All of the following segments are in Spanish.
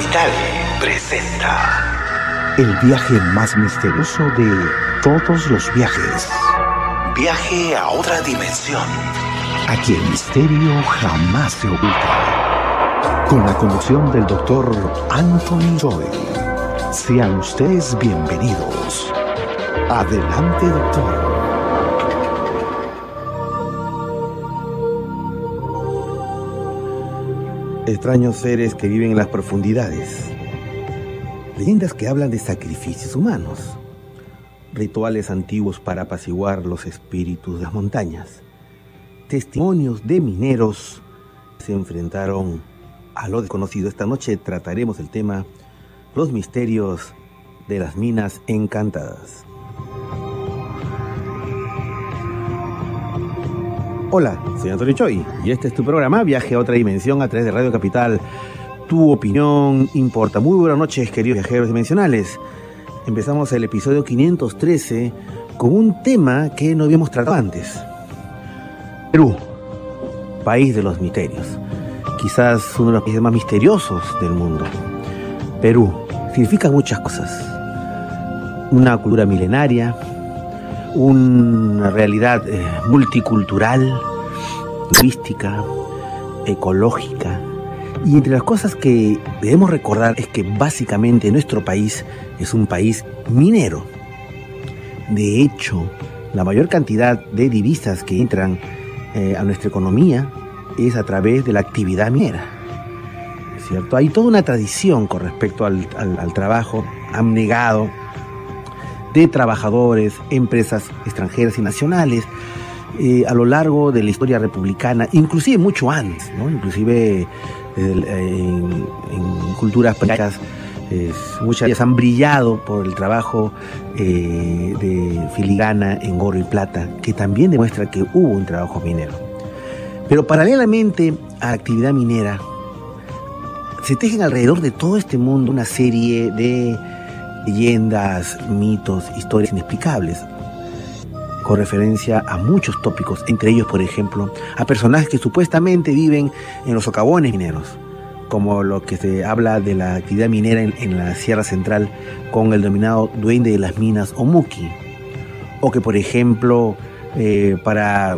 Capital presenta el viaje más misterioso de todos los viajes. Viaje a otra dimensión. Aquí el misterio jamás se oculta. Con la conducción del doctor Anthony Joy. Sean ustedes bienvenidos. Adelante, doctor. Extraños seres que viven en las profundidades. Leyendas que hablan de sacrificios humanos. Rituales antiguos para apaciguar los espíritus de las montañas. Testimonios de mineros que se enfrentaron a lo desconocido. Esta noche trataremos el tema los misterios de las minas encantadas. Hola, soy Antonio Choi y este es tu programa Viaje a otra dimensión a través de Radio Capital. Tu opinión importa. Muy buenas noches, queridos viajeros dimensionales. Empezamos el episodio 513 con un tema que no habíamos tratado antes. Perú, país de los misterios. Quizás uno de los países más misteriosos del mundo. Perú significa muchas cosas. Una cultura milenaria, una realidad multicultural, lingüística, ecológica. Y entre las cosas que debemos recordar es que básicamente nuestro país es un país minero. De hecho, la mayor cantidad de divisas que entran a nuestra economía es a través de la actividad minera. ¿Cierto? Hay toda una tradición con respecto al trabajo abnegado de trabajadores, empresas extranjeras y nacionales a lo largo de la historia republicana, inclusive mucho antes, ¿no? Inclusive en culturas prehispánicas, muchas de ellas han brillado por el trabajo de filigrana en oro y plata, que también demuestra que hubo un trabajo minero. Pero paralelamente a la actividad minera, se tejen alrededor de todo este mundo una serie de leyendas, mitos, historias inexplicables, con referencia a muchos tópicos, entre ellos, por ejemplo, a personajes que supuestamente viven en los socavones mineros, como lo que se habla de la actividad minera en la Sierra Central con el denominado duende de las minas o Muki, o que, por ejemplo, para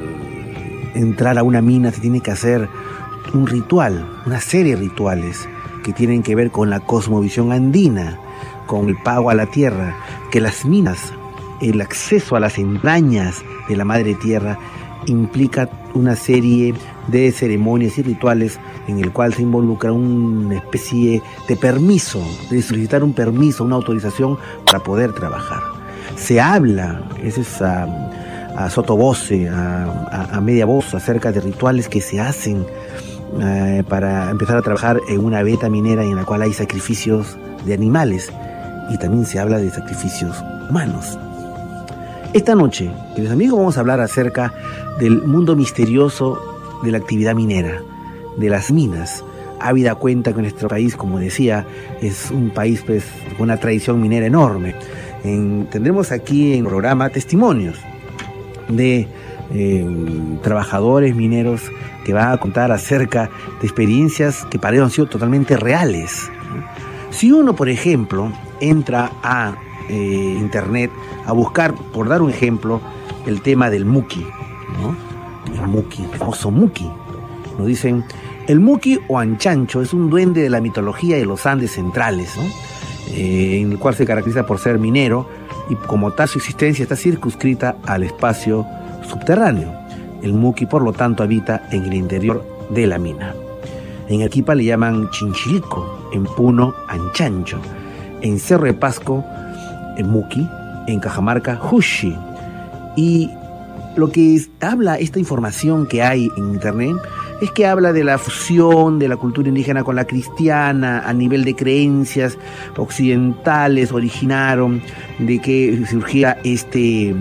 entrar a una mina se tiene que hacer un ritual, una serie de rituales que tienen que ver con la cosmovisión andina, con el pago a la tierra, que las minas, el acceso a las entrañas de la madre tierra implica una serie de ceremonias y rituales en el cual se involucra una especie de permiso, de solicitar un permiso, una autorización para poder trabajar. Se habla, ese es a sotovoce, a media voz, acerca de rituales que se hacen para empezar a trabajar en una veta minera en la cual hay sacrificios de animales y también se habla de sacrificios humanos. Esta noche, queridos amigos, vamos a hablar acerca del mundo misterioso de la actividad minera, de las minas. Habida cuenta que nuestro país, como decía, es un país pues, con una tradición minera enorme. Tendremos aquí en el programa testimonios de trabajadores mineros que van a contar acerca de experiencias que para ellos han sido totalmente reales. Si uno, por ejemplo, entra a internet a buscar, por dar un ejemplo, el tema del Muki, ¿no? El Muki, el famoso Muki. Nos dicen, el Muki o Anchancho es un duende de la mitología de los Andes centrales, ¿no? En el cual se caracteriza por ser minero y como tal su existencia está circunscrita al espacio subterráneo. El Muki, por lo tanto, habita en el interior de la mina. En Arequipa le llaman Chinchilico, en Puno, Anchancho, en Cerro de Pasco, Muki, en Cajamarca, Hushi. Y lo que habla esta información que hay en internet es que habla de la fusión de la cultura indígena con la cristiana a nivel de creencias occidentales, originaron de que surgiera este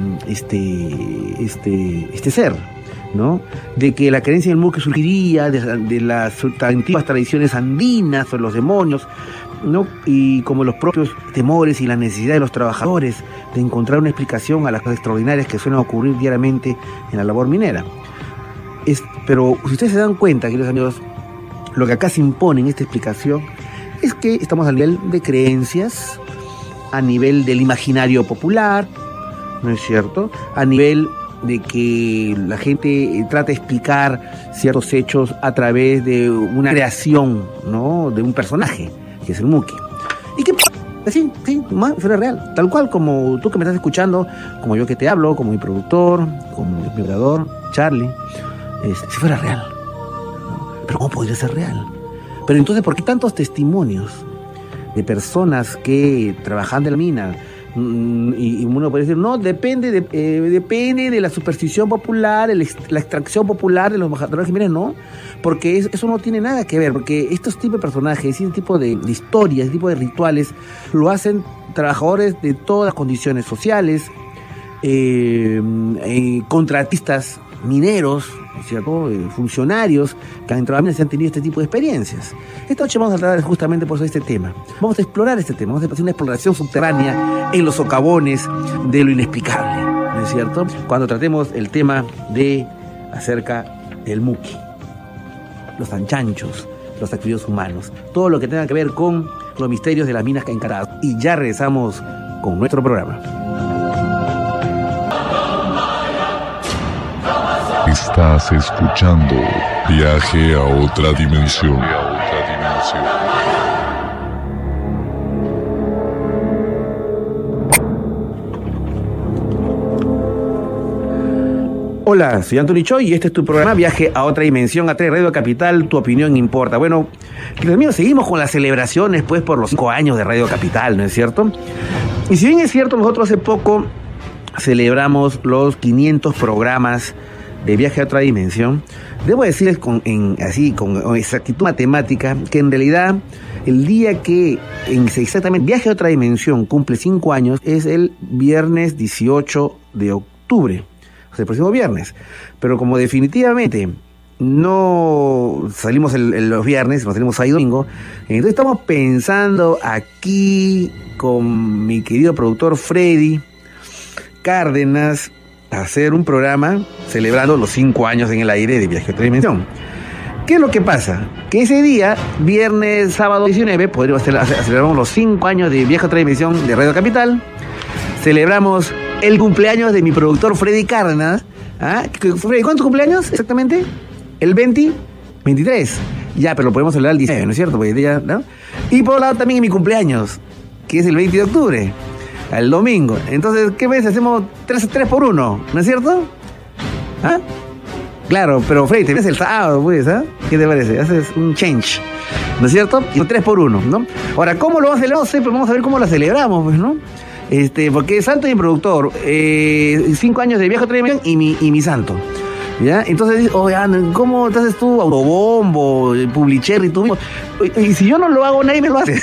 ser, ¿no? De que la creencia del Muki surgiría de las antiguas tradiciones andinas sobre los demonios, ¿no? Y como los propios temores y la necesidad de los trabajadores de encontrar una explicación a las cosas extraordinarias que suelen ocurrir diariamente en la labor minera. Pero si ustedes se dan cuenta, queridos amigos, lo que acá se impone en esta explicación es que estamos a nivel de creencias, a nivel del imaginario popular, ¿no es cierto? A nivel de que la gente trata de explicar ciertos hechos a través de una creación, ¿no? De un personaje, que es el Muki. ¿Y qué pasa? Sí, fuera real. Tal cual como tú que me estás escuchando, como yo que te hablo, como mi productor, como mi operador, Charlie, si fuera real. ¿No? Pero ¿cómo podría ser real? Pero entonces, ¿por qué tantos testimonios de personas que trabajan de la mina? Y uno puede decir, no, depende de la superstición popular, la extracción popular de los embajadores Jiménez, no, porque eso no tiene nada que ver, porque estos tipos de personajes, este tipo de historias, este tipo de rituales, lo hacen trabajadores de todas las condiciones sociales, contratistas, mineros, ¿cierto? Funcionarios que han entrado a minas y han tenido este tipo de experiencias. Esta noche vamos a tratar justamente por eso este tema. Vamos a explorar este tema, vamos a hacer una exploración subterránea en los socavones de lo inexplicable, ¿no es cierto? Cuando tratemos el tema acerca del Muki, los anchanchos, los activos humanos, todo lo que tenga que ver con los misterios de las minas encaradas. Y ya regresamos con nuestro programa. Estás escuchando Viaje a otra dimensión. Hola, soy Anthony Choi y este es tu programa Viaje a otra dimensión a 3 Radio Capital, tu opinión importa. Bueno, queridos amigos, seguimos con las celebraciones pues por los 5 años de Radio Capital, ¿no es cierto? Y si bien es cierto, nosotros hace poco celebramos los 500 programas de Viaje a otra dimensión, debo decirles con exactitud matemática que en realidad el día que exactamente Viaje a otra dimensión cumple 5 años es el viernes 18 de octubre, o sea, el próximo viernes. Pero como definitivamente no salimos los viernes, nos salimos sábado y domingo, entonces estamos pensando aquí con mi querido productor Freddy Cárdenas hacer un programa celebrando los 5 años en el aire de Viaje a otra dimensión. ¿Qué es lo que pasa? Que ese día, viernes, sábado 19, podríamos celebramos los 5 años de Viaje a otra dimensión de Radio Capital. Celebramos el cumpleaños de mi productor Freddy Cárdenas. Freddy, ¿cuántos cumpleaños exactamente? El 23. Ya, pero lo podemos celebrar el 19, ¿no es cierto? Porque ya, ¿no? Y por otro lado también mi cumpleaños, que es el 20 de octubre. Al domingo. Entonces, ¿qué ves? Hacemos 3 por 1, ¿no es cierto? ¿Ah? Claro, pero Freddy, te ves el sábado, pues, ¿ah? ¿Qué te parece? Haces un change, ¿no es cierto? Y 3 por 1, ¿no? Ahora, ¿cómo lo vamos a celebrar? No sé, pero vamos a ver cómo la celebramos, pues, ¿no? Porque Santo es mi productor, 5 años de Viaje a otra dimensión y mi santo. ¿Ya? Entonces, ¿cómo entonces tú, Autobombo, Publicherry, tú? Y si yo no lo hago, nadie me lo hace.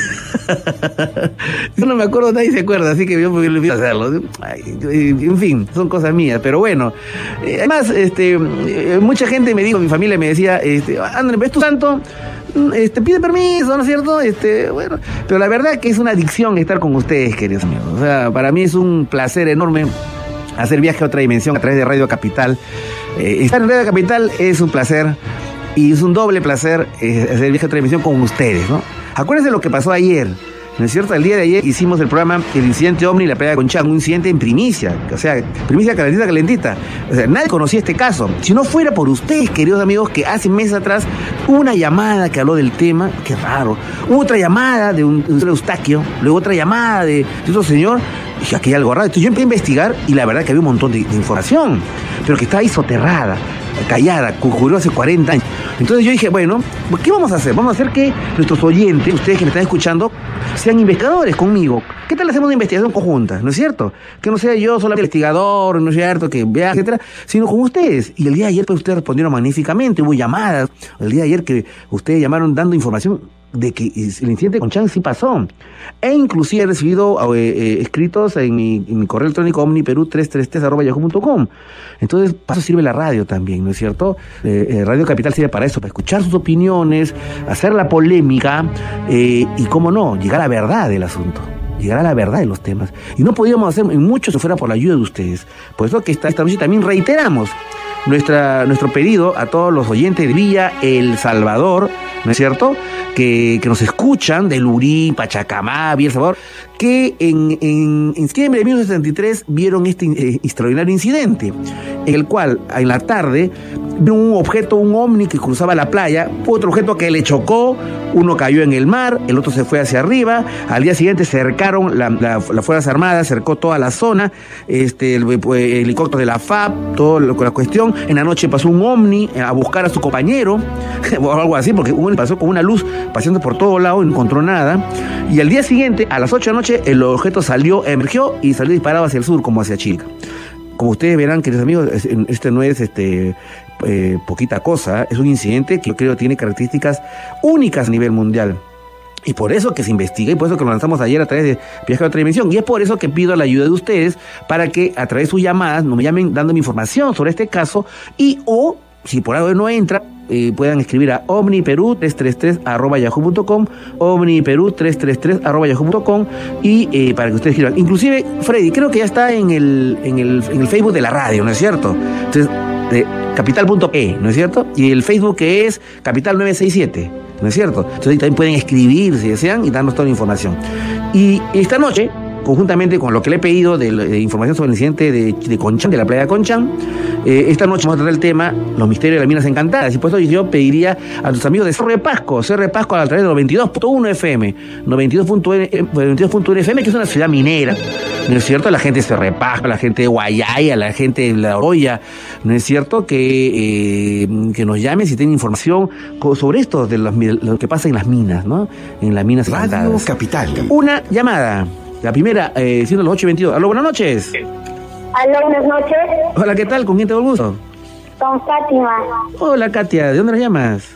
Yo no me acuerdo, nadie se acuerda, así que yo le voy a hacerlo. En fin, son cosas mías, pero bueno. Además, mucha gente me dijo, mi familia me decía, André, ¿ves tu santo? Pide permiso, ¿no es cierto? Bueno, pero la verdad que es una adicción estar con ustedes, queridos amigos. O sea, para mí es un placer enorme hacer Viaje a otra dimensión a través de Radio Capital. Estar en Radio Capital es un placer y es un doble placer hacer Viaje a otra dimensión con ustedes, ¿no? Acuérdense lo que pasó ayer, ¿no es cierto? El día de ayer hicimos el programa El Incidente OVNI y la Playa de Conchán, un incidente en primicia, o sea, primicia calentita. O sea, nadie conocía este caso. Si no fuera por ustedes, queridos amigos, que hace meses atrás hubo una llamada que habló del tema, qué raro. Hubo otra llamada de un Eustaquio, luego otra llamada de otro señor. Dije, aquí hay algo raro. Entonces yo empecé a investigar y la verdad que había un montón de información, pero que estaba ahí soterrada, callada, ocurrió hace 40 años. Entonces yo dije, bueno, ¿qué vamos a hacer? Vamos a hacer que nuestros oyentes, ustedes que me están escuchando, sean investigadores conmigo. ¿Qué tal hacemos una investigación conjunta? ¿No es cierto? Que no sea yo solamente investigador, ¿no es cierto? Que vea, etcétera, sino con ustedes. Y el día de ayer, pues ustedes respondieron magníficamente, hubo llamadas. El día de ayer que ustedes llamaron dando información de que el incidente de Conchán sí pasó. E inclusive he recibido escritos en mi correo electrónico omniperu333@yahoo.com. Entonces, para eso sirve la radio también, ¿no es cierto? Radio Capital sirve para eso, para escuchar sus opiniones, hacer la polémica y, cómo no, llegar a la verdad del asunto. Llegar a la verdad de los temas. Y no podíamos hacer mucho si fuera por la ayuda de ustedes. Por eso que esta noche también reiteramos nuestro pedido a todos los oyentes de Villa El Salvador, ¿no es cierto? que nos escuchan de Lurín, Pachacamá, Villa El Salvador, que en septiembre de 1973 vieron este extraordinario incidente, en el cual en la tarde un objeto, un ovni que cruzaba la playa, otro objeto que le chocó, uno cayó en el mar, el otro se fue hacia arriba. Al día siguiente cercaron las Fuerzas Armadas, cercó toda la zona, el helicóptero de la FAP, toda la cuestión. En la noche pasó un ovni a buscar a su compañero, o algo así, porque un ovni pasó con una luz paseando por todo lado y no encontró nada. Y al día siguiente, a las 8 de la noche, el objeto emergió y salió disparado hacia el sur, como hacia Chilca. Como ustedes verán, queridos amigos, este no es poquita cosa, es un incidente que yo creo tiene características únicas a nivel mundial. Y por eso que se investiga, y por eso que lo lanzamos ayer a través de Viaje a Otra Dimensión. Y es por eso que pido la ayuda de ustedes para que a través de sus llamadas nos me llamen dándome información sobre este caso, o si por algo no entra, puedan escribir a omniperú333@yahoo.com, omniperú333@yahoo.com, y para que ustedes escriban. Inclusive, Freddy, creo que ya está en el Facebook de la radio, ¿no es cierto? Entonces, de capital.e, ¿no es cierto? Y el Facebook que es Capital 967, ¿no es cierto? Entonces ahí también pueden escribir si desean y darnos toda la información. Y esta noche, conjuntamente con lo que le he pedido de información sobre el incidente de Conchán, de la playa de Conchán, esta noche vamos a tratar el tema Los misterios de las minas encantadas. Y por eso yo pediría a tus amigos de Cerro de Pasco a través de los 92.1 FM, 92.1 FM, que es una ciudad minera, ¿no es cierto? La gente de Cerro de Pasco, la gente de Guayaya, la gente de La Oroya, ¿no es cierto? Que nos llamen si tienen información sobre esto, de lo que pasa en las minas, ¿no? En las minas encantadas. Radio Capital. Una llamada. La primera, siendo las 8:22. Aló, buenas noches. Aló, buenas noches. Hola, ¿qué tal? ¿Con quién tengo el gusto? Con Fátima. Hola, Katia. ¿De dónde la llamas?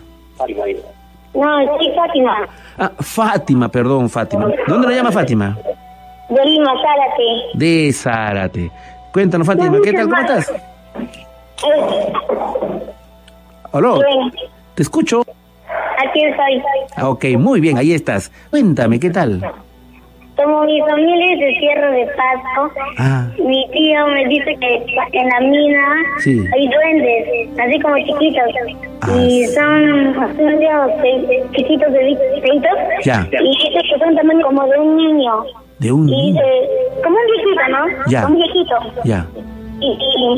No, soy Fátima. Ah, Fátima, perdón, Fátima. ¿De dónde la llama Fátima? De Lima, Zárate. De Zárate. Cuéntanos, Fátima, No, ¿qué tal? ¿Cómo más. estás? Aló, Bien, te escucho. aquí estoy. Ah, ok, muy bien, ahí estás. Cuéntame, ¿qué tal? Como mi familia es de Cerro de Pasco, Ah, mi tío me dice que en la mina sí. hay duendes, así como chiquitos. Ah, Y son chiquitos de peitos. Ya. Y dice que son también como de un niño. De un Y niño. como un viejito, ¿no? Ya. Un viejito. Ya. Y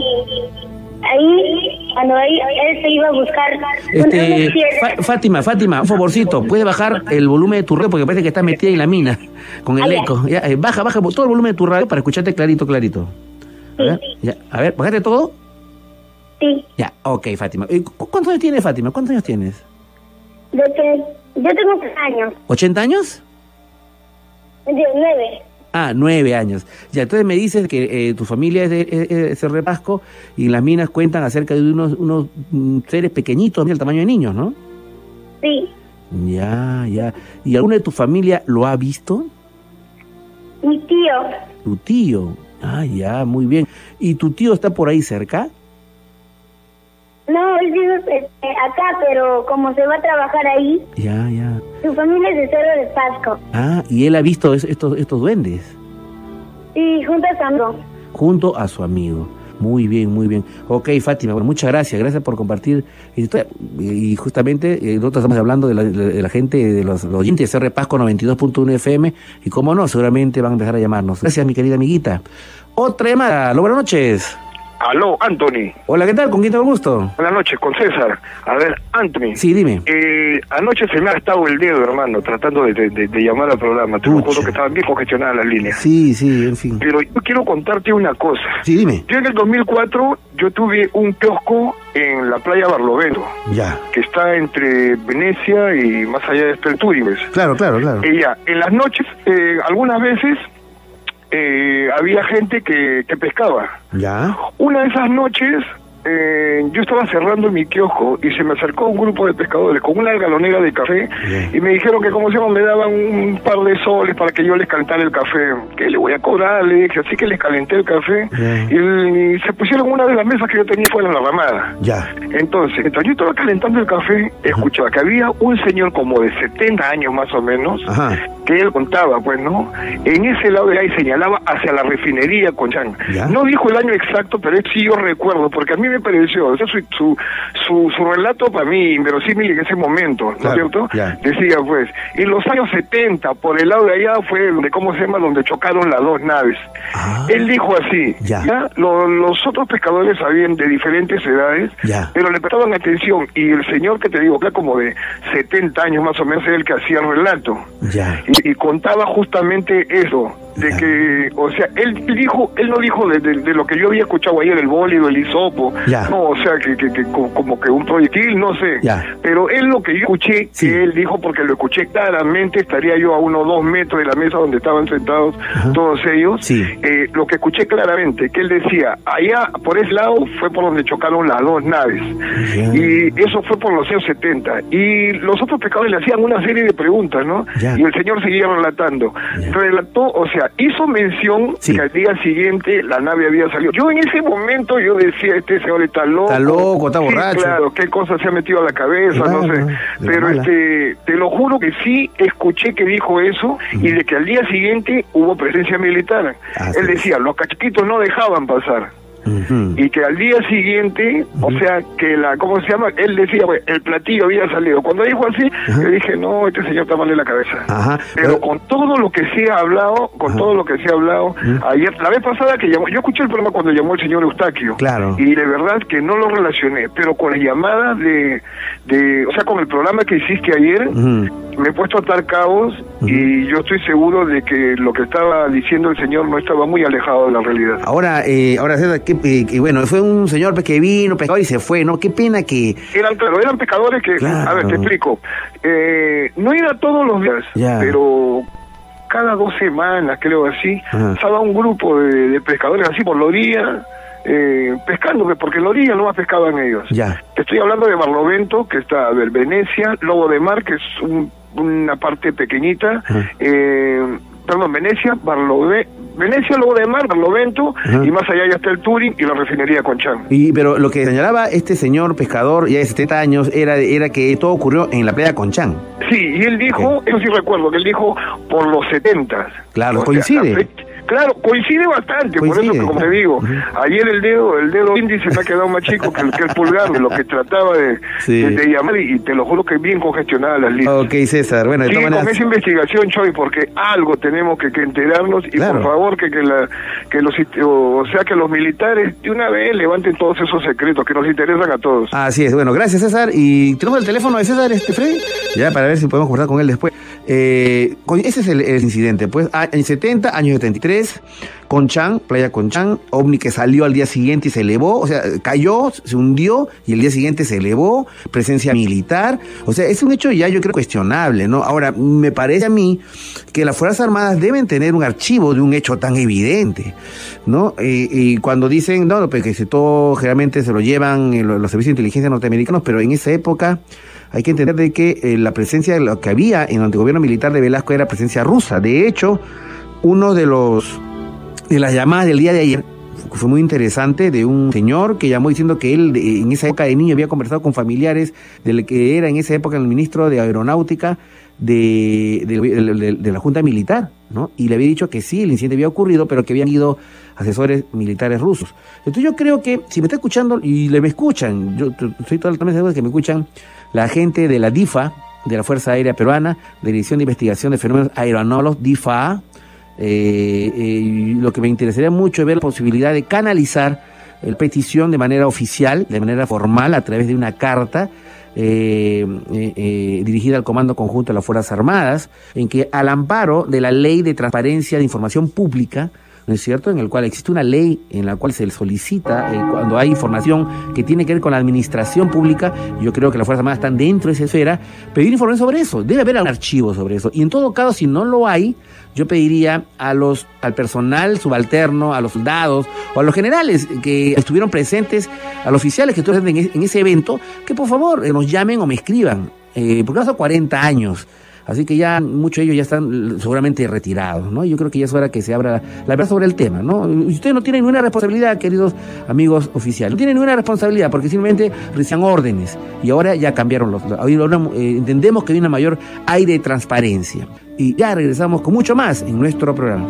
ahí, cuando él se iba a buscar Fátima, un favorcito, ¿puedes bajar el volumen de tu radio? Porque parece que estás metida en la mina, con el ya. eco. Ya, baja todo el volumen de tu radio para escucharte clarito. A ver, ya, ¿bajaste todo? Sí, Ya, ok, Fátima. ¿Cuántos años tienes, Fátima? ¿Cuántos años tienes? de que yo tengo 3 años, ¿80 años? 9. Ah, 9 años. Ya, entonces me dices que tu familia es de Cerro de Pasco y en las minas cuentan acerca de unos seres pequeñitos, del tamaño de niños, ¿no? Sí, Ya. ¿Y alguno de tu familia lo ha visto? mi tío, Tu tío. Ah, ya, muy bien. ¿Y tu tío está por ahí cerca? no, él vive acá, pero como se va a trabajar ahí, Ya. su familia es de Cerro de Pasco. Ah, ¿y él ha visto estos duendes? Sí, junto a Sandro. Junto a su amigo. Muy bien. Ok, Fátima, bueno, muchas gracias por compartir. Y justamente nosotros estamos hablando de la gente, de los oyentes de Cerro de Pasco 92.1 FM, y cómo no, seguramente van a empezar a llamarnos. Gracias, mi querida amiguita. Otra llamada. Aló, buenas noches. Aló, Anthony. Hola, ¿qué tal? ¿Con quién tengo el gusto? Buenas noches, con César. A ver, Anthony. Sí, dime. Anoche se me ha estado el dedo, hermano, tratando de llamar al programa. Te lo Pucha. juro que estaban bien congestionadas las líneas. Sí, en fin. Pero yo quiero contarte una cosa. Sí, dime. Yo en el 2004, yo tuve un kiosco en la playa Barlovento, Ya. que está entre Venecia y más allá de Estelturi, pues. Claro. Ya, en las noches, algunas veces, había gente que pescaba. Ya. Una de esas noches, yo estaba cerrando mi kiosco y se me acercó un grupo de pescadores con una galonera de café. Bien. Y me dijeron que como se llama, me daban un par de soles para que yo les calentara el café. ¿Qué le voy a cobrar? Le dije, así que les calenté el café. Bien. Y se pusieron una de las mesas que yo tenía fuera en la ramada. Ya. Entonces, mientras yo estaba calentando el café, escuchaba que había un señor como de 70 años más o menos, Ajá. que él contaba, pues, ¿no? En ese lado de ahí señalaba hacia la refinería Conchán. Ya. No dijo el año exacto, pero sí yo recuerdo, porque a mí me pareció, o sea, su relato para mí inverosímil en ese momento, ¿no es cierto? Decía, pues, en los años 70, por el lado de allá fue donde chocaron las dos naves. Él dijo así, los otros pescadores sabían de diferentes edades, pero le prestaban atención, y el señor que te digo, que como de 70 años más o menos, era el que hacía el relato. Y contaba justamente eso, de que, o sea, él no dijo de lo que yo había escuchado ayer, el bólido, el hisopo, no, o sea, que como que un proyectil, no sé, pero él lo que yo escuché, que él dijo, porque lo escuché claramente, estaría yo a 1 o 2 metros de la mesa donde estaban sentados todos ellos, lo que escuché claramente, que él decía, allá, por ese lado, fue por donde chocaron las dos naves, y eso fue por los años 70, y los otros pescadores le hacían una serie de preguntas, ¿no? Y el señor seguía relatando, relató, o sea, hizo mención que al día siguiente la nave había salido. Yo en ese momento yo decía, este señor está loco, está borracho. Claro, qué cosa se ha metido a la cabeza, no sé. Pero te lo juro que sí escuché que dijo eso, y de que al día siguiente hubo presencia militar. Él decía, los cachiquitos no dejaban pasar. Y que al día siguiente, o sea, que ¿cómo se llama? Él decía, bueno, el platillo había salido. Cuando dijo así, yo dije, no, este señor está mal de la cabeza. Pero con todo lo que se ha hablado, ayer, la vez pasada que llamó, yo escuché el programa cuando llamó el señor Eustaquio. Y de verdad que no lo relacioné, pero con la llamada o sea, con el programa que hiciste ayer, me he puesto a atar cabos, y yo estoy seguro de que lo que estaba diciendo el señor no estaba muy alejado de la realidad. Ahora César, que bueno, fue un señor que vino, pescador, y se fue, ¿no? Qué pena que... Eran pescadores que, a ver, te explico, no era todos los días, pero cada 2 semanas, creo así, estaba un grupo de pescadores así por la orilla, pescando, porque en la orilla no más pescaban ellos. Te estoy hablando de Barlovento, que está, a ver, Venecia, Lobo de Mar, que es una parte pequeñita, Venecia, Lobo de Mar, Barlovento, y más allá ya está el Turing y la refinería Conchán. Pero lo que señalaba este señor pescador, ya de 70 años, era que todo ocurrió en la playa Conchán. Sí, y él dijo, eso sí recuerdo, que él dijo por los 70. Claro, coincide. Claro, coincide bastante, por eso que, como te digo, ayer el dedo índice me ha quedado más chico que el pulgar, de lo que trataba de llamar, y te lo juro que bien congestionadas las listas. Ok, César, bueno, de todas maneras... con esa investigación, Choy, porque algo tenemos que enterarnos, y por favor que los militares de una vez levanten todos esos secretos que nos interesan a todos. Así es, bueno, gracias, César, y tenemos el teléfono de César, Freddy, ya para ver si podemos conversar con él después. Ese es el incidente, pues, años 70, años 73, Conchán, playa Conchán, ovni que salió al día siguiente y se elevó, o sea, cayó, se hundió y el día siguiente se elevó, presencia militar, o sea, es un hecho ya yo creo cuestionable, ¿no? Ahora, me parece a mí que las Fuerzas Armadas deben tener un archivo de un hecho tan evidente, ¿no? Y cuando dicen, no, pues que todo generalmente se lo llevan los servicios de inteligencia norteamericanos, pero en esa época hay que entender de que la presencia de lo que había en el antigobierno militar de Velasco era presencia rusa. De hecho, uno de las llamadas del día de ayer fue muy interesante, de un señor que llamó diciendo que él en esa época de niño había conversado con familiares del que era en esa época el ministro de Aeronáutica de la Junta Militar, ¿no? Y le había dicho que sí, el incidente había ocurrido, pero que habían ido asesores militares rusos. Entonces yo creo que si me está escuchando y me escuchan, yo estoy totalmente seguro de que me escuchan la gente de la DIFA, de la Fuerza Aérea Peruana, de Dirección de Investigación de Fenómenos Aeronómalos, DIFA. Lo que me interesaría mucho es ver la posibilidad de canalizar la petición de manera oficial, de manera formal, a través de una carta dirigida al Comando Conjunto de las Fuerzas Armadas, en que, al amparo de la Ley de Transparencia de Información Pública, ¿no es cierto?, en el cual existe una ley en la cual se le solicita cuando hay información que tiene que ver con la administración pública, yo creo que las Fuerzas Armadas están dentro de esa esfera, pedir información sobre eso, debe haber un archivo sobre eso, y en todo caso, si no lo hay, yo pediría al personal subalterno, a los soldados o a los generales que estuvieron presentes, a los oficiales que estuvieron en ese evento, que por favor nos llamen o me escriban, porque hace 40 años. Así que ya muchos de ellos ya están seguramente retirados, ¿no? Yo creo que ya es hora que se abra la verdad sobre el tema, ¿no? Ustedes no tienen ninguna responsabilidad, queridos amigos oficiales. No tienen ninguna responsabilidad porque simplemente reciban órdenes y ahora ya cambiaron ahora entendemos que hay una mayor aire de transparencia. Y ya regresamos con mucho más en nuestro programa.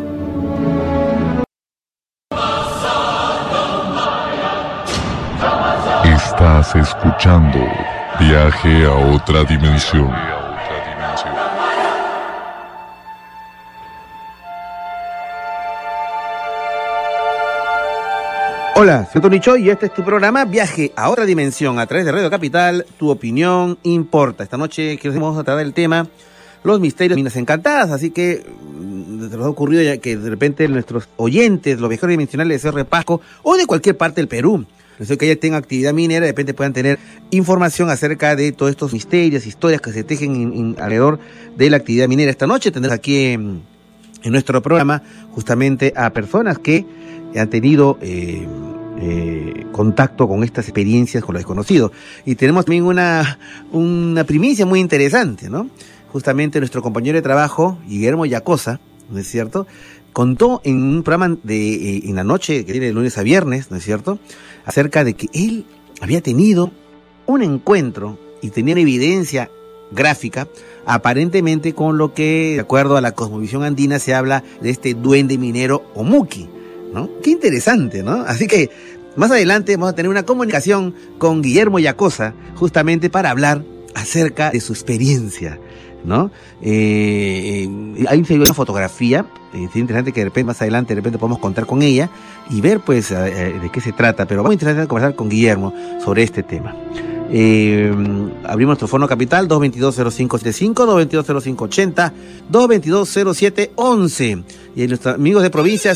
Estás escuchando Viaje a otra dimensión. Hola, soy Tony Choi y este es tu programa Viaje a otra dimensión a través de Radio Capital. Tu opinión importa. Esta noche vamos a tratar el tema los misterios de Minas Encantadas, así que se nos ha ocurrido ya que de repente nuestros oyentes, los viajeros dimensionales de Cerro de Pasco o de cualquier parte del Perú, no sé, que ya tengan actividad minera, de repente puedan tener información acerca de todos estos misterios, historias que se tejen alrededor de la actividad minera. Esta noche tendremos aquí en nuestro programa justamente a personas que han tenido contacto con estas experiencias con lo desconocido. Y tenemos también una primicia muy interesante, ¿no? Justamente nuestro compañero de trabajo, Guillermo Yacosa, ¿no es cierto?, contó en un programa en la noche, que tiene de lunes a viernes, ¿no es cierto?, acerca de que él había tenido un encuentro y tenía una evidencia gráfica, aparentemente con lo que, de acuerdo a la cosmovisión andina, se habla de este duende minero Omuki, ¿no? Qué interesante, ¿no? Así que más adelante vamos a tener una comunicación con Guillermo Yacosa, justamente para hablar acerca de su experiencia, ¿no? Hay una fotografía, es interesante que de repente más adelante podemos contar con ella y ver pues de qué se trata, pero vamos a intentar conversar con Guillermo sobre este tema. Abrimos nuestro fono capital 222-0575, 222-0580, 222-0711 y nuestros amigos de provincia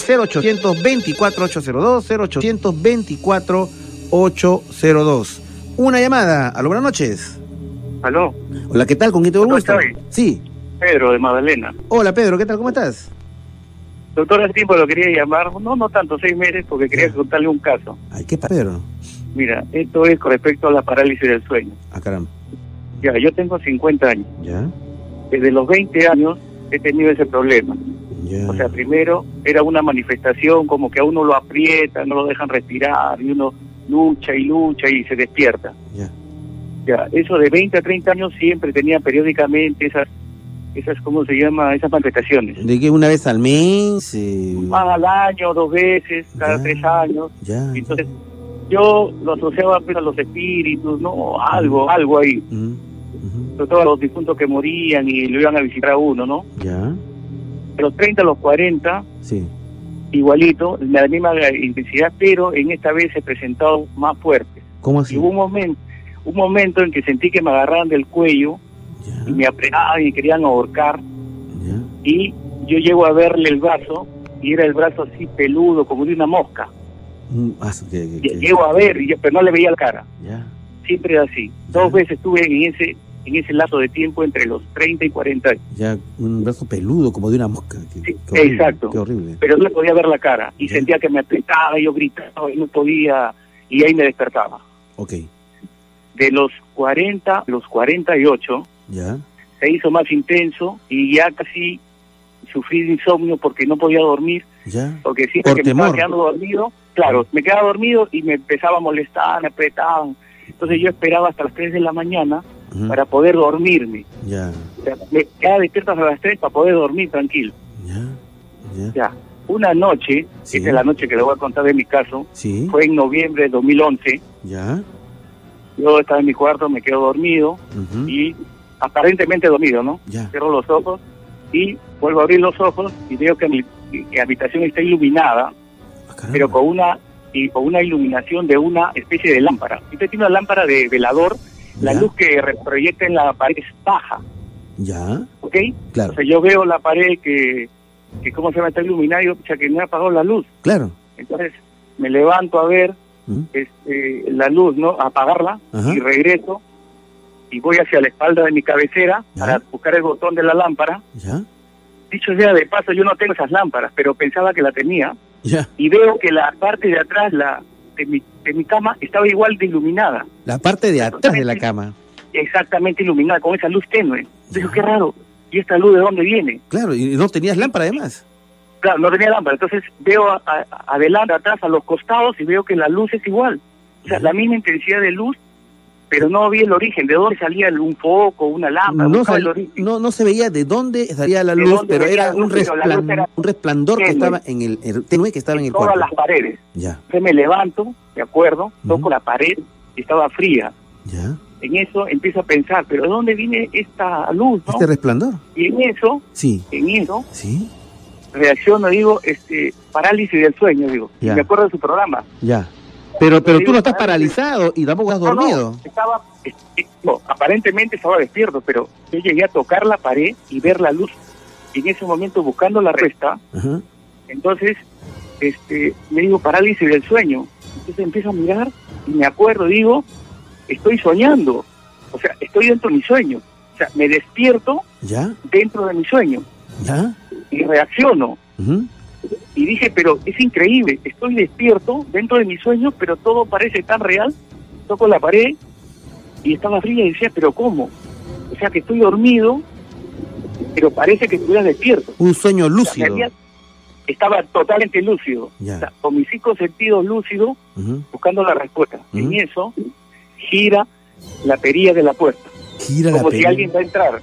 0824-802, 0824-802. Una llamada. Aló, buenas noches. Aló. Hola, ¿qué tal? ¿Con quién te gusto? Sí. Pedro, de Magdalena. Hola, Pedro, ¿qué tal? ¿Cómo estás? Doctor, hace tiempo lo quería llamar, no tanto, 6 meses, porque quería contarle un caso. Ay, ¿qué pasa, Pedro? Mira, esto es con respecto a la parálisis del sueño. Ah, caramba. Ya, yo tengo 50 años. Ya. Desde los 20 años he tenido ese problema. Ya. O sea, primero era una manifestación como que a uno lo aprieta, no lo dejan respirar, y uno lucha y se despierta. Ya. Ya, eso de 20 a 30 años siempre tenía periódicamente esas ¿cómo se llama? Esas manifestaciones. ¿De qué? ¿Una vez al mes? Más al año, 2 veces, cada 3 años. Ya. Entonces, yo lo asociaba pues, a los espíritus, ¿no? Algo ahí. Sobre todo a los difuntos que morían y lo iban a visitar a uno, ¿no? Ya. De los 30 a los 40, sí, igualito, la misma intensidad, pero en esta vez se presentó más fuerte. ¿Cómo así? Y hubo un momento en que sentí que me agarraban del cuello, ya, y me apretaban y querían ahorcar, ya, y yo llego a verle el brazo, y era el brazo así peludo, como de una mosca. Llego a ver, pero no le veía la cara. Ya. Siempre era así. 2 veces estuve en ese lapso de tiempo entre los 30 y 40 años. Ya, un brazo peludo, como de una mosca. Sí, qué horrible, exacto. Qué horrible. Pero no le podía ver la cara, y ya, sentía que me apretaba, y yo gritaba, y no podía, y ahí me despertaba. Ok. De los 40 a los 48, Ya. se hizo más intenso, y ya casi sufrí de insomnio porque no podía dormir, Ya. porque siempre Por que me temor. estaba quedando dormido, claro, me quedaba dormido y me empezaba a molestar, me apretaban. Entonces yo esperaba hasta las 3 de la mañana para poder dormirme. Ya. O sea, me quedaba despierto hasta las 3 para poder dormir tranquilo. Ya. Ya. Ya, una noche, Sí. esta es la noche que le voy a contar de mi caso, Sí. fue en noviembre de 2011, Ya. yo estaba en mi cuarto, me quedo dormido, y aparentemente dormido, ¿no? Ya. Cierro los ojos y vuelvo a abrir los ojos y veo que mi habitación está iluminada, pero con una iluminación de una especie de lámpara. Usted tiene una lámpara de velador, la Ya. luz que proyecta en la pared es baja, Ya. ¿ok? Claro. O sea, yo veo la pared que ¿cómo se llama? Está iluminada y yo, que no he apagado la luz. Claro. Entonces me levanto a ver la luz, ¿no? A apagarla. Ajá. Y regreso y voy hacia la espalda de mi cabecera Ya. para buscar el botón de la lámpara. Ya. Dicho sea de paso, yo no tengo esas lámparas, pero pensaba que la tenía. Ya. Y veo que la parte de atrás de mi cama estaba igual de iluminada. La parte de atrás de la cama. Exactamente iluminada, con esa luz tenue. Digo, qué raro. ¿Y esta luz de dónde viene? Claro, y no tenías lámpara además. Claro, no tenía lámpara. Entonces veo adelante, atrás, a los costados y veo que la luz es igual. O sea, la misma intensidad de luz, pero no vi el origen. ¿De dónde salía un foco, una lámpara? No se veía de dónde salía la luz, pero era un resplandor que estaba en el tenue que estaba en el cuarto. Todas las paredes. Ya. Entonces me levanto, de acuerdo, toco la pared, y estaba fría. Ya. En eso empiezo a pensar, ¿pero de dónde viene esta luz, no? ¿Este resplandor? Y en eso, sí, sí, reacciono, digo, parálisis del sueño, digo. Y me acuerdo de su programa. Ya. Pero tú no estás paralizado y tampoco has dormido. No, aparentemente estaba despierto, pero yo llegué a tocar la pared y ver la luz. Y en ese momento, buscando la respuesta, entonces me digo parálisis del sueño. Entonces empiezo a mirar y me acuerdo, digo, estoy soñando. O sea, estoy dentro de mi sueño. O sea, me despierto dentro de mi sueño. ¿Ya? Y reacciono. Y dije, pero es increíble, estoy despierto dentro de mi sueño, pero todo parece tan real. Toco la pared y estaba fría y decía, ¿pero cómo? O sea, que estoy dormido, pero parece que estuviera despierto. Un sueño lúcido. O sea, estaba totalmente lúcido. O sea, con mis 5 sentidos lúcidos, buscando la respuesta. En eso, gira la perilla de la puerta. Gira como la si alguien va a entrar.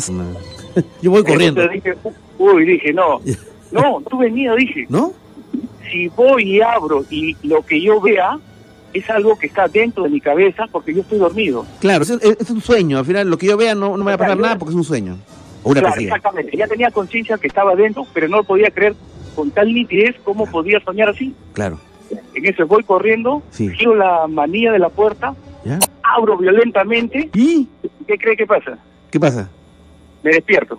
Yo voy corriendo. Entonces dije, no, tuve miedo, dije. ¿No? Si voy y abro y lo que yo vea es algo que está dentro de mi cabeza porque yo estoy dormido. Claro, es un sueño. Al final, lo que yo vea no me va a pasar nada porque es un sueño. O una pesadilla. Exactamente. Ya tenía conciencia que estaba dentro, pero no lo podía creer con tal nitidez cómo podía soñar así. Claro. En eso voy corriendo, giro la manilla de la puerta, abro violentamente. ¿Y? ¿Qué cree que pasa? ¿Qué pasa? Me despierto.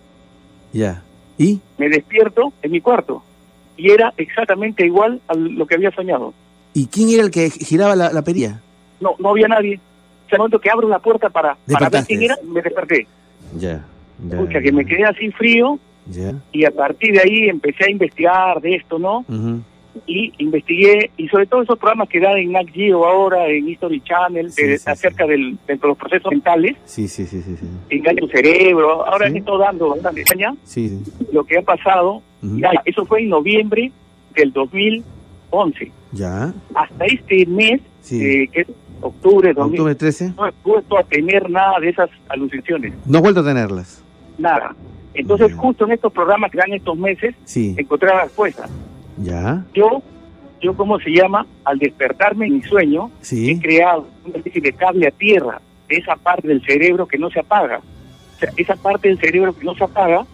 Ya. ¿Y? Me despierto en mi cuarto. Y era exactamente igual a lo que había soñado. ¿Y quién era el que giraba la perilla? No había nadie. O sea, el momento que abro la puerta para ver quién era, me desperté. Ya. Escucha, que me quedé así frío. Y a partir de ahí empecé a investigar de esto, ¿no? Y investigué, y sobre todo esos programas que dan en Nat Geo ahora, en History Channel, acerca de los procesos mentales. Sí. Engaña tu cerebro. Ahora que estoy dando bastante caña. Lo que ha pasado, eso fue en noviembre del 2011. Ya. Hasta este mes, que es octubre 13, no he vuelto a tener nada de esas alucinaciones. No he vuelto a tenerlas. Nada. Entonces, justo en estos programas que dan estos meses, encontré la respuesta. Ya. Yo, ¿cómo se llama? Al despertarme en mi sueño, he creado una especie de cable a tierra de esa parte del cerebro que no se apaga. O sea, esa parte del cerebro que no se apaga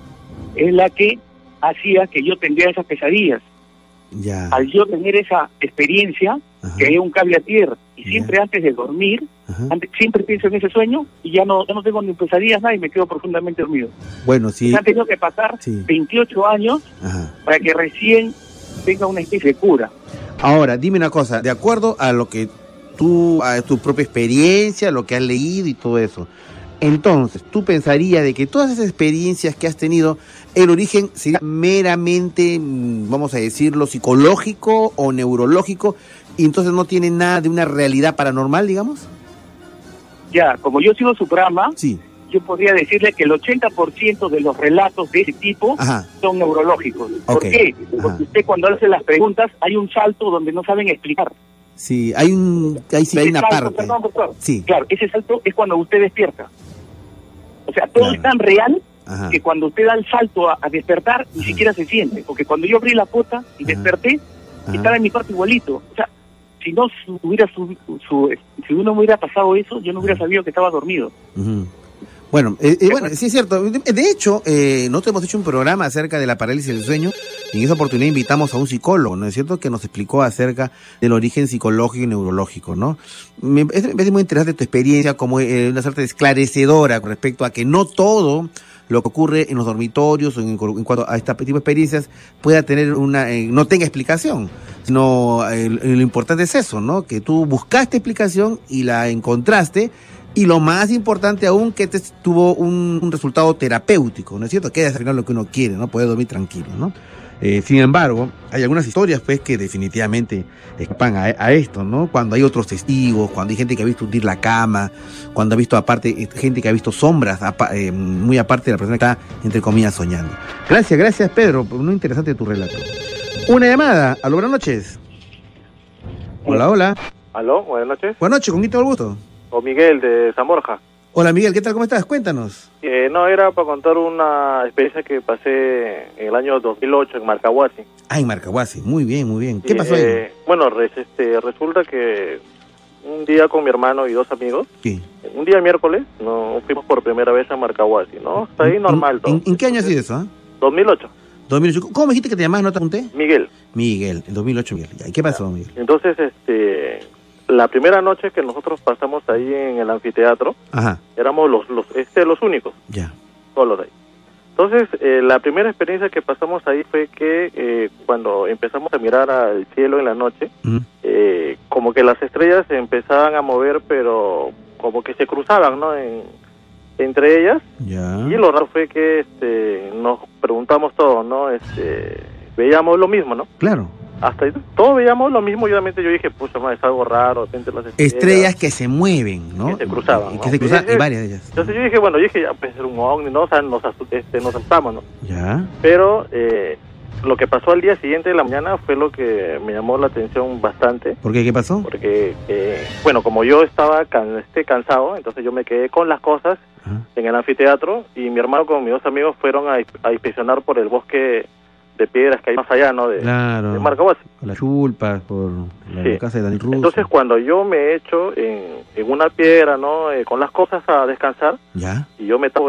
es la que hacía que yo tendría esas pesadillas. Ya. Al yo tener esa experiencia, creé un cable a tierra. Y siempre antes de dormir, siempre pienso en ese sueño y ya no tengo ni pesadillas, nada, y me quedo profundamente dormido. Bueno, sí. Han tenido que pasar 28 años para que recién tenga una especie de cura. Ahora, dime una cosa, de acuerdo a lo que a tu propia experiencia, lo que has leído y todo eso, entonces, ¿tú pensarías de que todas esas experiencias que has tenido, el origen sería meramente, vamos a decirlo, psicológico o neurológico, y entonces no tiene nada de una realidad paranormal, digamos? Ya, como yo sigo su programa, yo podría decirle que el 80% de los relatos de ese tipo son neurológicos. ¿Por qué? Porque usted cuando hace las preguntas hay un salto donde no saben explicar. Sí, hay una parte. Perdón, doctor. Claro, ese salto es cuando usted despierta. O sea, todo es tan real que cuando usted da el salto a despertar, ni siquiera se siente. Porque cuando yo abrí la puerta y desperté, estaba en mi cuarto igualito. O sea, si no hubiera si uno me hubiera pasado eso, yo no hubiera sabido que estaba dormido. Bueno, sí es cierto. De hecho, nosotros hemos hecho un programa acerca de la parálisis del sueño y en esa oportunidad invitamos a un psicólogo, ¿no es cierto?, que nos explicó acerca del origen psicológico y neurológico, ¿no? Me parece muy interesante tu experiencia como una suerte de esclarecedora con respecto a que no todo lo que ocurre en los dormitorios o en cuanto a este tipo de experiencias pueda tener no tenga explicación, sino lo importante es eso, ¿no?, que tú buscaste explicación y la encontraste. Y lo más importante aún, que tuvo un resultado terapéutico, ¿no es cierto? Que es al final lo que uno quiere, ¿no? Poder dormir tranquilo, ¿no? Sin embargo, hay algunas historias, pues, que definitivamente escapan a esto, ¿no? Cuando hay otros testigos, cuando hay gente que ha visto hundir la cama, cuando ha visto aparte, gente que ha visto sombras, muy aparte de la persona que está, entre comillas, soñando. Gracias, Pedro, muy interesante tu relato. Una llamada. Aló, buenas noches. Hola. Aló, buenas noches. Buenas noches, ¿con quién tengo el gusto? O Miguel, de San Borja. Hola Miguel, ¿qué tal? ¿Cómo estás? Cuéntanos. No, era para contar una experiencia que pasé en el año 2008 en Marcahuasi. En Marcahuasi, muy bien. ¿Qué pasó ahí? Bueno, resulta que un día con mi hermano y 2 amigos. Sí. Un día miércoles, no fuimos por primera vez a Marcahuasi, ¿no? Está ahí normal todo. ¿En qué año ha sido eso? 2008. 2008. ¿Cómo me dijiste que te llamabas? ¿No te apunté? Miguel. Miguel, en 2008 Miguel. ¿Y qué pasó, Miguel? Entonces, la primera noche que nosotros pasamos ahí en el anfiteatro, Ajá. éramos los únicos. Ya. Solos ahí. Entonces, la primera experiencia que pasamos ahí fue que cuando empezamos a mirar al cielo en la noche, como que las estrellas se empezaban a mover, pero como que se cruzaban, ¿no? Entre ellas. Ya. Y lo raro fue que nos preguntamos todos, ¿no? Veíamos lo mismo, ¿no? Claro. Hasta ahí, todos veíamos lo mismo y obviamente yo dije, pucha, es algo raro, de repente las estrellas que se mueven, ¿no? Que se cruzaban, y ¿no? que se cruzaban, y varias de ellas. Entonces yo dije, ya puede ser un ovni, ¿no? O sea, nos asustamos, ¿no? Ya. Pero lo que pasó al día siguiente de la mañana fue lo que me llamó la atención bastante. ¿Por qué? ¿Qué pasó? Porque, como yo estaba cansado, entonces yo me quedé con las cosas en el anfiteatro y mi hermano con mis 2 amigos fueron a inspeccionar por el bosque de piedras que hay más allá, ¿no? De Marcahuasi. Por las chulpas, por la casa de Daniel Russo. Entonces, cuando yo me echo en una piedra, ¿no? Con las cosas a descansar, ¿ya? Y yo me tapo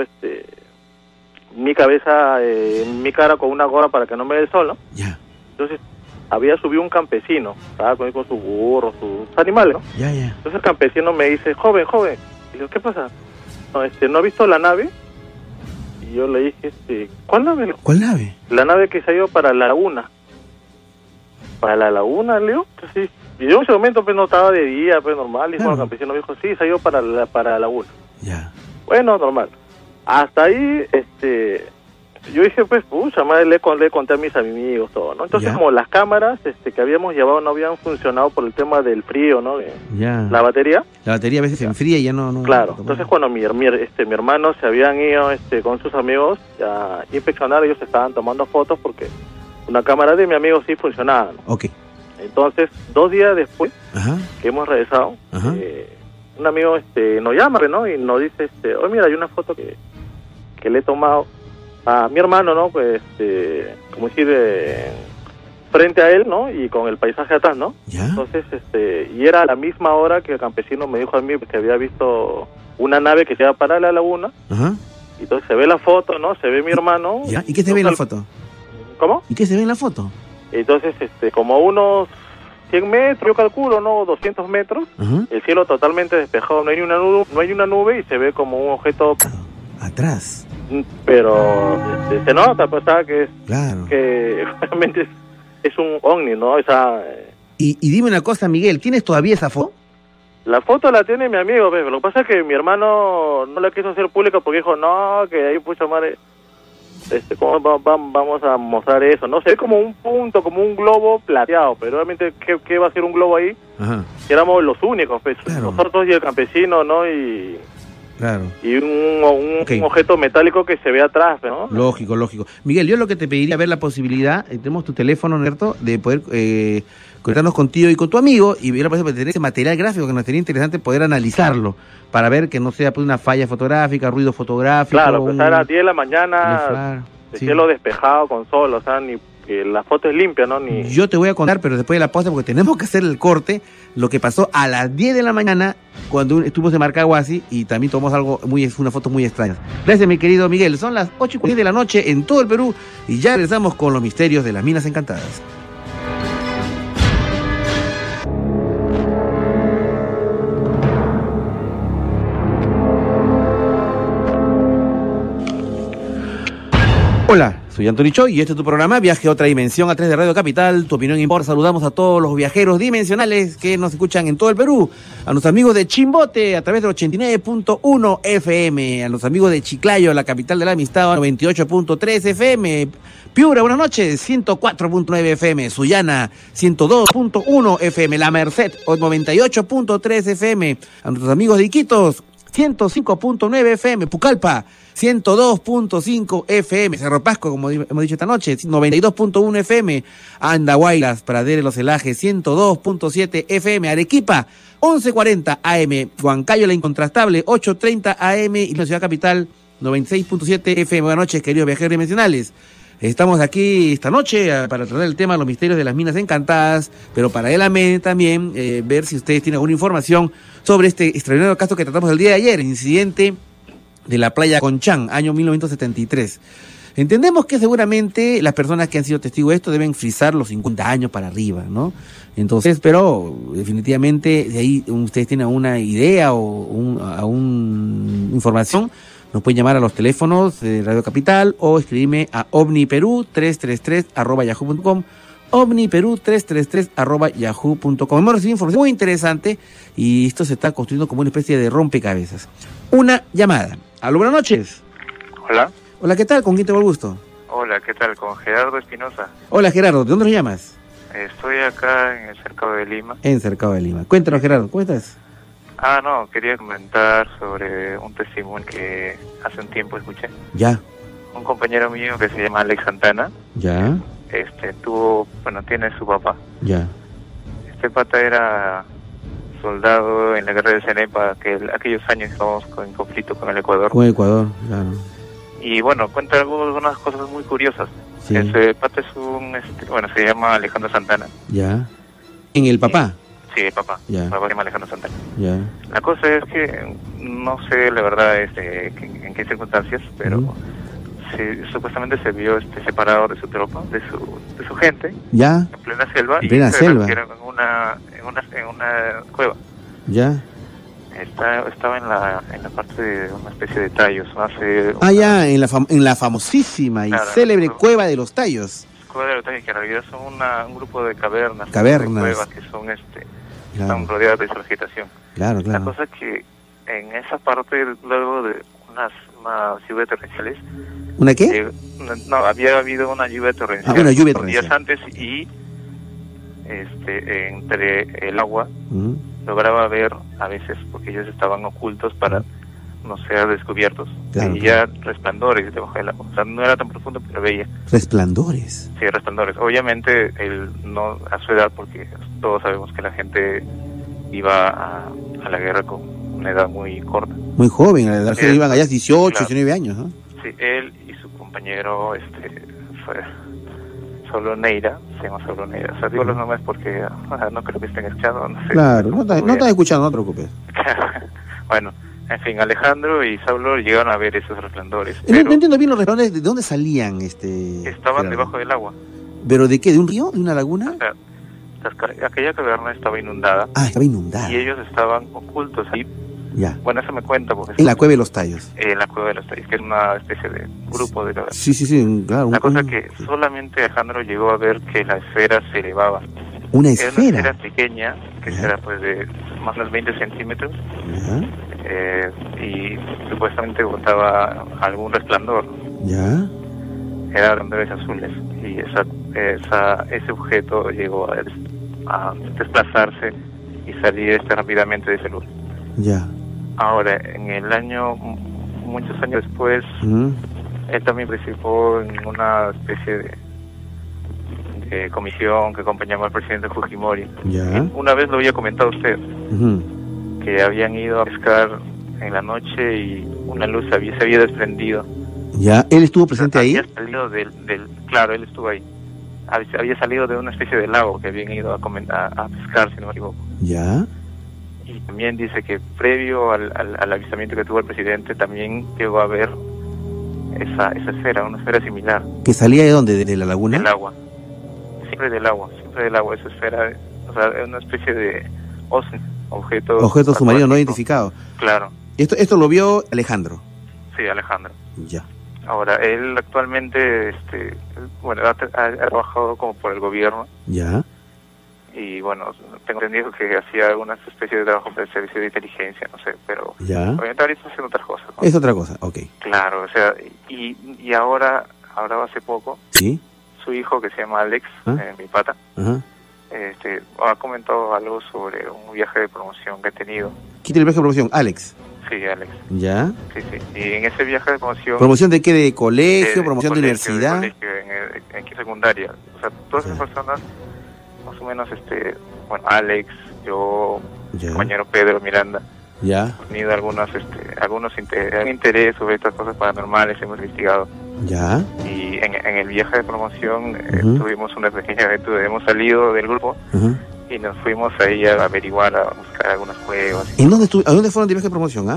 mi cabeza, mi cara con una gorra para que no me dé el sol, ¿no? Ya. Entonces, había subido un campesino, estaba con su burro, sus animales, ¿no? Ya. Entonces el campesino me dice, joven. Y yo, ¿qué pasa? No, ¿no ha visto la nave? Y yo le dije, ¿cuál nave? ¿Cuál nave? La nave que se ha ido para la laguna. ¿Para la laguna, Leo? Sí. Y yo en ese momento pues no estaba de día, pues normal. Y el campesino me dijo, sí, se ha ido para la laguna. Ya. Bueno, normal. Hasta ahí, yo dije, pues, pucha, madre, le conté a mis amigos todo, ¿no? Entonces, como las cámaras que habíamos llevado no habían funcionado por el tema del frío, ¿no? Ya. La batería. La batería a veces se enfría y ya no... Claro. Entonces, cuando mi hermano se habían ido con sus amigos a inspeccionar, ellos estaban tomando fotos porque una cámara de mi amigo sí funcionaba, ¿no? Ok. Entonces, 2 días después que hemos regresado, un amigo nos llama, ¿no? Y nos dice, oye, mira, hay una foto que le he tomado a mi hermano, ¿no? Pues, como decir, frente a él, ¿no? Y con el paisaje atrás, ¿no? ¿Ya? Entonces, y era a la misma hora que el campesino me dijo a mí que había visto una nave que se iba para la laguna. Y entonces se ve la foto, ¿no? Se ve mi hermano. ¿Ya? ¿Y qué se ve en la foto? ¿Cómo? ¿Y qué se ve en la foto? Entonces, como unos 100 metros, yo calculo, ¿no? 200 metros. El cielo totalmente despejado, no hay ni una nube y se ve como un objeto... Atrás. Pero se nota, pues, ¿sabes? Claro. Que realmente es un ovni, ¿no? Y dime una cosa, Miguel, ¿tienes todavía esa foto? La foto la tiene mi amigo, pero lo que pasa es que mi hermano no la quiso hacer pública porque dijo, no, que ahí, pucha madre, ¿cómo vamos a mostrar eso? No sé, como un punto, como un globo plateado, pero realmente, ¿qué va a ser un globo ahí? Que éramos los únicos, pues, nosotros y el campesino, ¿no? Y... Claro. Y un objeto metálico que se ve atrás, ¿no? Lógico. Miguel, yo lo que te pediría ver la posibilidad, tenemos tu teléfono, ¿cierto? De poder conectarnos contigo y con tu amigo y ver la posibilidad de tener ese material gráfico que nos sería interesante poder analizarlo para ver que no sea pues una falla fotográfica, ruido fotográfico. Claro, pues a las 10 de la mañana, el cielo despejado con sol, o sea, ni la foto es limpia, ¿no? Yo te voy a contar, pero después de la pausa, porque tenemos que hacer el corte, lo que pasó a las 10 de la mañana cuando estuvimos en Marcahuasi y también tomamos una foto muy extraña. Gracias, mi querido Miguel. Son las 8:10 de la noche en todo el Perú y ya regresamos con los misterios de las Minas Encantadas. Hola, soy Antonio Choi y este es tu programa Viaje a otra dimensión a través de Radio Capital. Tu opinión importa. Saludamos a todos los viajeros dimensionales que nos escuchan en todo el Perú. A nuestros amigos de Chimbote a través del 89.1 FM. A los amigos de Chiclayo, la capital de la amistad, 98.3 FM. Piura, buenas noches, 104.9 FM. Sullana, 102.1 FM. La Merced, 98.3 FM. A nuestros amigos de Iquitos, 105.9 FM. Pucallpa, 102.5 FM, Cerro Pasco, como hemos dicho esta noche, 92.1 FM, Andahuaylas, Pradera de los Celajes, 102.7 FM, Arequipa, 11:40 AM, Huancayo, la Incontrastable, 8:30 AM y la Ciudad Capital, 96.7 FM. Buenas noches, queridos viajeros dimensionales. Estamos aquí esta noche para tratar el tema de los misterios de las minas encantadas, pero paralelamente también ver si ustedes tienen alguna información sobre este extraordinario caso que tratamos el día de ayer, el incidente de la playa Conchán, año 1973. Entendemos que seguramente las personas que han sido testigos de esto deben frisar los 50 años para arriba, ¿no? Entonces, pero definitivamente de ahí ustedes tienen una idea o una información, nos pueden llamar a los teléfonos de Radio Capital o escribirme a omniperú333@yahoo.com, omniperú333@yahoo.com. Hemos recibido información muy interesante y esto se está construyendo como una especie de rompecabezas. Una llamada. Aló, buenas noches. Hola. Hola, ¿qué tal? ¿Con quién tengo el gusto? Hola, ¿qué tal? Con Gerardo Espinosa. Hola, Gerardo. ¿De dónde nos llamas? Estoy acá en el Cercado de Lima. En Cercado de Lima. Cuéntanos, Gerardo, ¿cómo estás? No, quería comentar sobre un testimonio que hace un tiempo escuché. Ya. Un compañero mío que se llama Alex Santana. Ya. Tiene su papá. Ya. Este pata era soldado en la guerra de Cenepa, que aquellos años estábamos en conflicto con el Ecuador. Con Ecuador, claro. Y bueno, cuenta algunas cosas muy curiosas. Sí. Ese pata es se llama Alejandro Santana. Ya. ¿En el papá? Sí, el papá. Ya. El papá se llama Alejandro Santana. Ya. La cosa es que no sé la verdad en qué circunstancias, pero supuestamente se vio separado de su tropa, de su gente. Ya. En plena selva. En plena selva. En una cueva. Ya. Estaba en la parte de una especie de tallos. En la famosísima y célebre Cueva de los Tallos. Cueva de los Tallos, que en realidad son un grupo de cavernas. Cavernas. De cuevas que son están rodeadas de vegetación. Claro. La cosa es que en esa parte, luego de unas lluvias torrenciales. ¿Una qué? Había habido una lluvia torrencial. Una lluvia torrencial. Días antes y entre el agua lograba ver a veces, porque ellos estaban ocultos para no ser descubiertos. Claro, veía resplandores debajo del agua. O sea, no era tan profundo, pero veía. ¿Resplandores? Sí, resplandores. Obviamente, él no a su edad, porque todos sabemos que la gente iba a la guerra con una edad muy corta. Muy joven, a la edad que iban allá 18, 19 años, ¿no? Sí, él y su compañero fue Saulo Neira, se llama Saulo Neira. O sea, digo los nombres porque no creo que estén escuchando. No sé. Claro, no están escuchando, no te preocupes. Bueno, en fin, Alejandro y Saulo llegaron a ver esos resplandores. No entiendo bien los resplandores, ¿de dónde salían? Estaban debajo del agua. ¿Pero de qué? ¿De un río? ¿De una laguna? O sea, aquella caverna estaba inundada. Estaba inundada. Y ellos estaban ocultos ahí. Ya. Bueno, eso me cuenta. Porque en la Cueva de los Tallos. En la Cueva de los Tallos, que es una especie de grupo de cavernas. Sí, claro. La cosa es que solamente Alejandro llegó a ver que la esfera se elevaba. ¿Una esfera? Era una esfera pequeña, que era pues de más o menos 20 centímetros. Y supuestamente botaba algún resplandor. Ya. Eran resplandores azules. Y ese objeto llegó a desplazarse y salir rápidamente de ese lugar. Ya. Ahora, en el año, muchos años después, él también participó en una especie de comisión que acompañaba al presidente Fujimori. Ya. Una vez lo había comentado usted, que habían ido a pescar en la noche y una luz se había desprendido. Ya, ¿él estuvo presente ahí? Había salido claro, él estuvo ahí. Había salido de una especie de lago que habían ido a pescar, si no me equivoco. Ya. Y también dice que previo al avistamiento que tuvo el presidente, también llegó a ver esa esfera, una esfera similar. ¿Que salía de dónde? ¿De la laguna? Del agua. Siempre del agua, esa esfera, o sea, es una especie de objeto submarino no identificado. Claro. Esto lo vio Alejandro. Sí, Alejandro. Ya. Ahora, él actualmente, ha trabajado como por el gobierno. Ya. Y bueno, tengo entendido que hacía alguna especie de trabajo para el servicio de inteligencia, no sé, pero ya. Obviamente ahora está haciendo otras cosas, ¿no? Es otra cosa, ok. Claro, o sea, y ahora hace poco, ¿sí? Su hijo, que se llama Alex, mi pata, ha comentado algo sobre un viaje de promoción que ha tenido. ¿Quién tiene el viaje de promoción? ¿Alex? Sí, Alex. ¿Ya? Sí. Y en ese viaje de promoción... ¿Promoción de qué? ¿De colegio? ¿Promoción de universidad? De colegio, en secundaria. O sea, todas esas personas, más o menos, Alex, yo, mi compañero Pedro Miranda, Ya. Hemos tenido algunos interés sobre estas cosas paranormales, hemos investigado. Ya. Y en el viaje de promoción tuvimos una pequeña aventura. Hemos salido del grupo y nos fuimos ahí a averiguar, a buscar algunas cuevas. ¿En dónde ¿A dónde fueron de viaje de promoción,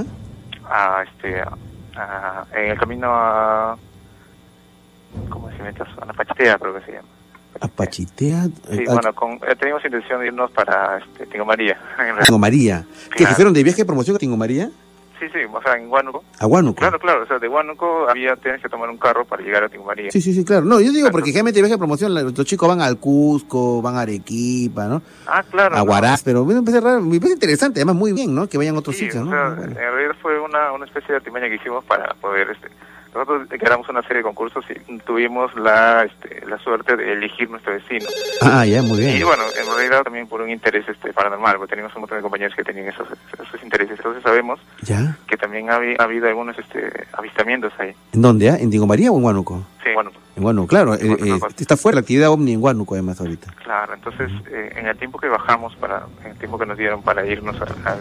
en el camino a... ¿Cómo se llama? A la Pachitea, creo que se llama. ¿A Pachitea? Sí, bueno, teníamos intención de irnos para Tingo María. Tingo María. ¿Qué, que fueron de viaje de promoción a Tingo María? Sí, o sea, en Huánuco. ¿A Huánuco? Claro, o sea, de Huánuco tienes que tomar un carro para llegar a Tingo María. Sí, claro. No, yo digo porque generalmente viaje de promoción, los chicos van al Cusco, van a Arequipa, ¿no? Claro. A Huaraz, pero me parece interesante, además muy bien, ¿no? Que vayan a otros sitios, ¿no? O sea, en realidad fue una especie de artimaña que hicimos para poder... Nosotros creamos una serie de concursos y tuvimos la suerte de elegir nuestro destino. Ya, muy bien. Y bueno, en realidad también por un interés paranormal, porque teníamos un montón de compañeros que tenían esos intereses. Entonces sabemos que también ha habido algunos avistamientos ahí. ¿En dónde? ¿En Tingo María o en Huánuco? Sí, en Huánuco. En Huánuco, claro. Está fuera la actividad ovni en Huánuco además ahorita. Claro, entonces en el tiempo que bajamos, en el tiempo que nos dieron para irnos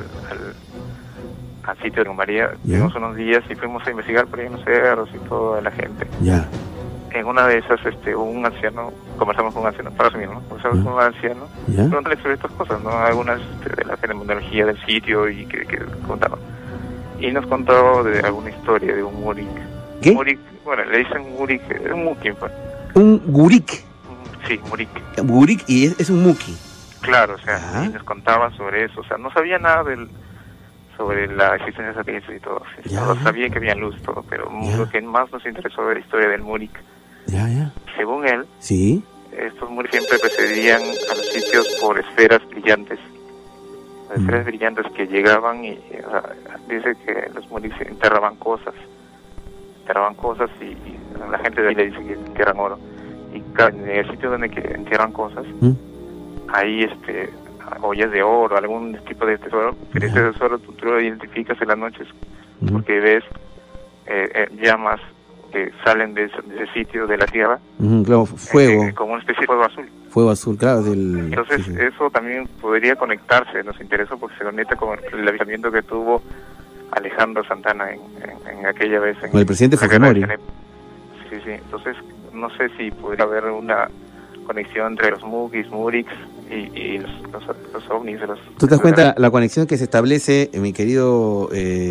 al sitio de Tingo María, tuvimos unos días y fuimos a investigar por ahí en los cerros y toda la gente. Ya. En una de esas, un anciano, conversamos con un anciano, para resumir, ¿no? Conversamos con un anciano, preguntándole sobre estas cosas, ¿no? Algunas de la fenomenología del sitio y que contaba. Y nos contó de alguna historia de un murik. ¿Qué? Murik, bueno, le dicen murik, es un muki. ¿Un gurik? Sí, murik. Gurik y es un muki. Claro, o sea, y nos contaba sobre eso, o sea, no sabía nada sobre la existencia de satélites y todo. Sabía que había luz, todo, pero lo que más nos interesó era la historia del murik. Según él, estos murik siempre precedían a los sitios por esferas brillantes. Las esferas brillantes que llegaban y dice que los murik enterraban cosas y la gente de ahí le dice que entierran oro. Y en el sitio donde entierran cosas, ahí ollas de oro, algún tipo de tesoro, pero ese tesoro tú lo identificas en las noches porque ves llamas que salen de ese sitio de la tierra, claro, fuego, como una especie de fuego azul. Fuego azul, claro. Entonces eso también podría conectarse, nos interesó porque se conecta con el avistamiento que tuvo Alejandro Santana en aquella vez. Con el presidente Fujimori. Sí, entonces no sé si podría haber una conexión entre los muriks y los ovnis. ¿Tú te das cuenta la conexión que se establece, mi querido...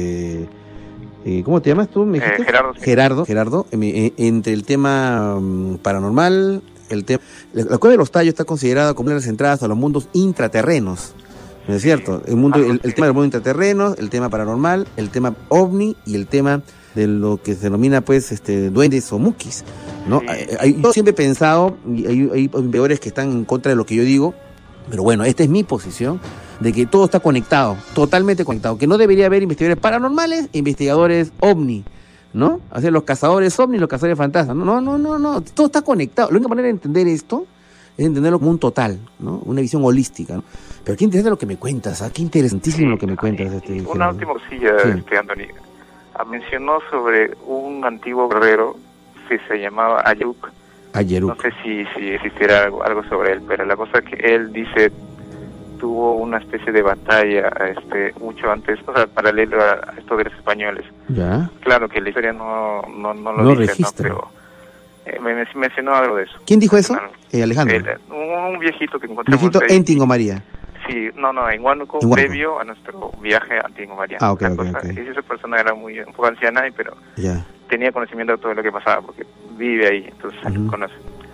¿cómo te llamas tú? ¿Me dijiste? Gerardo, entre el tema paranormal, la Cueva de los Tallos está considerada como una de las entradas a los mundos intraterrenos, ¿no es cierto? El tema del mundo intraterreno, el tema paranormal, el tema ovni y el tema de lo que se denomina pues duendes o mukis, ¿no? Yo siempre he pensado, y hay peores que están en contra de lo que yo digo, pero bueno, esta es mi posición, de que todo está conectado, totalmente conectado, que no debería haber investigadores paranormales e investigadores ovni, ¿no? O sea, los cazadores ovni y los cazadores fantasmas, no, todo está conectado. La única manera de entender esto es entenderlo como un total, ¿no? Una visión holística, ¿no? Pero qué interesante lo que me cuentas, qué interesantísimo lo que me cuentas. Una última cosilla, Anthony. Mencionó sobre un antiguo guerrero que se llamaba Ayeruk. No sé si existiera algo sobre él, pero la cosa es que él dice tuvo una especie de batalla mucho antes, o sea, paralelo a estos de los españoles. Claro que la historia no lo dice, registra. ¿No? Pero me mencionó algo de eso. ¿Quién dijo eso? Alejandro. Un viejito que encontramos en Tingo María. Sí, en Huánuco, previo a nuestro viaje a Tingo María. Okay. Y esa persona era un poco anciana, pero tenía conocimiento de todo lo que pasaba, porque vive ahí, entonces conoce.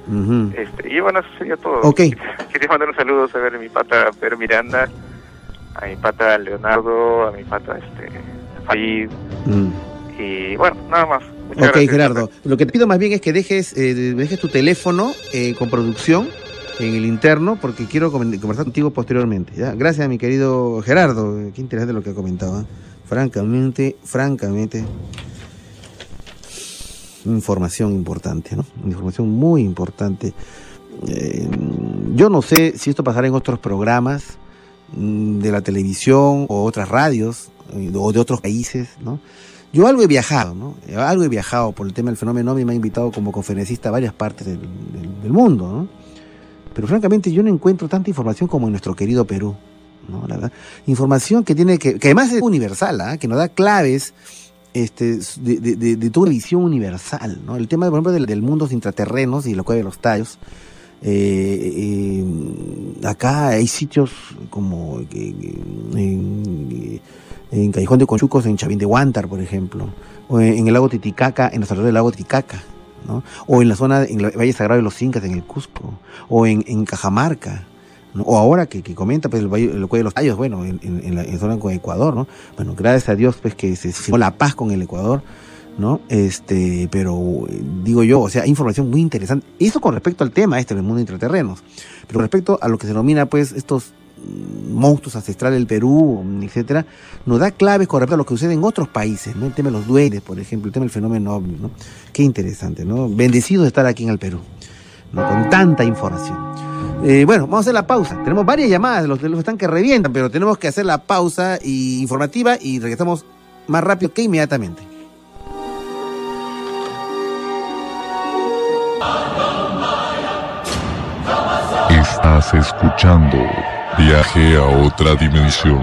Y bueno, eso sería todo. Quería mandar un saludo a ver a mi pata Pedro Miranda, a mi pata Leonardo, a mi pata Farid, y bueno, nada más. Muchas gracias, Gerardo. Lo que te pido más bien es que dejes tu teléfono con producción en el interno, porque quiero conversar contigo posteriormente, ¿ya? Gracias, mi querido Gerardo. Qué interesante lo que ha comentado, ¿eh? Francamente, información importante, ¿no? Información muy importante. Yo no sé si esto pasará en otros programas de la televisión o otras radios o de otros países, ¿no? Yo algo he viajado, ¿no? Algo he viajado por el tema del fenómeno OVNI, me ha invitado como conferencista a varias partes del mundo, ¿no? Pero francamente yo no encuentro tanta información como en nuestro querido Perú. ¿no? La verdad, información que tiene que además es universal, ¿eh? Que nos da claves de tu visión universal, ¿no? El tema, por ejemplo, del mundo intraterrenos y lo que hay de los tallos. Acá hay sitios como en Callejón de Conchucos, en Chavín de Huántar, por ejemplo, o en el lago Titicaca, en los alrededores del lago Titicaca, ¿no? O en la zona, en el Valle Sagrado de los Incas, en el Cusco, o en Cajamarca, ¿no? O ahora que comenta pues el Cuello de los Tallos, bueno, en la zona con Ecuador, ¿no? Bueno, gracias a Dios pues que se firmó la paz con el Ecuador, ¿no? Pero digo yo, o sea, hay información muy interesante. Eso con respecto al tema del mundo intraterrenos. Pero respecto a lo que se denomina pues estos monstruos ancestrales del Perú, etcétera, nos da claves con respecto a lo que sucede en otros países, ¿no? El tema de los duendes, por ejemplo, el tema del fenómeno ovni, ¿no? Qué interesante, ¿no? Bendecido de estar aquí en el Perú, ¿no? Con tanta información. Bueno, vamos a hacer la pausa. Tenemos varias llamadas, los están que revientan, pero tenemos que hacer la pausa informativa y regresamos más rápido que inmediatamente. Estás escuchando Viaje a otra dimensión.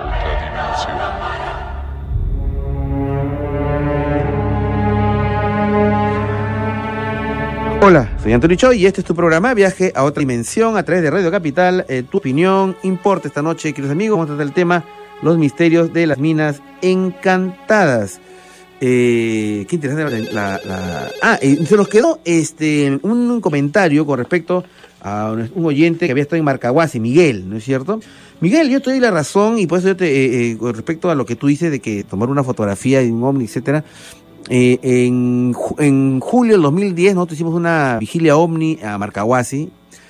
Hola, soy Antonio Choi y este es tu programa Viaje a otra dimensión a través de Radio Capital. Tu opinión importa esta noche, queridos amigos. Vamos a tratar el tema los misterios de las minas encantadas. Qué interesante se nos quedó un comentario con respecto a un oyente que había estado en Marcahuasi, Miguel, ¿no es cierto? Miguel, yo te doy la razón y por eso yo con respecto a lo que tú dices de que tomar una fotografía de un ovni, etcétera, en julio del 2010 nosotros hicimos una vigilia ovni a Marcahuasi,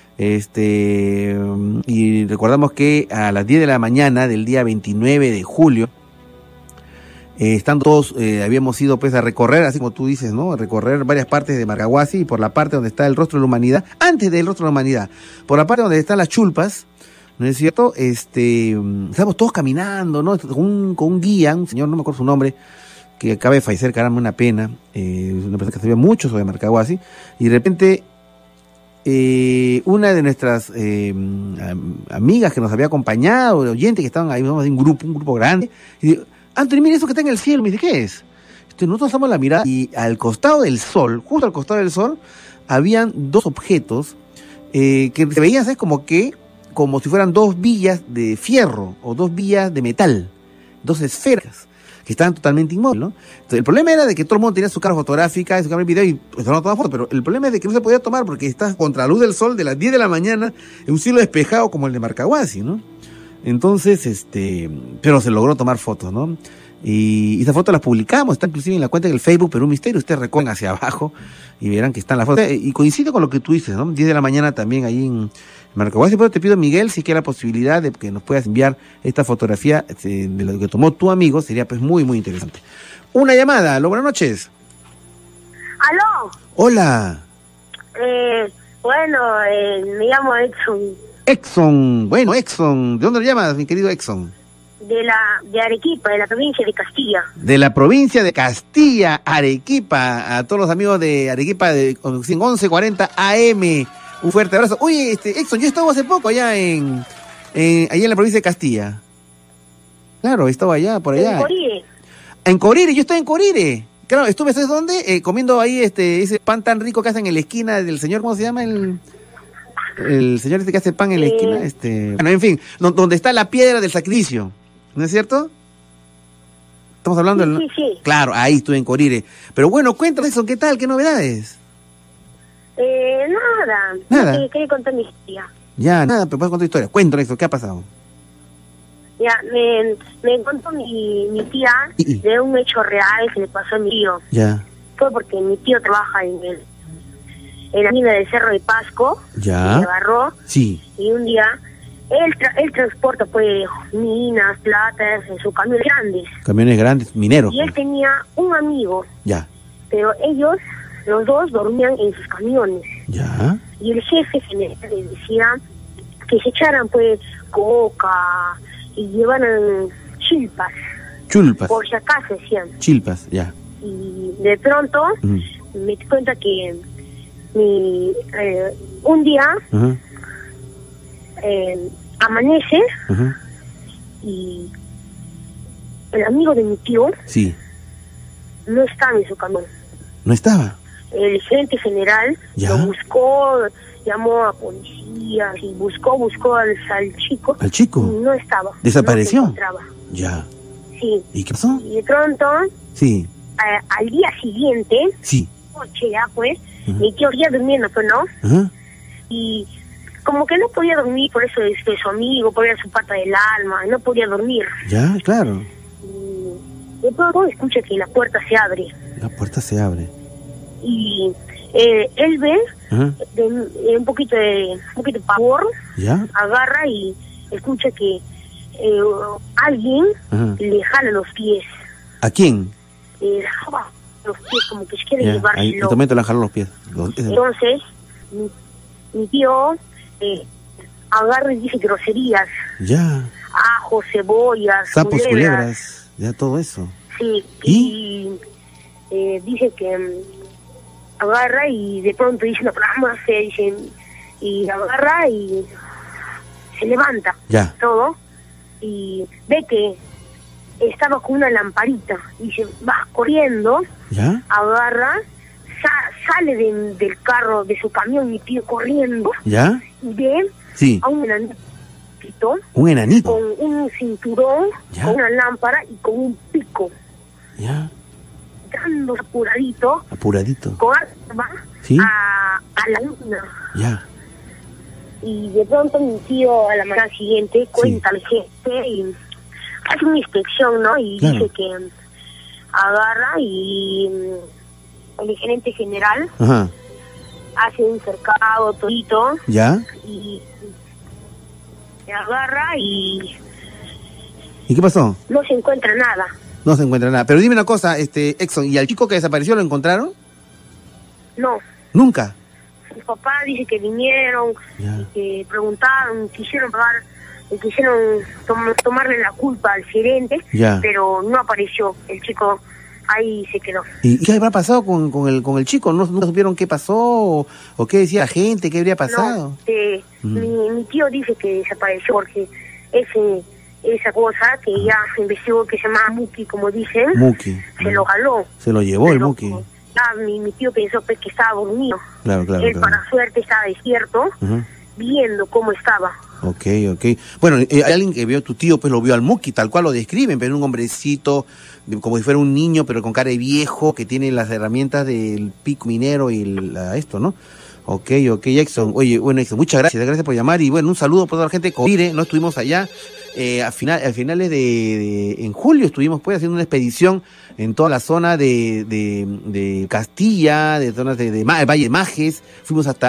y recordamos que a las 10 de la mañana del día 29 de julio, estando todos, habíamos ido pues a recorrer, así como tú dices, ¿no? A recorrer varias partes de Marcahuasi y por la parte donde está el rostro de la humanidad, antes del rostro de la humanidad, por la parte donde están las chulpas, ¿no es cierto? Estábamos todos caminando, ¿no? Con un guía, un señor, no me acuerdo su nombre, que acaba de fallecer, caramba, una pena, una persona que sabía mucho sobre Marcahuasi, y de repente una de nuestras amigas que nos había acompañado, oyentes que estaban ahí, un grupo grande, y digo, Anthony, mira eso que está en el cielo. Me dice, ¿qué es? Nosotros damos la mirada y al costado del sol, justo al costado del sol, habían dos objetos que se veían, ¿sabes? Como si fueran dos villas de fierro o dos villas de metal, dos esferas que estaban totalmente inmóviles, ¿no? Entonces, el problema era de que todo el mundo tenía su cámara fotográfica, su cámara de video y estaban tomando fotos, pero el problema es de que no se podía tomar porque estás contra la luz del sol de las 10 de la mañana en un cielo despejado como el de Marcahuasi, ¿no? Entonces, pero se logró tomar fotos, ¿no? Y esas fotos las publicamos, está inclusive en la cuenta del Facebook Perú Misterio, ustedes recorren hacia abajo y verán que están las fotos. Y coincido con lo que tú dices, ¿no? 10 de la mañana también ahí en Marcahuasi. Pero te pido, Miguel, si quieres la posibilidad de que nos puedas enviar esta fotografía de lo que tomó tu amigo, sería pues muy, muy interesante. Una llamada, aló, buenas noches. ¿Aló? Hola. Me llamo Edson. Exxon, ¿de dónde lo llamas, mi querido Exxon? De Arequipa, de la provincia de Castilla. De la provincia de Castilla, Arequipa, a todos los amigos de Arequipa de 1140 AM, un fuerte abrazo. Oye, Exxon, yo estaba hace poco allá allá en la provincia de Castilla. Claro, estaba allá, por allá. En Corire. En Corire, yo estoy en Corire. Claro, estuve, ¿sabes dónde? Comiendo ahí ese pan tan rico que hacen en la esquina del señor, ¿cómo se llama? El señor que hace pan en la esquina, bueno, en fin, donde está la piedra del sacrificio, ¿no es cierto? Estamos hablando Sí. Claro, ahí estuve en Corire. Pero bueno, cuéntame eso, ¿qué tal? ¿Qué novedades? Nada. Quería contar mi historia. Ya, nada, pero puedes contar historia. Cuéntame eso, ¿qué ha pasado? Ya, me contó mi tía de un hecho real que le pasó a mi tío. Ya. Fue porque mi tío trabaja en la mina del Cerro de Pasco. Ya. Se agarró. Sí. Y un día, él transporta pues minas, platas en sus camiones grandes. Camiones grandes, mineros. Y él tenía un amigo. Ya. Pero ellos, los dos, dormían en sus camiones. Ya. Y el jefe general les decía que se echaran pues coca y llevaran chilpas. Chulpas. Por si acaso decían. Chilpas, ya. Y de pronto me di cuenta que un día amanece y el amigo de mi tío sí no estaba en su camión. ¿No estaba? El gerente general ¿Ya? lo buscó, llamó a policías y buscó al chico. ¿Al chico? Y no estaba. ¿Desapareció? No se encontraba. Ya. Sí. ¿Y qué pasó? Y de pronto, Sí. Al día siguiente, Sí. noche ya pues, mi tío ya durmiendo, pues no. Ajá. Y como que no podía dormir por eso de su amigo, por eso su pata del alma, no podía dormir. Ya, claro. Y de pronto escucha que la puerta se abre. La puerta se abre. Y él ve Ajá. un poquito de pavor, ¿Ya? agarra y escucha que alguien Ajá. le jala los pies. ¿A quién? Le jala los pies como que se quiere Ya, ahí, en llevárselo. este momento le jaló los pies. Entonces, mi tío agarra y dice groserías. Ya. Ajo, cebollas, Sapos, culebras, ya todo eso. Sí, y dice que agarra y de pronto dice una palabra, dice, y agarra y se levanta. Ya. Todo, y ve que estaba con una lamparita, y se va corriendo, ¿Ya? agarra, sale del carro, de su camión, mi tío corriendo, ¿Ya? y ve Sí. a un enanito, Un enanito. con un cinturón, ¿Ya? con una lámpara y con un pico, Ya. dando apuradito, Apuradito. con arma, ¿Sí? a la luna. Ya. Y de pronto mi tío a la mañana siguiente cuenta al jefe y hace una inspección, ¿no? Y Claro. dice que agarra y el gerente general Ajá. hace un cercado, todito, ¿Ya? y agarra y ¿Y qué pasó? no se encuentra nada. No se encuentra nada. Pero dime una cosa, Exxon, ¿y al chico que desapareció lo encontraron? No. Nunca. Mi papá dice que vinieron, Ya. y que preguntaron, quisieron pagar, quisieron tomarle la culpa al gerente, Ya. pero no apareció. El chico ahí se quedó. ¿Y qué habrá pasado con el chico? ¿No supieron qué pasó? ¿O qué decía la gente? ¿Qué habría pasado? No, mi tío dice que desapareció porque esa cosa que ya investigó, que se llama Muki, como dicen, Muki. se lo jaló. Se lo llevó el Muki. Mi tío pensó pues, que estaba dormido. Claro, claro. Él, claro. para suerte, estaba despierto, Ajá. viendo cómo estaba. Ok. Bueno, hay alguien que vio, tu tío, pues lo vio al Muki, tal cual lo describen, pero un hombrecito, como si fuera un niño, pero con cara de viejo, que tiene las herramientas del pico minero y esto, ¿no? Ok, Exxon. Oye, bueno, Exxon, muchas gracias por llamar y bueno, un saludo por toda la gente de Corire, no estuvimos allá. A finales en julio estuvimos pues haciendo una expedición en toda la zona de Castilla, de zonas de Valle de Majes, fuimos hasta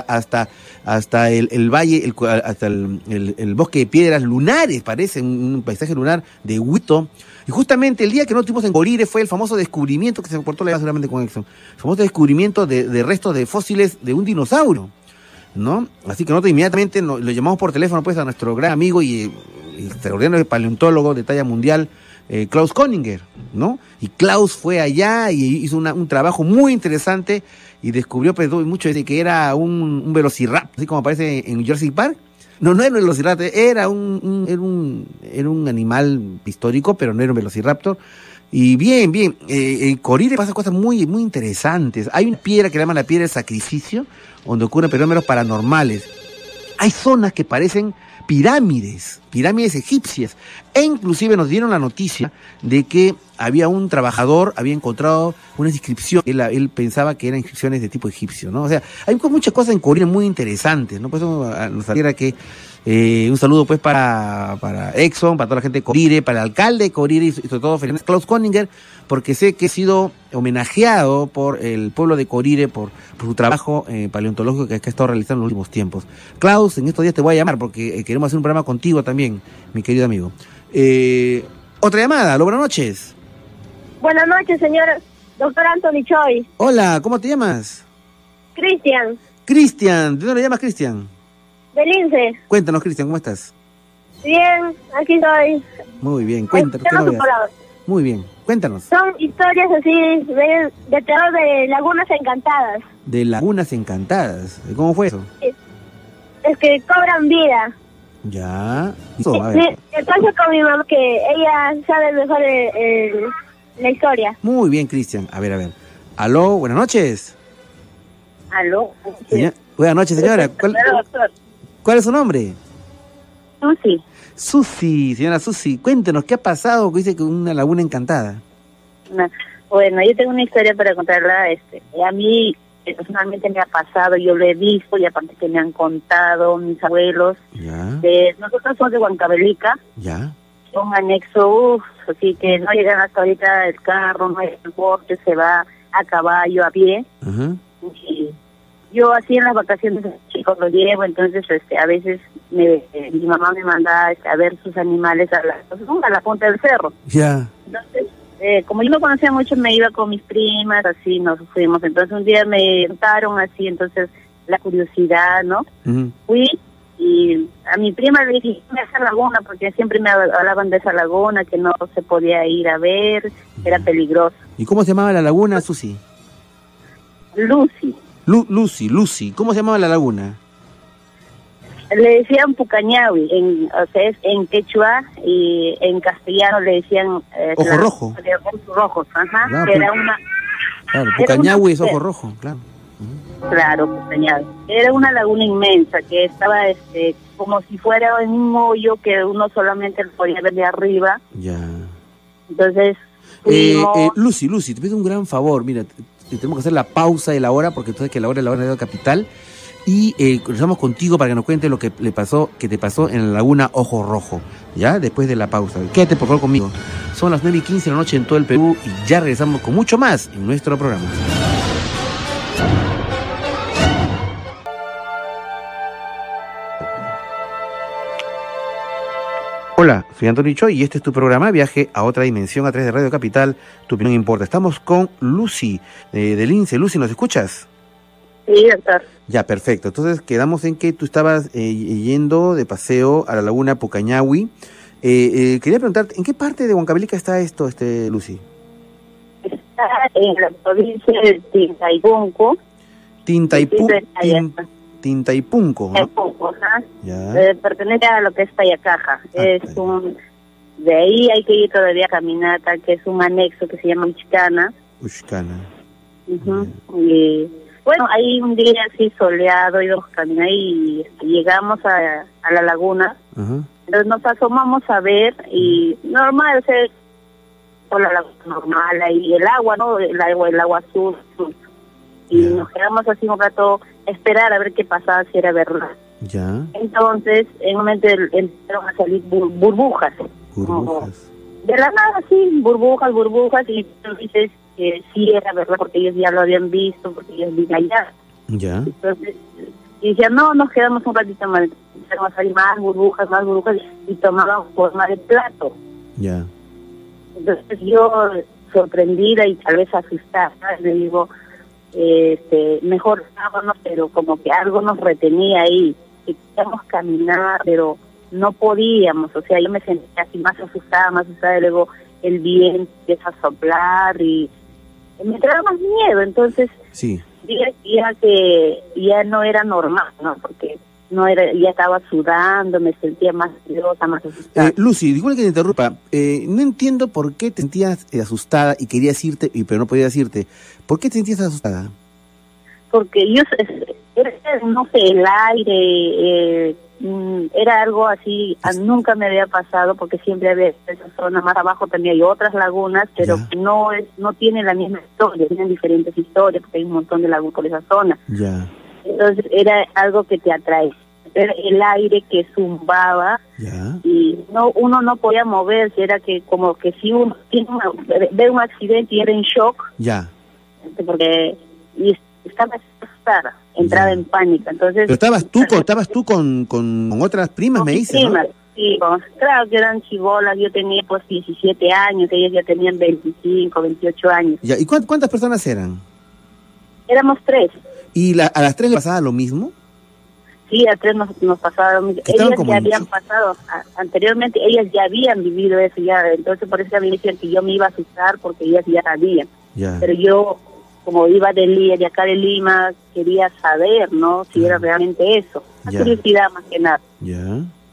el valle, hasta el bosque de piedras lunares, parece, un paisaje lunar de Huito. Y justamente el día que no estuvimos en Corire fue el famoso descubrimiento, que se cortó la idea seguramente con Exxon, el famoso descubrimiento de restos de fósiles de un dinosaurio, ¿no? Así que nosotros inmediatamente lo llamamos por teléfono pues a nuestro gran amigo y extraordinario paleontólogo de talla mundial, Klaus Koninger, ¿no? Y Klaus fue allá y hizo un trabajo muy interesante y descubrió pues mucho de que era un velociraptor, así como aparece en Jurassic Park. No era un velociraptor, era un animal histórico, pero no era un velociraptor. Y bien, en Corire pasa cosas muy interesantes. Hay una piedra que se llama la piedra del sacrificio, donde ocurren fenómenos paranormales. Hay zonas que parecen pirámides egipcias, e inclusive nos dieron la noticia de que había un trabajador, había encontrado unas inscripciones, él pensaba que eran inscripciones de tipo egipcio, ¿no? O sea, hay muchas cosas en Corire muy interesantes, ¿no? Pues nos alegra que un saludo pues para Exxon, para toda la gente de Corire, para el alcalde de Corire y sobre todo Klaus Koninger, porque sé que ha sido homenajeado por el pueblo de Corire por su trabajo paleontológico que ha estado realizando en los últimos tiempos. Klaus, en estos días te voy a llamar porque queremos hacer un programa contigo también, mi querido amigo. Otra llamada, aló, buenas noches. Buenas noches, señor doctor Anthony Choi. Hola, ¿cómo te llamas? Cristian, ¿de dónde le llamas, Cristian? del INSE. Cuéntanos, Cristian, ¿cómo estás? Bien, aquí estoy. Muy bien, cuéntanos. Muy bien, cuéntanos. Son historias así de terror de lagunas encantadas. De lagunas encantadas, ¿cómo fue eso? Es que cobran vida. Ya. Sí, el caso con mi mamá, que ella sabe mejor la historia. Muy bien, Cristian. A ver. Aló, buenas noches. Aló. Buenas noches, señora. ¿Cuál es su nombre? Susi, señora Susi. Cuéntenos, ¿qué ha pasado? Que dice que una laguna encantada. Bueno, yo tengo una historia para contarla. A mí personalmente me ha pasado, yo lo he visto y aparte que me han contado mis abuelos. Ya. Nosotros somos de Huancavelica. Ya. Un anexo, así que no llegan hasta ahorita el carro, no hay transporte, se va a caballo, a pie. Y yo así en las vacaciones chicos lo llevo, entonces a veces mi mamá me manda a ver sus animales a la punta del cerro. Ya. Entonces, como yo no conocía mucho, me iba con mis primas, así nos fuimos. Entonces un día me contaron así, entonces la curiosidad, ¿no? Fui y a mi prima le dije, esa laguna, porque siempre me hablaban de esa laguna, que no se podía ir a ver, era peligroso. ¿Y cómo se llamaba la laguna, Susi? Lucy. Lucy. ¿Cómo se llamaba la laguna? Le decían Pucañahui, es en quechua, y en castellano le decían... ojo rojo. Ojos rojos, ajá. Claro, era una... Claro, Pucañahui es ojo rojo, claro. Claro, Pucañahui. Era una laguna inmensa que estaba como si fuera en un hoyo que uno solamente podía ver de arriba. Ya. Entonces, Lucy, te pido un gran favor. Mira, tenemos que hacer la pausa de la hora, porque tú sabes que la hora es la hora de la capital. Y cruzamos contigo para que nos cuentes lo que te pasó en la laguna Ojo Rojo, ¿ya? Después de la pausa. Quédate por favor conmigo. Son las 9:15 de la noche en todo el Perú y ya regresamos con mucho más en nuestro programa. Hola, soy Antonio Choi y este es tu programa Viaje a otra dimensión a través de Radio Capital. Tu opinión importa. Estamos con Lucy del INSE. Lucy, ¿nos escuchas? Sí, doctor. Ya, perfecto. Entonces quedamos en que tú estabas yendo de paseo a la laguna Pucañahui. Quería preguntarte, ¿en qué parte de Huancavelica está esto, Lucy? Está en la provincia de Tintaipunco. Tintaipunco, ¿no? Ya. Pertenece a lo que es Payacaja. De ahí hay que ir todavía a caminata, que es un anexo que se llama Uxcana. Y bueno, ahí un día así soleado, íbamos a caminar y llegamos a la laguna. Entonces nos asomamos a ver y normal, por la laguna normal, ahí el agua, ¿no? El agua azul. Y nos quedamos así un rato a esperar a ver qué pasaba, si era verdad. Ya. Entonces, en un momento empezaron a salir burbujas. De la nada, sí, burbujas, y tú dices que sí era verdad, porque ellos ya lo habían visto, porque ellos vivían allá. Ya. Entonces, y decían, no, nos quedamos un ratito más, empezaron a salir más burbujas, y tomaban forma de plato. Ya. Entonces yo, sorprendida y tal vez asustada, le digo, mejor vámonos, pero como que algo nos retenía ahí, que queríamos caminar, pero no podíamos, o sea, yo me sentía así más asustada, y luego el viento empieza a soplar y me entraba más miedo, entonces sí. Diría que ya no era normal, ¿no? Porque ya estaba sudando, me sentía más nerviosa, más asustada. Lucy, disculpe que te interrumpa, no entiendo por qué te sentías asustada y querías irte, pero no podías irte. ¿Por qué te sentías asustada? Porque yo, no sé, el aire, era algo así, nunca me había pasado, porque siempre había esa zona, más abajo también hay otras lagunas, pero no tienen la misma historia, tienen diferentes historias, porque hay un montón de lagunas por esa zona. Ya. Entonces era algo que te atrae, era el aire que zumbaba. Ya. Y uno no podía moverse, era que como que si uno ve un accidente y era en shock. Ya. Porque estaba asustada, entraba en pánico. Entonces, pero estabas tú con otras primas, me dices, ¿no? Sí, claro que eran chibolas, yo tenía pues 17 años, ellas ya tenían 25, 28 años. Ya. ¿Y cuántas personas eran? Éramos 3. ¿Y a las 3 le pasaba lo mismo? Sí, a 3 nos pasaba lo mismo. Ellas ya habían pasado, anteriormente ellas ya habían vivido eso ya, entonces por eso a mí me decían que yo me iba a asustar porque ellas ya sabían. Ya. Pero yo, como iba de acá de Lima, quería saber, ¿no? Si era realmente eso. La curiosidad más que nada. Ya.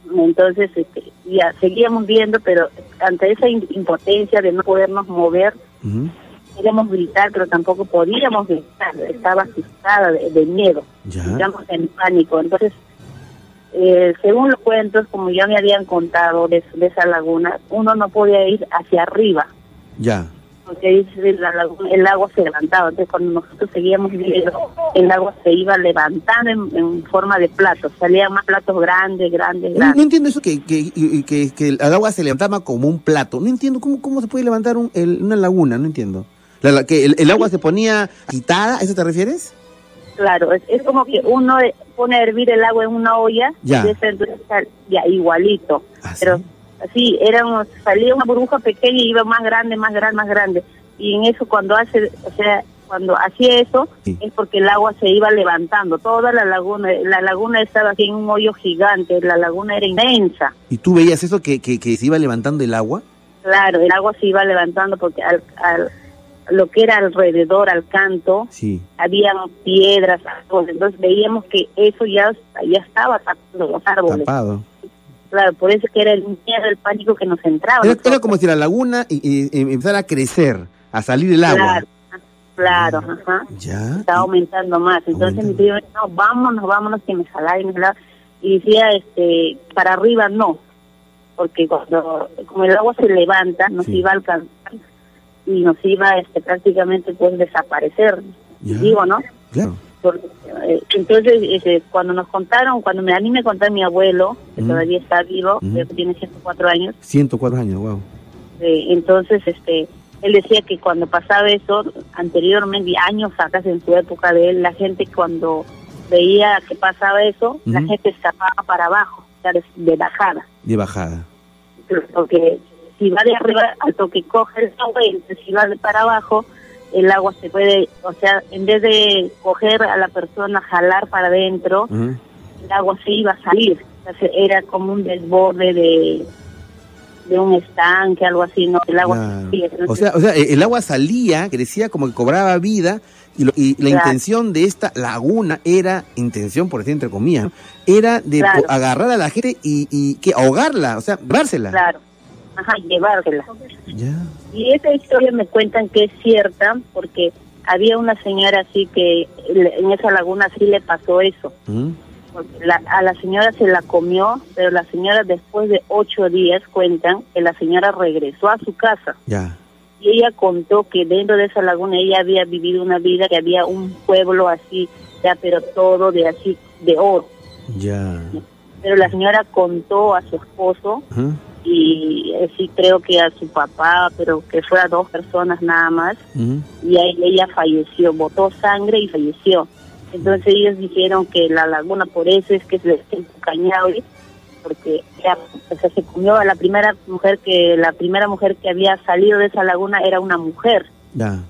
Entonces ya seguíamos viendo, pero ante esa impotencia de no podernos mover, queríamos gritar, pero tampoco podíamos gritar. Estaba asustada de miedo, estamos en pánico. Entonces, según los cuentos, como ya me habían contado de esa laguna, uno no podía ir hacia arriba. Ya. Porque el agua se levantaba. Entonces, cuando nosotros seguíamos viendo, el agua se iba levantando en forma de platos. Salían más platos grandes. No entiendo eso que el agua se levantaba como un plato. No entiendo cómo se puede levantar una laguna. No entiendo. Que el agua se ponía agitada, ¿a eso te refieres? Claro, es como que uno pone a hervir el agua en una olla, ya. Y entonces ya igualito. ¿Ah, pero sí? Así, salía una burbuja pequeña y iba más grande. Y en eso cuando hacía eso, sí, es porque el agua se iba levantando. Toda la laguna estaba aquí en un hoyo gigante, la laguna era inmensa. ¿Y tú veías eso que se iba levantando el agua? Claro, el agua se iba levantando porque lo que era alrededor, al canto, sí, había piedras, árboles. Entonces veíamos que eso ya estaba tapando los árboles. Tapado. Claro, por eso que era el miedo, el pánico que nos entraba. Era como si la laguna empezara a crecer, a salir el agua. Claro, ajá. Ya. Estaba aumentando más. Entonces mi tío, no, vámonos, que me jalaba. Y decía, para arriba no. Porque como el agua se levanta, nos iba a alcanzar y nos iba prácticamente pues desaparecer. Ya. Digo, ¿no? Claro. Entonces, cuando a mí me contó mi abuelo, que todavía está vivo, que tiene 104 años. 104 años, wow. Entonces, él decía que cuando pasaba eso, anteriormente, años atrás en su época de él, la gente cuando veía que pasaba eso, la gente escapaba para abajo, o sea, de bajada. De bajada. Porque si va de arriba, al toque coge el agua, y si va para abajo, el agua se puede, o sea, en vez de coger a la persona, jalar para adentro, el agua se iba a salir. O sea, era como un desborde de un estanque, algo así, ¿no? El agua salía. Entonces, o sea, el agua salía, crecía, como que cobraba vida, y la intención de esta laguna era, por decir entre comillas, ¿no? Era de agarrar a la gente y que ahogarla, o sea, llevársela. Claro. Ajá, llevársela. Ya. Y esa historia me cuentan que es cierta, porque había una señora así que en esa laguna sí le pasó eso. A la señora se la comió, pero la señora después de 8 días cuentan que la señora regresó a su casa. Ya. Y ella contó que dentro de esa laguna ella había vivido una vida, que había un pueblo así, ya, pero todo de oro. Ya. Pero la señora contó a su esposo, y sí creo que a su papá, pero que fueron 2 personas nada más, y ahí ella falleció, botó sangre y falleció. Entonces ellos dijeron que la laguna, por eso es que es el Cañauri, porque ella, se comió a la primera mujer que había salido de esa laguna era una mujer. Ya.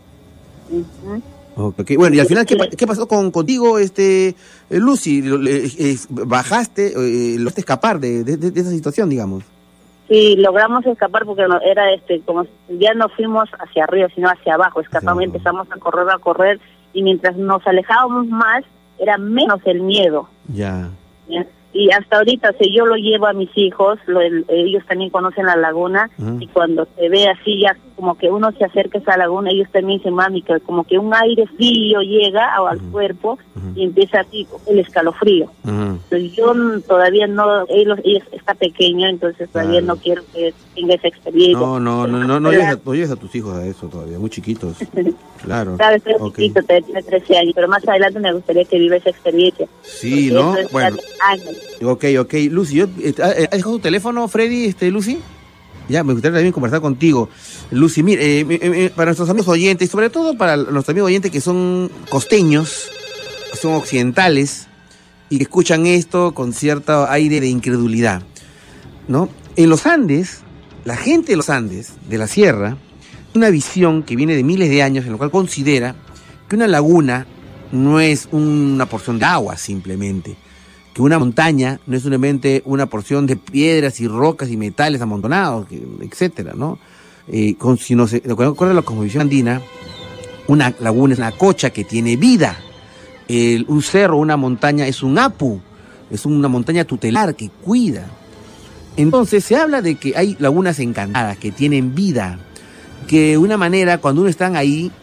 Okay. Bueno, y al final, ¿qué pasó contigo, Lucy? ¿Bajaste, lograste escapar de esa situación, digamos? Sí, logramos escapar porque era como ya no fuimos hacia arriba, sino hacia abajo. Escapamos, empezamos a correr, y mientras nos alejábamos más, era menos el miedo. Ya. ¿Ya? Y hasta ahorita, si yo lo llevo a mis hijos, ellos también conocen la laguna, y cuando se ve así, ya como que uno se acerca a esa laguna, ellos también dicen, mami, que como que un aire frío llega al cuerpo, y empieza así el escalofrío. Entonces yo todavía no, ellos está pequeño, entonces todavía no quiero que tenga esa experiencia. No lleves a tus hijos a eso todavía, muy chiquitos. Claro. Sabes, es chiquito, tiene 13 años, pero más adelante me gustaría que viva esa experiencia. Sí, ¿no? Bueno. Ok. Lucy, ¿has dejado tu teléfono, Freddy, Lucy? Ya, me gustaría también conversar contigo. Lucy, mire, para nuestros amigos oyentes, sobre todo para nuestros amigos oyentes que son costeños, son occidentales, y que escuchan esto con cierto aire de incredulidad, ¿no? En los Andes, la gente de los Andes, de la sierra, una visión que viene de miles de años, en la cual considera que una laguna no es una porción de agua simplemente, que una montaña no es solamente una porción de piedras y rocas y metales amontonados, etcétera, ¿no? De acuerdo a la cosmovisión andina, una laguna es una cocha que tiene vida. Un cerro, una montaña es un apu, es una montaña tutelar que cuida. Entonces se habla de que hay lagunas encantadas que tienen vida, que de una manera cuando uno está ahí,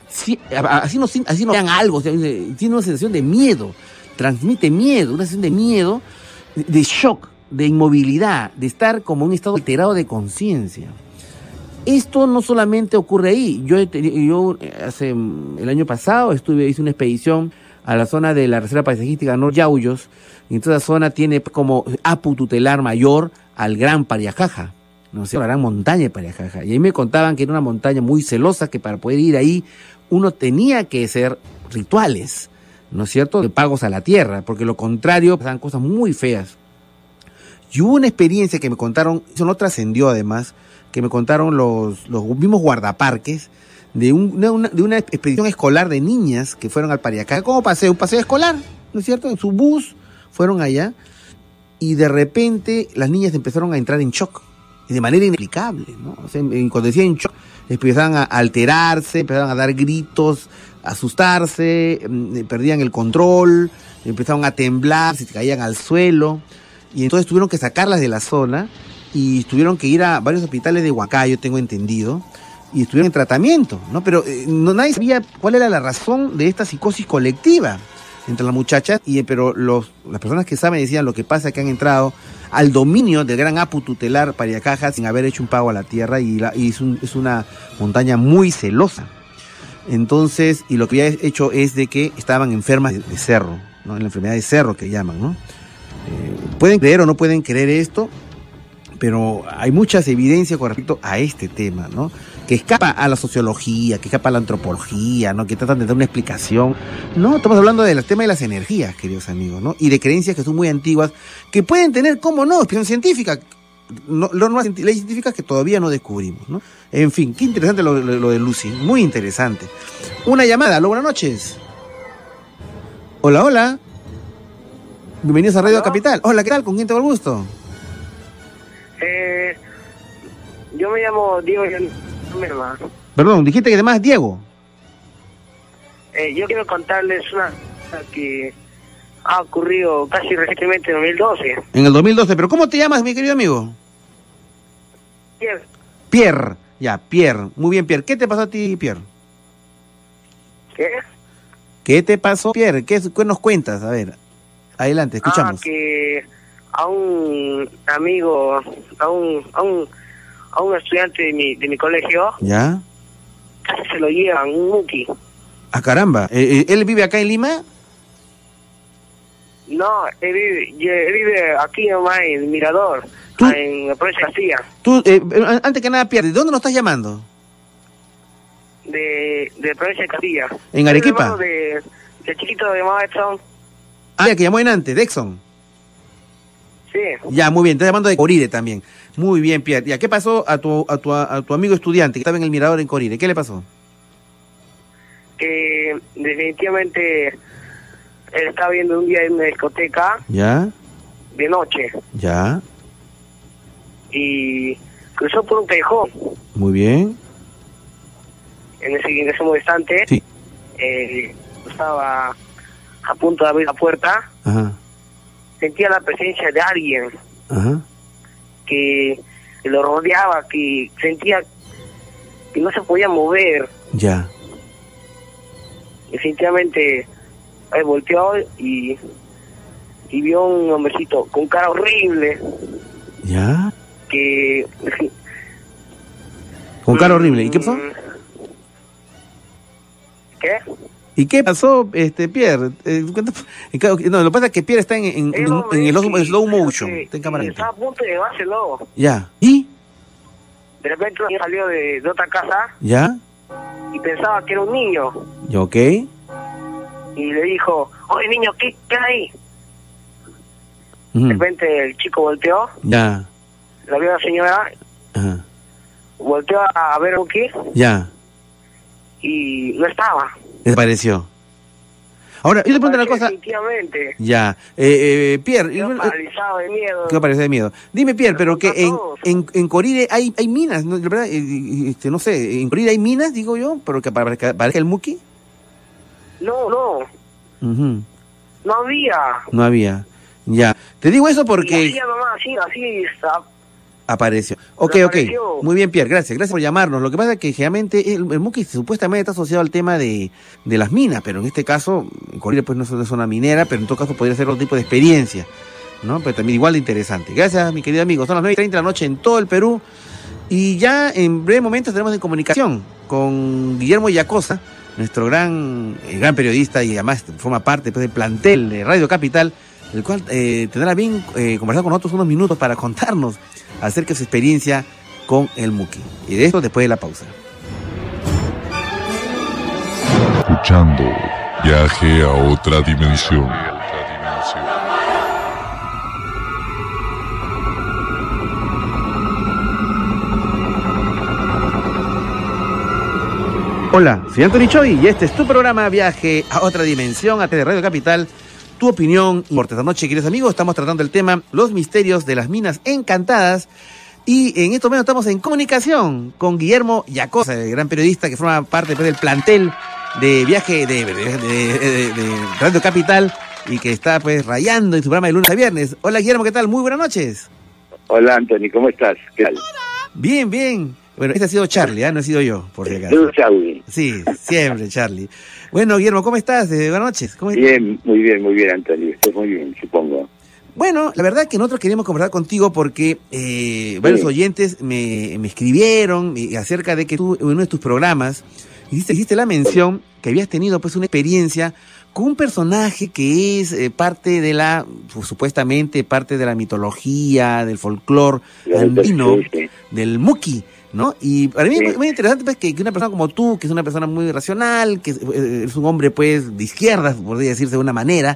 así no vean algo, o sea, tiene una sensación de miedo, transmite miedo, una sensación de miedo, de shock, de inmovilidad, de estar como en un estado alterado de conciencia. Esto no solamente ocurre ahí. Yo hace el año pasado hice una expedición a la zona de la Reserva Paisajística Norte Yauyos, y en toda esa zona tiene como apu tutelar mayor al Gran Pariajaja, no sé, la gran montaña de Pariajaja. Y ahí me contaban que era una montaña muy celosa, que para poder ir ahí uno tenía que hacer rituales, ¿no es cierto?, de pagos a la tierra, porque lo contrario pasaban cosas muy feas. Y hubo una experiencia que me contaron, eso no trascendió además, que me contaron los mismos guardaparques, de una expedición escolar de niñas que fueron al Pariajaja, como un paseo escolar, ¿no es cierto?, en su bus, fueron allá, y de repente las niñas empezaron a entrar en shock, y de manera inexplicable, ¿no? O sea, cuando decían en shock, empezaban a alterarse, empezaban a dar gritos, a asustarse, perdían el control, empezaron a temblar, se caían al suelo, y entonces tuvieron que sacarlas de la zona, y tuvieron que ir a varios hospitales de Huancayo, tengo entendido, y estuvieron en tratamiento, ¿no? Pero nadie sabía cuál era la razón de esta psicosis colectiva entre las muchachas, pero las personas que saben decían lo que pasa es que han entrado al dominio del gran apu tutelar Pariajaja sin haber hecho un pago a la tierra, y es una montaña muy celosa. Entonces, y lo que había hecho es de que estaban enfermas de cerro, ¿no? En la enfermedad de cerro que llaman, ¿no? Pueden creer o no pueden creer esto, pero hay muchas evidencias con respecto a este tema, ¿no? Que escapa a la sociología, que escapa a la antropología, ¿no? Que tratan de dar una explicación. No, estamos hablando del tema de las energías, queridos amigos, ¿no? Y de creencias que son muy antiguas, que pueden tener, ¿cómo no?, explicación científica. Leyes científicas que todavía no descubrimos, ¿no? En fin, qué interesante lo de Lucy, muy interesante. Una llamada, aló, buenas noches. Hola, hola. Bienvenidos a Radio Capital. Hola, ¿qué tal? ¿Con quién tengo el gusto? Yo me llamo Diego. Perdón, dijiste que además Diego. Yo quiero contarles una que ha ocurrido casi recientemente en 2012. En el 2012, pero ¿cómo te llamas, mi querido amigo? Pierre. Pierre, ya, Pierre. Muy bien, Pierre. ¿Qué te pasó a ti, Pierre? ¿Qué? ¿Qué te pasó, Pierre? ¿Qué nos cuentas? A ver, adelante, escuchamos. Que a un amigo, a un estudiante de mi colegio, ¿ya? Casi se lo llevan, un muki. Ah, caramba. ¿Él vive acá en Lima? No, él vive aquí nomás en Mirador, en la provincia de Castilla. Tú, antes que nada, Pierre, ¿de dónde nos estás llamando? De provincia de Castilla. ¿En Arequipa? De chiquito de llamado Exxon. Ah, que llamó en antes, de Exxon. Sí. Ya, muy bien, estás llamando de Corire también. Muy bien, Pierre. Ya, ¿qué pasó a tu amigo estudiante que estaba en el Mirador en Corire? ¿Qué le pasó? Que definitivamente él estaba viendo un día en una discoteca. ¿Ya? De noche. ¿Ya? Y cruzó por un callejón. Muy bien. En ese mismo instante, sí. Estaba a punto de abrir la puerta. Ajá. Sentía la presencia de alguien. Ajá. Que lo rodeaba, que sentía que no se podía mover. Ya. Definitivamente él volteó y vio un hombrecito con cara horrible. ¿Ya? Que... Con cara horrible. ¿Y qué pasó? ¿Qué? ¿Y qué pasó, Pierre? No, lo que pasa es que Pierre está en el slow motion. Está en cámara lenta. Estaba a punto de llevárselo. Ya. ¿Y? De repente salió de otra casa. ¿Ya? Y pensaba que era un niño. ¿Y ok? Y le dijo, oye niño, ¿qué hay ahí? De repente el chico volteó. Ya. La vio la señora. Ajá. Volteó a ver a Uki. Ya. Y no estaba. Desapareció. Ahora, yo te pregunto una cosa. Definitivamente. Ya. Pierre. Quedó paralizado de miedo. Quedó paralizado de miedo. Dime, Pierre, pero que en Corire hay minas, ¿no? ¿Verdad? No sé, en Corire hay minas, digo yo, pero que aparezca el muki. No. No había. No había. Ya, te digo eso porque... Y así está. Apareció. Ok. Muy bien, Pierre, gracias por llamarnos. Lo que pasa es que generalmente el Muki supuestamente está asociado al tema de las minas, pero en este caso, Corrientes pues no es una zona minera, pero en todo caso podría ser otro tipo de experiencia, ¿no? Pero también igual de interesante. Gracias, mi querido amigo. Son las 9:30 de la noche en todo el Perú y ya en breve momento estaremos en comunicación con Guillermo Yacosa, nuestro gran periodista y además forma parte pues, del plantel de Radio Capital, el cual tendrá bien conversar con nosotros unos minutos para contarnos acerca de su experiencia con el Muki. Y de esto después de la pausa. Escuchando Viaje a otra dimensión. Hola, soy Anthony Choi y este es tu programa Viaje a otra dimensión a través de Radio Capital. Tu opinión importa. Esta noche, queridos amigos, estamos tratando el tema Los misterios de las minas encantadas y en estos momentos estamos en comunicación con Guillermo Yacosa, el gran periodista que forma parte pues, del plantel de Viaje de Radio Capital y que está pues rayando en su programa de lunes a viernes. Hola Guillermo, ¿qué tal? Muy buenas noches. Hola Anthony, ¿cómo estás? ¿Qué tal? Bien. Bueno, este ha sido Charlie, no he sido yo, por si acaso. Charlie. Sí, siempre Charlie. Bueno, Guillermo, ¿cómo estás? Buenas noches. ¿Cómo estás? Bien, muy bien, Antonio. Estás muy bien, supongo. Bueno, la verdad que nosotros queríamos conversar contigo porque varios oyentes me escribieron acerca de que tú, en uno de tus programas, hiciste la mención que habías tenido pues una experiencia con un personaje que es parte de supuestamente parte de la mitología, del folclore andino, del Muki, ¿no? Y para mí es muy interesante pues, que una persona como tú, que es una persona muy racional, que es un hombre pues de izquierda, podría decirse de una manera,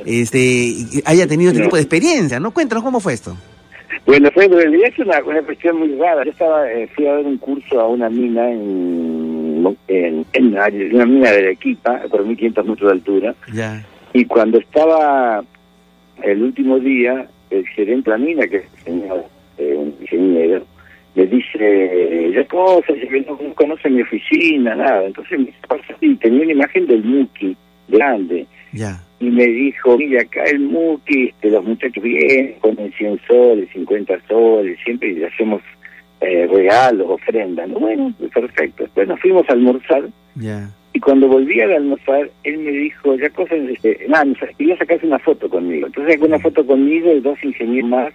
haya tenido este tipo de experiencia, ¿no? Cuéntanos cómo fue esto. Bueno, en realidad es una cuestión muy rara. Yo fui a dar un curso a una mina en una mina de Arequipa, por 1500 metros de altura. Ya. Y cuando estaba el último día, el gerente de la mina, que es un ingeniero, me dice, ya cosas, que no conoce mi oficina, nada. Entonces me pasa y tenía una imagen del Muki grande. Ya. Y me dijo, mira, acá el Muki, los muchachos vienen, ponen 100 soles, 50 soles, siempre y le hacemos regalos, ofrendas. ¿No? Bueno, perfecto. Después nos fuimos a almorzar. Ya. Y cuando volví a almorzar, él me dijo, ya cosas, quería sacarse una foto conmigo. Entonces sacó una foto conmigo y 2 ingenieros más.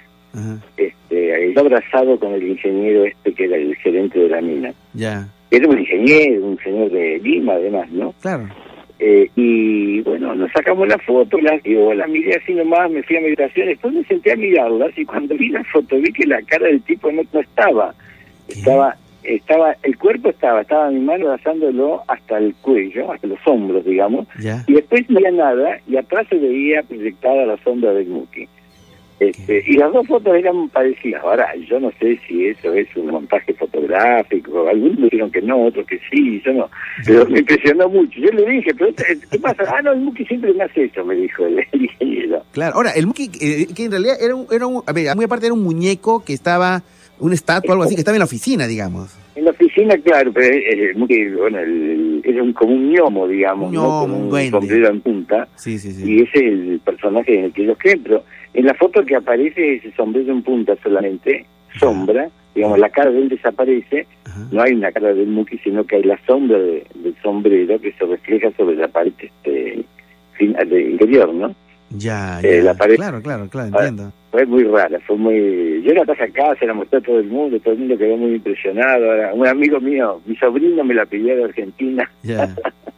Yo abrazado con el ingeniero que era el gerente de la mina. Ya. Era un ingeniero, un señor de Lima además, ¿no? Claro. Y bueno, nos sacamos la foto, la miré así nomás, me fui a mi habitación, después me senté a mirarlas y cuando vi la foto vi que la cara del tipo no estaba. El cuerpo estaba mi mano abrazándolo hasta el cuello, hasta los hombros, digamos, ya. Y después no había nada y atrás se veía proyectada la sombra del Muki. Y las 2 fotos eran parecidas. Ahora, yo no sé si eso es un montaje fotográfico, algunos dijeron que no, otros que sí, yo no, pero me impresionó mucho. Yo le dije, pero ¿qué pasa? No, el Muki siempre me hace eso, me dijo el ingeniero. Claro, ahora, el Muki, que en realidad muy aparte era un muñeco que estaba, una estatua o algo así, que estaba en la oficina, digamos. En la oficina, claro, pero el Muki, bueno, era como un gnomo, digamos, como un sombrero en punta, sí. Y ese es el personaje en el que ellos creen, pero en la foto que aparece ese sombrero en punta solamente, sombra, digamos, la cara de él desaparece, no hay una cara del Muki, sino que hay la sombra del sombrero que se refleja sobre la pared interior, ¿no? Ya. La pared, claro, entiendo. Fue muy rara, yo la traje a casa, la mostré a todo el mundo quedó muy impresionado. Ahora, un amigo mío, mi sobrino me la pidió de Argentina. Ya.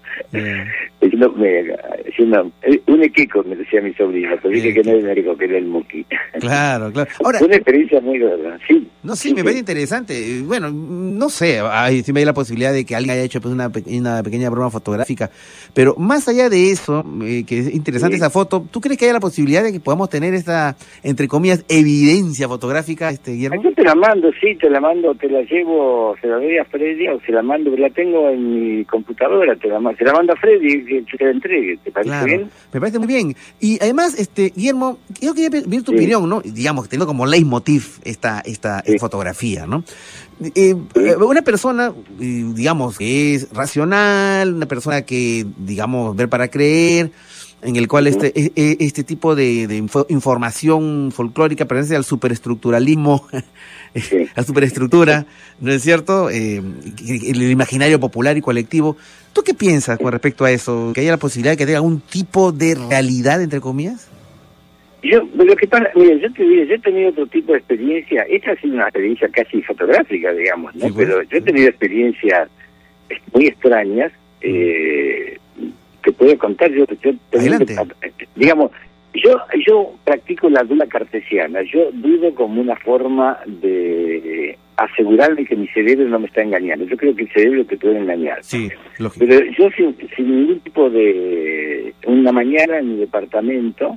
Un equico, me decía mi sobrino, pero dije que no era el equico, que era el Muki. Claro. Ahora, fue una experiencia muy rara, sí. No, sí, me parece interesante. Bueno, no sé, sí me hay la posibilidad de que alguien haya hecho pues, una pequeña broma fotográfica, pero más allá de eso, que es interesante esa foto, ¿tú crees que haya la posibilidad de que podamos tener esta, entre comillas, evidencia fotográfica, Guillermo? Yo te la mando, te la llevo, se la doy a Freddy o se la mando, la tengo en mi computadora, se la mando a Freddy y te la entregue, ¿te parece bien? Me parece muy bien. Y además, Guillermo, yo quería ver tu opinión, ¿no? Digamos, teniendo como leitmotiv esta fotografía, ¿no? Una persona, digamos, que es racional, una persona que, digamos, ver para creer, en el cual este tipo de información folclórica pertenece al superestructuralismo, la superestructura, ¿no es cierto? El imaginario popular y colectivo. ¿Tú qué piensas con respecto a eso? ¿Que haya la posibilidad de que tenga algún tipo de realidad, entre comillas? Lo que pasa, mira, yo te digo, yo he tenido otro tipo de experiencia. Esta ha sido una experiencia casi fotográfica, digamos, ¿no? Sí, pues. Pero yo he tenido experiencias muy extrañas que puedo contar. Digamos, yo practico la duda cartesiana. Yo dudo como una forma de asegurarme que mi cerebro no me está engañando. Yo creo que el cerebro te puede engañar. Sí, lógico. Pero yo sin ningún tipo de... Una mañana en mi departamento,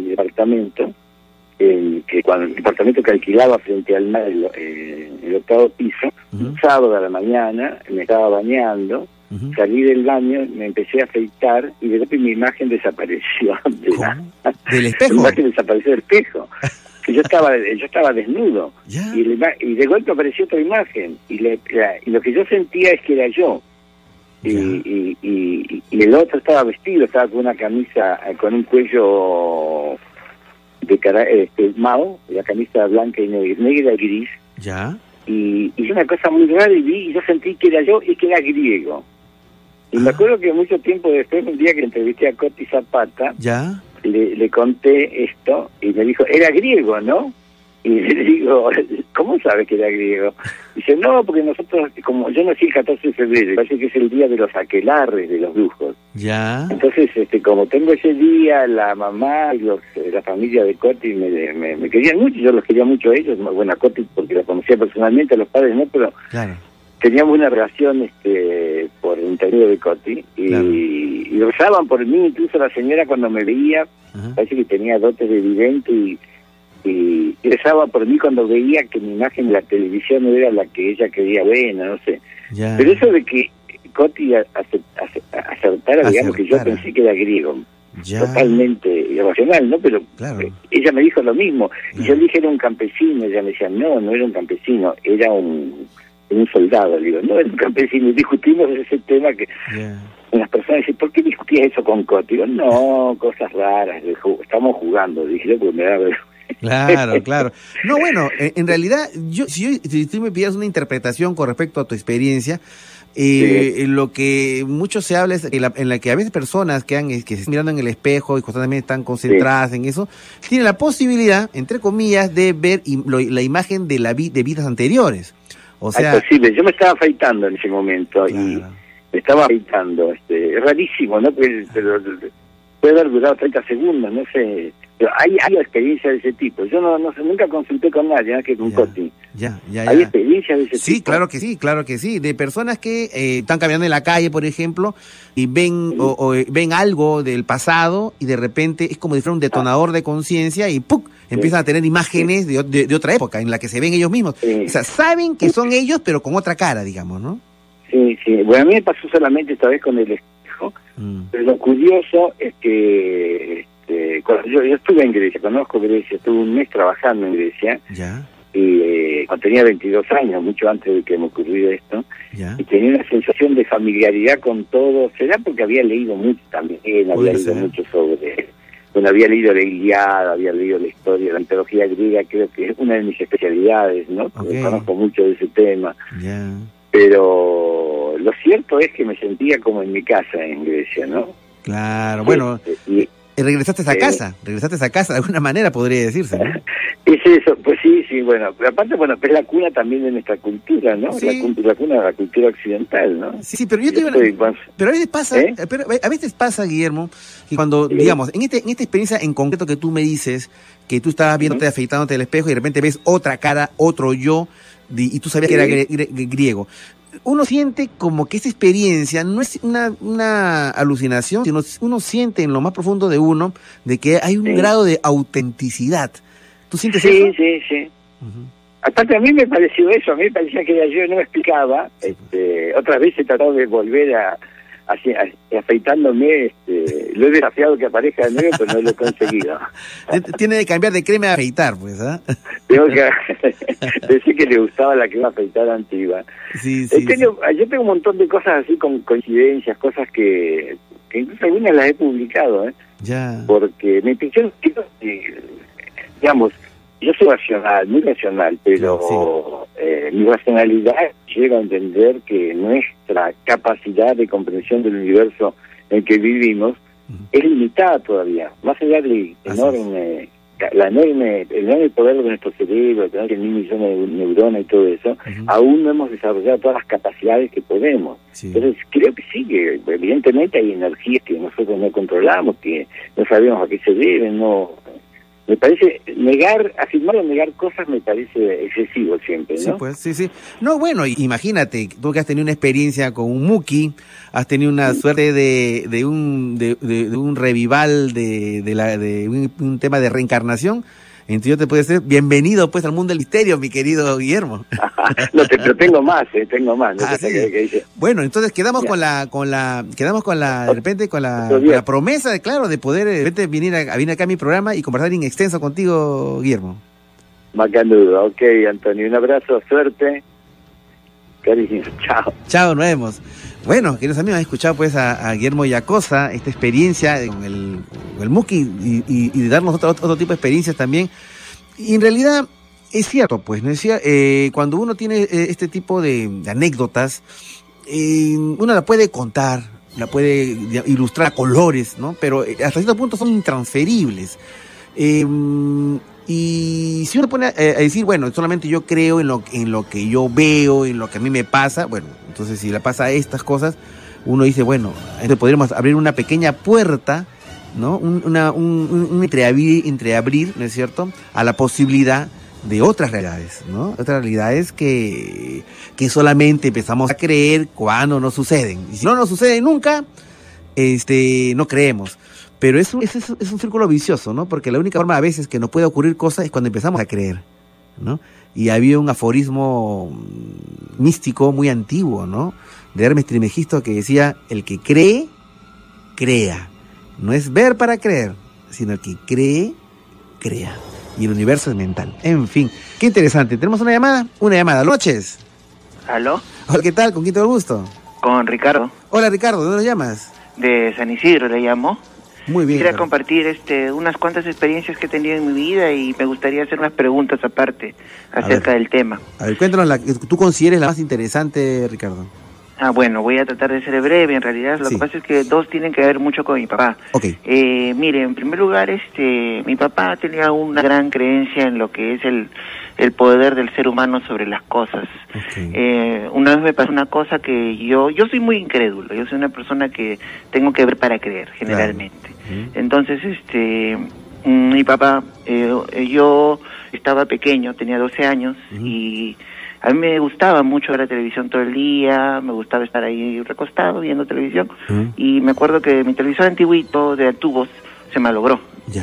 que cuando el departamento que alquilaba frente al mar, el 8º piso, un sábado a la mañana, me estaba bañando, salí del baño, me empecé a afeitar y de golpe mi imagen desapareció. ¿Del espejo? Mi imagen desapareció del espejo. Que yo estaba desnudo. Y de golpe apareció otra imagen. Y lo que yo sentía es que era yo. Y el otro estaba vestido, estaba con una camisa con un cuello de mao, la camisa blanca y negra y gris. Y hice una cosa muy rara y yo sentí que era yo y que era griego. Y me acuerdo que mucho tiempo después, un día que entrevisté a Coti Zapata, le conté esto y me dijo, era griego, ¿no? Y le digo, ¿cómo sabes que era griego? Dice, no, porque nosotros, como yo nací el 14 de febrero, parece que es el día de los aquelarres, de los brujos. Entonces, como tengo ese día, la mamá y la familia de Coti me querían mucho, yo los quería mucho a ellos, bueno, a Coti porque la conocía personalmente, a los padres no, pero teníamos una relación por el intermedio de Coti y rezaban por mí, incluso la señora cuando me veía, parece que tenía dotes de vidente y rezaba por mí cuando veía que mi imagen en la televisión no era la que ella quería, bueno, no sé. Pero eso de que Coti acertara, digamos que yo pensé que era griego, totalmente irracional, ¿no? Pero ella me dijo lo mismo, y yo le dije era un campesino, ella me decía, no era un campesino, era un soldado. Le digo, no era un campesino, y discutimos ese tema que... Unas personas dicen, ¿por qué discutías eso con Coti? Digo, no, cosas raras, estamos jugando, dije, porque me da vergüenza. Claro. No, bueno, en realidad, si tú me pides una interpretación con respecto a tu experiencia, lo que mucho se habla es en la que a veces personas que están mirando en el espejo y constantemente están concentradas en eso, tienen la posibilidad, entre comillas, de ver la imagen de vidas anteriores. O sea, es posible. Yo me estaba afeitando en ese momento y me estaba afeitando. Es rarísimo, ¿no? Pero puede haber durado 30 segundos, no sé. Pero hay experiencias de ese tipo. Yo no sé, nunca consulté con nadie, más que con Coti. ¿Hay experiencias de ese tipo? Sí, claro que sí. De personas que están caminando en la calle, por ejemplo, y ven ven algo del pasado y de repente es como si fuera un detonador de conciencia y ¡pum! Empiezan a tener imágenes de otra época en la que se ven ellos mismos. O sea, saben que son ellos, pero con otra cara, digamos, ¿no? Sí. Bueno, a mí me pasó solamente esta vez con el espejo. Pero lo curioso es que cuando yo estuve en Grecia, conozco Grecia, estuve un mes trabajando en Grecia, y cuando tenía 22 años, mucho antes de que me ocurriera esto, y tenía una sensación de familiaridad con todo. Será porque había leído mucho también, había leído mucho sobre... Bueno, había leído la Ilíada, había leído la historia, la mitología griega, creo que es una de mis especialidades, ¿no? Conozco mucho de ese tema. Pero lo cierto es que me sentía como en mi casa en Grecia, ¿no? Claro, bueno, regresaste a casa de alguna manera, podría decirse, ¿no? Es eso, pues sí, bueno, pero aparte, es la cuna también de nuestra cultura, ¿no? La cuna de la cultura occidental, ¿no? Sí, pero yo te digo, pero a veces pasa, Guillermo, que cuando, digamos, en esta experiencia en concreto que tú me dices, que tú estabas viéndote, afeitándote el espejo y de repente ves otra cara, otro yo, y tú sabías que era griego. Uno siente como que esa experiencia no es una alucinación, sino uno siente en lo más profundo de uno de que hay un grado de autenticidad. ¿Tú sientes eso? Sí. Aparte a mí me pareció eso, a mí me parecía que yo no me explicaba. Otras veces he tratado de volver afeitándome, lo he desafiado que aparezca de nuevo, pero no lo he conseguido. Tiene que cambiar de crema a afeitar, pues, Tengo que decir que le gustaba la crema afeitada antigua. Yo tengo un montón de cosas así con coincidencias, cosas que incluso algunas las he publicado, Ya. Porque mi intuición, digamos, yo soy racional, muy racional, pero mi racionalidad llega a entender que nuestra capacidad de comprensión del universo en que vivimos es limitada todavía, más allá del enorme, el enorme poder de nuestro cerebro, de tener 1.000 millones de neuronas y todo eso, aún no hemos desarrollado todas las capacidades que podemos. Entonces creo que sí, que evidentemente hay energías que nosotros no controlamos, que no sabemos a qué se deben, no. Me parece, afirmar o negar cosas me parece excesivo siempre, ¿no? Sí, pues, sí. No, bueno, imagínate, tú que has tenido una experiencia con un Muki, has tenido una suerte de un revival de un tema de reencarnación, entonces yo te puedo decir, bienvenido pues al mundo del misterio, mi querido Guillermo. No, pero tengo más. No sí. Que bueno, entonces quedamos con la de repente con la promesa de poder de repente venir acá a mi programa y conversar en extenso contigo, Guillermo. Macanudo, ok, Antonio, un abrazo, suerte, cariño, chao, nos vemos. Bueno, queridos amigos, han escuchado pues a Guillermo Yacosa, esta experiencia con el Muki y de darnos otro tipo de experiencias también. Y en realidad es cierto, pues, ¿no? Cuando uno tiene este tipo de anécdotas, uno la puede contar, la puede ilustrar a colores, ¿no? Pero hasta cierto punto son intransferibles. Y si uno pone a decir, bueno, solamente yo creo en lo que yo veo, en lo que a mí me pasa, bueno, entonces si le pasa estas cosas, uno dice, bueno, entonces podríamos abrir una pequeña puerta, ¿no? Un entreabrir, ¿no es cierto?, a la posibilidad de otras realidades, ¿no? Otras realidades que solamente empezamos a creer cuando nos suceden. Y si no nos suceden nunca, no creemos. Pero es un círculo vicioso, ¿no? Porque la única forma a veces que nos puede ocurrir cosas es cuando empezamos a creer, ¿no? Y había un aforismo místico muy antiguo, ¿no? De Hermes Trismegisto que decía, el que cree, crea. No es ver para creer, sino el que cree, crea. Y el universo es mental. En fin, qué interesante. ¿Tenemos una llamada? Buenas noches. ¿Aló? Hola, ¿qué tal? ¿Con quién tengo el gusto? Con Ricardo. Hola, Ricardo. ¿De dónde nos llamas? De San Isidro le llamo. Muy bien. Quisiera compartir unas cuantas experiencias que he tenido en mi vida y me gustaría hacer unas preguntas aparte acerca del tema. A ver, cuéntanos la que tú consideres la más interesante, Ricardo. Bueno, voy a tratar de ser breve. En realidad, lo que pasa es que dos tienen que ver mucho con mi papá. Okay. Mire, en primer lugar, mi papá tenía una gran creencia en lo que es el poder del ser humano sobre las cosas. Okay. Una vez me pasó una cosa que yo soy muy incrédulo. Yo soy una persona que tengo que ver para creer, generalmente. Claro. Entonces, mi papá, yo estaba pequeño, tenía 12 años, y a mí me gustaba mucho ver la televisión todo el día, me gustaba estar ahí recostado viendo televisión, y me acuerdo que mi televisor antiguito de tubos se malogró.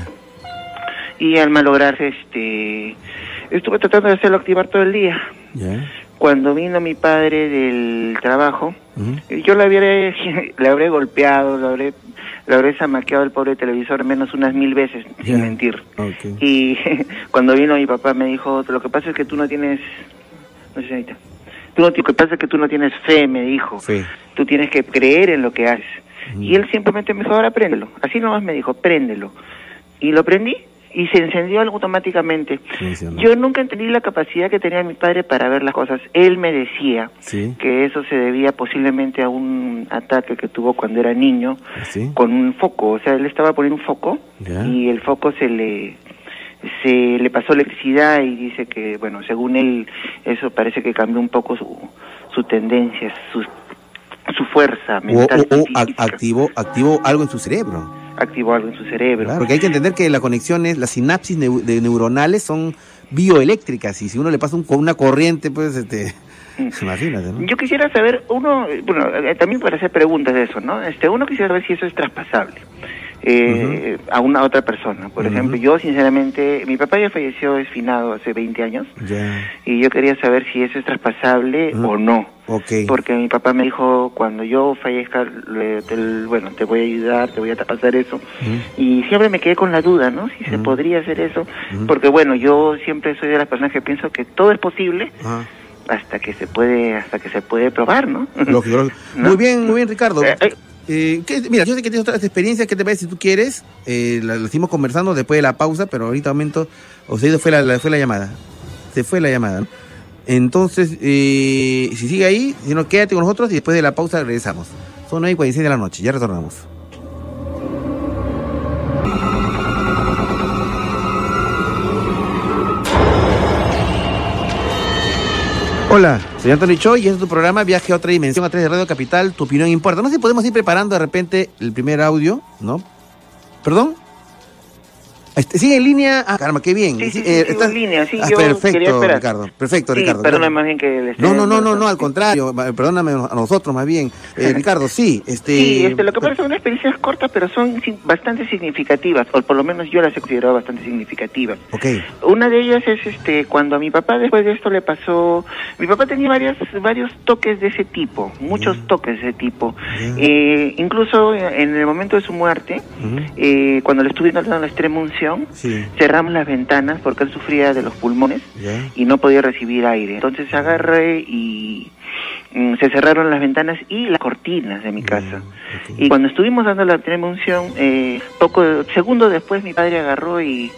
Y al malograrse, estuve tratando de hacerlo activar todo el día. Cuando vino mi padre del trabajo, yo le habré golpeado, le habré zamaqueado el pobre televisor menos unas 1000 veces, sin mentir. Okay. Y cuando vino mi papá me dijo, lo que pasa es que tú no tienes... No sé, señorita. Lo que pasa es que tú no tienes fe, me dijo. Sí. Tú tienes que creer en lo que haces. Y él simplemente me dijo, ahora préndelo. Así nomás me dijo, préndelo. Y lo prendí y se encendió automáticamente. Yo nunca entendí la capacidad que tenía mi padre para ver las cosas. Él me decía que eso se debía posiblemente a un ataque que tuvo cuando era niño con un foco. O sea, él estaba poniendo un foco y el foco se le pasó electricidad y dice que, bueno, según él, eso parece que cambió un poco su tendencia, su fuerza mental. O activó algo en su cerebro. Activó algo en su cerebro. Claro, porque hay que entender que las conexiones, las sinapsis neuronales son bioeléctricas y si uno le pasa con una corriente, pues, imagínate, ¿no? Yo quisiera saber, también para hacer preguntas de eso, ¿no? Uno quisiera saber si eso es traspasable. A una otra persona. Por ejemplo, yo sinceramente, mi papá ya falleció, es finado hace 20 años, y yo quería saber si eso es traspasable o no. Porque mi papá me dijo, cuando yo fallezca, te voy a ayudar, te voy a pasar eso. Y siempre me quedé con la duda, ¿no? Si se podría hacer eso. Porque bueno, yo siempre soy de las personas que pienso que todo es posible hasta que se puede probar, ¿no? Lógico. ¿No? Muy bien, Ricardo. Mira, yo sé que tienes otras experiencias. ¿Qué te parece si tú quieres? La seguimos conversando después de la pausa, pero ahorita momento, o sea, fue la llamada. Se fue la llamada, ¿no? Entonces, si sigue ahí, si no, quédate con nosotros y después de la pausa regresamos. Son 9:46 de la noche, ya retornamos. Hola, soy Anthony Choi y este es tu programa Viaje a otra dimensión a través de Radio Capital. Tu opinión importa. No sé si podemos ir preparando de repente el primer audio, ¿no? ¿Perdón? ¿Sigue en línea? Ah, caramba, qué bien. Sí, ¿estás en línea? Sí, yo perfecto, quería esperar. Ricardo. Perfecto, sí, Ricardo. Perdóname más bien que... No, al contrario. Perdóname a nosotros más bien. Ricardo, sí. Sí, lo que pasa es que son experiencias cortas, pero son bastante significativas, o por lo menos yo las he considerado bastante significativas. Okay. Una de ellas es cuando a mi papá después de esto le pasó... Mi papá tenía varios toques de ese tipo, muchos toques de ese tipo. Incluso en el momento de su muerte, cuando le estuvieron dando la extrema unción, cerramos las ventanas porque él sufría de los pulmones y no podía recibir aire. Entonces agarré y se cerraron las ventanas y las cortinas de mi casa. Y cuando estuvimos dando la extrema unción, segundos después mi padre agarró y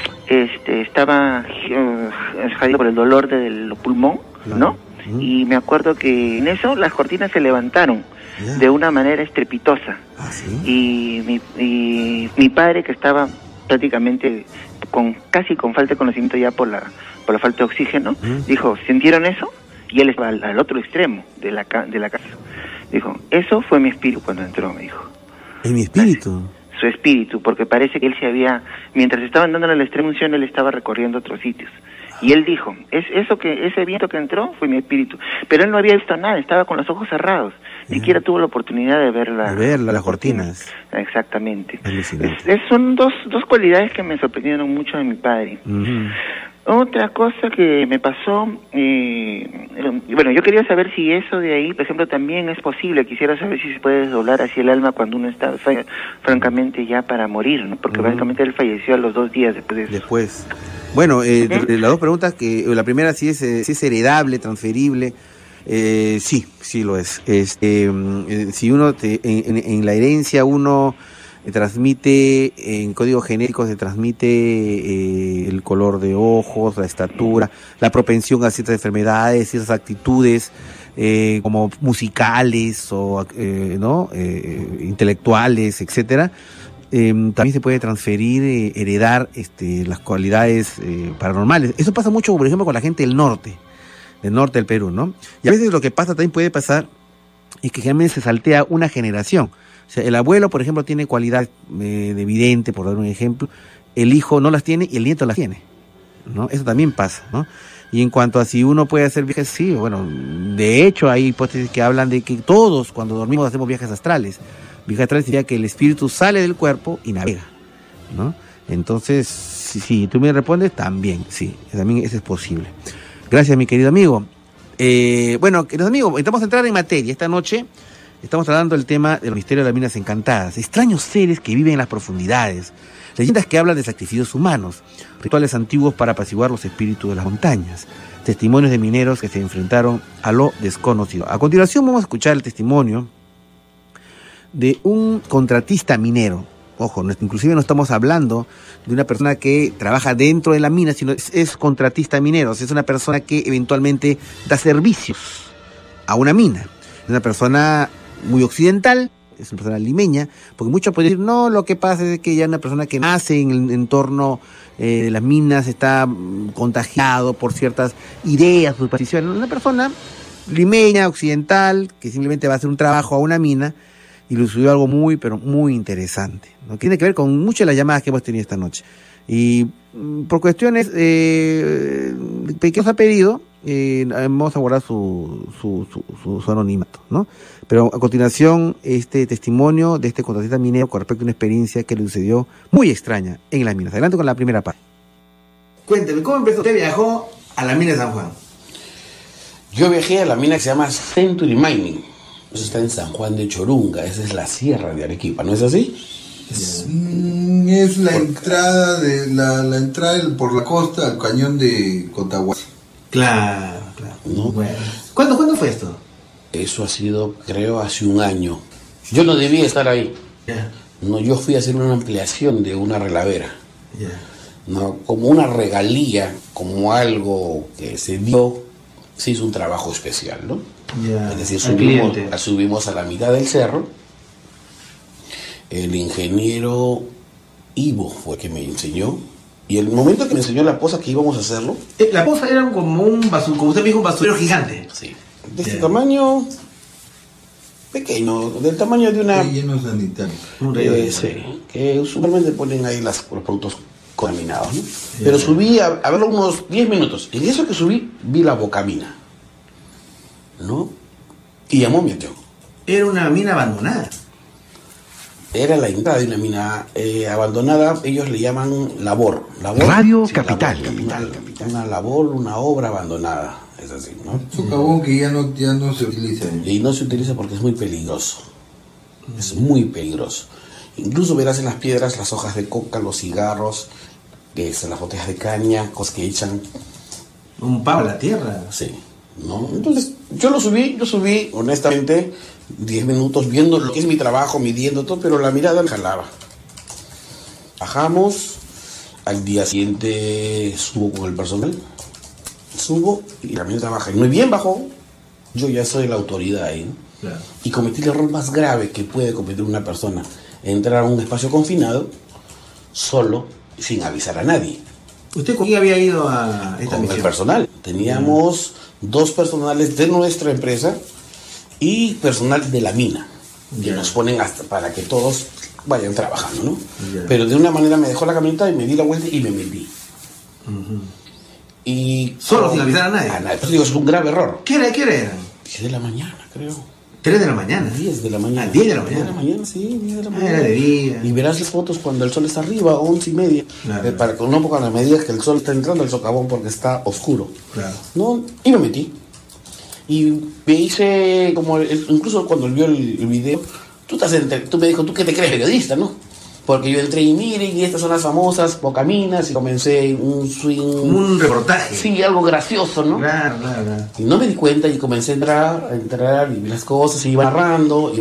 estaba jodido por el dolor del pulmón, ¿no? Y me acuerdo que en eso las cortinas se levantaron de una manera estrepitosa. Y mi padre, que estaba prácticamente casi con falta de conocimiento ya por la falta de oxígeno, dijo, ¿sintieron eso? Y él estaba al otro extremo de la casa. Dijo, eso fue mi espíritu cuando entró, me dijo. ¿En mi espíritu? Su espíritu, porque parece que él mientras estaban dándole la extrema unción, él estaba recorriendo otros sitios. Y él dijo, ese viento que entró fue mi espíritu. Pero él no había visto nada, estaba con los ojos cerrados. Ni siquiera tuvo la oportunidad de ver las cortinas. Exactamente. Son dos cualidades que me sorprendieron mucho de mi padre. Otra cosa que me pasó, bueno, yo quería saber si eso de ahí, por ejemplo, también es posible. Quisiera saber si se puede desdoblar así el alma cuando uno está francamente ya para morir, ¿no? Porque básicamente él falleció a los 2 días después de eso. Bueno, las dos preguntas, la primera si es heredable, transferible. Sí lo es. Si uno en la herencia uno transmite, en códigos genéticos se transmite el color de ojos, la estatura, la propensión a ciertas enfermedades, ciertas actitudes como musicales o intelectuales, etcétera. También se puede transferir, heredar las cualidades paranormales. Eso pasa mucho, por ejemplo, con la gente del norte del Perú, ¿no? Y a veces lo que pasa, también puede pasar, es que generalmente se saltea una generación. O sea, el abuelo, por ejemplo, tiene cualidades de vidente, por dar un ejemplo, el hijo no las tiene y el nieto las tiene, ¿no? Eso también pasa, ¿no? Y en cuanto a si uno puede hacer viajes, sí, bueno, de hecho hay hipótesis que hablan de que todos cuando dormimos hacemos viajes astrales. Viajes astrales sería que el espíritu sale del cuerpo y navega, ¿no? Entonces, si tú me respondes, también, sí, también eso es posible. Gracias, mi querido amigo. Bueno, queridos amigos, estamos a entrar en materia. Esta noche estamos hablando del tema de los misterios de las minas encantadas. Extraños seres que viven en las profundidades. Leyendas que hablan de sacrificios humanos. Rituales antiguos para apaciguar los espíritus de las montañas. Testimonios de mineros que se enfrentaron a lo desconocido. A continuación vamos a escuchar el testimonio de un contratista minero. Ojo, inclusive no estamos hablando de una persona que trabaja dentro de la mina, sino es contratista minero, es una persona que eventualmente da servicios a una mina. Es una persona muy occidental, es una persona limeña, porque muchos pueden decir, no, lo que pasa es que ya una persona que nace en el entorno de las minas está contagiado por ciertas ideas, supersticiones. Una persona limeña, occidental, que simplemente va a hacer un trabajo a una mina, y le sucedió algo muy, pero muy interesante, ¿no? Tiene que ver con muchas de las llamadas que hemos tenido esta noche. Y por cuestiones que nos ha pedido, vamos a guardar su anonimato, ¿no? Pero a continuación, este testimonio de este contratista minero con respecto a una experiencia que le sucedió muy extraña en las minas. Adelante con la primera parte. Cuénteme, ¿cómo empezó? Usted viajó a la mina de San Juan. Yo viajé a la mina que se llama Century Mining. Eso está en San Juan de Chorunga, esa es la sierra de Arequipa, ¿no es así? Es la entrada la entrada por la costa al cañón de Cotahuasi. Claro. ¿No? Bueno. ¿Cuándo fue esto? Eso ha sido, creo, hace un año. Yo no debía estar ahí. Yeah. No, yo fui a hacer una ampliación de una relavera. Yeah. No, como una regalía, como algo que se dio, se hizo un trabajo especial, ¿no? Yeah. Es decir, subimos a la mitad del cerro. El ingeniero Ivo fue que me enseñó. Y el momento que me enseñó la poza que íbamos a hacerlo... La poza era como como usted me dijo, un basurero gigante. Sí. De este tamaño... pequeño, del tamaño de una... Relleno sanitario. Sí, que usualmente ponen ahí los productos contaminados, ¿no? Pero subí a verlo unos 10 minutos. En eso que subí, vi la bocamina, ¿no? Y llamó mi tío. Era una mina abandonada. Era la entrada de una mina abandonada, ellos le llaman labor. Radio Capital. Una labor, una obra abandonada, es así, ¿no? Socavón que ya no se utiliza. Y no se utiliza porque es muy peligroso. Es muy peligroso. Incluso verás en las piedras las hojas de coca, los cigarros, las botellas de caña, cosas que echan. Un pavo a la tierra. Sí, ¿no? Entonces, yo subí, honestamente, 10 minutos viendo lo que es mi trabajo, midiendo todo, pero la mirada me jalaba. Bajamos, al día siguiente subo con el personal, subo y la camioneta baja. Y muy bien bajó, yo ya soy la autoridad ahí, ¿no? Claro. Y cometí el error más grave que puede cometer una persona, entrar a un espacio confinado, solo, sin avisar a nadie. ¿Usted con quién había ido a esta con misión? El personal. Teníamos 2 personales de nuestra empresa y personal de la mina, que nos ponen hasta para que todos vayan trabajando, ¿no? Pero de una manera me dejó la camioneta y me di la vuelta y me metí. Y solo sin avisar a nadie. Entonces digo, es un grave error. ¿Qué hora eran? 10 de la mañana, creo. 3 de la mañana. 10 de la mañana. 10 de la mañana. 10 de la mañana, sí, 10 de la mañana. Era de día. Y verás las fotos cuando el sol está arriba, 11:30. Claro. Para que no pongan la medida que el sol está entrando al socavón porque está oscuro. Claro. No, y me metí. Y me hice como, incluso cuando vio el video, tú me dijo, ¿tú qué te crees, periodista, no? Porque yo entré y miren, y estas son las famosas bocaminas, y comencé un swing. Un reportaje. Sí, algo gracioso, ¿no? Claro. Y no me di cuenta y comencé a entrar, y vi las cosas, y iba narrando.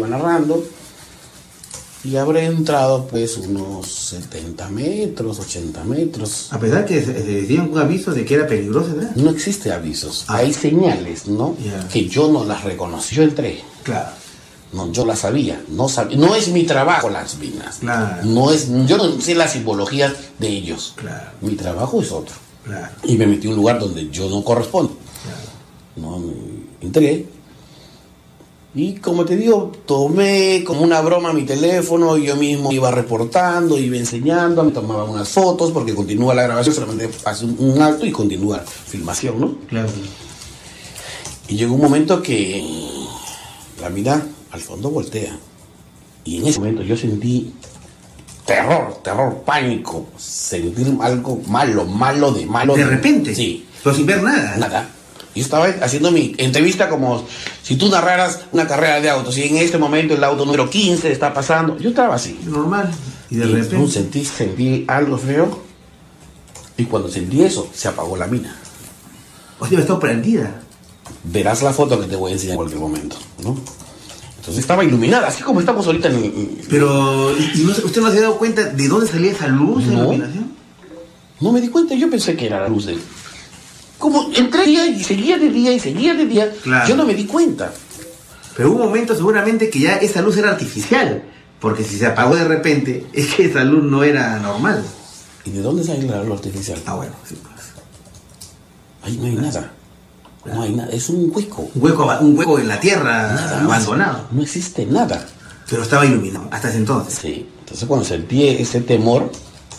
Y habré entrado pues unos 70 metros, 80 metros. A pesar que se decían un aviso de que era peligroso, ¿verdad? No existe avisos, hay señales, ¿no? Que yo no las reconocí, yo entré. Claro. No, yo las sabía, no es mi trabajo las minas. Claro. Yo no sé la simbología de ellos. Claro. Mi trabajo es otro. Claro. Y me metí en un lugar donde yo no correspondo. Claro. No, entré. Y como te digo, tomé como una broma mi teléfono, yo mismo iba reportando, iba enseñando, me tomaba unas fotos porque continúa la grabación, solamente hace un alto y continúa filmación, ¿no? Claro. Y llegó un momento que la mina al fondo voltea. Y en ese momento yo sentí terror, pánico, sentir algo malo. ¿De repente? Sí. Pero sin ver nada. Nada. Yo estaba haciendo mi entrevista como si tú narraras una carrera de autos y en este momento el auto número 15 está pasando. Yo estaba así. Normal. Y de repente sentí algo feo. Y cuando sentí eso, se apagó la mina. O sea, estaba prendida. Verás la foto que te voy a enseñar en cualquier momento, ¿no? Entonces estaba iluminada, así como estamos ahorita en el... Pero, ¿usted no se ha dado cuenta de dónde salía esa luz de iluminación? No me di cuenta, yo pensé que era la luz de... Como entré y seguía de día, claro. Yo no me di cuenta. Pero hubo un momento seguramente que ya esa luz era artificial, porque si se apagó de repente, es que esa luz no era normal. ¿Y de dónde sale la luz artificial? Ah, bueno, sí, pues. Ahí no hay nada. No hay nada, es un hueco. Un hueco en la tierra, nada, abandonado. No existe nada. Pero estaba iluminado, hasta ese entonces. Sí, entonces cuando sentí ese temor,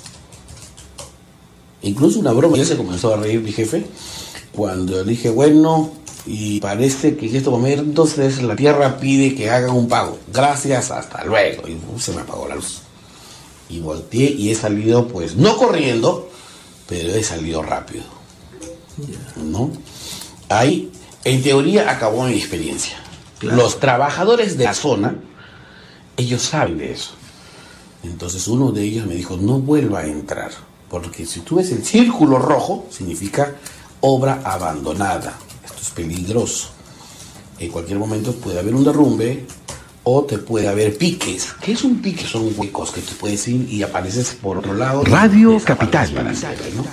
incluso una broma, ya se comenzó a reír mi jefe, cuando le dije, bueno, y parece que en estos momentos la tierra pide que hagan un pago. Gracias, hasta luego. Y se me apagó la luz. Y volteé y he salido, pues, no corriendo, pero he salido rápido. ¿No? Ahí, en teoría, acabó mi experiencia. Claro. Los trabajadores de la zona, ellos saben de eso. Entonces uno de ellos me dijo, no vuelva a entrar, porque si tú ves el círculo rojo, significa obra abandonada. Esto es peligroso. En cualquier momento puede haber un derrumbe, o te puede haber piques. ¿Qué es un pique? Son huecos que te puedes ir y apareces por otro lado. Radio Capital. Para siempre, ¿no?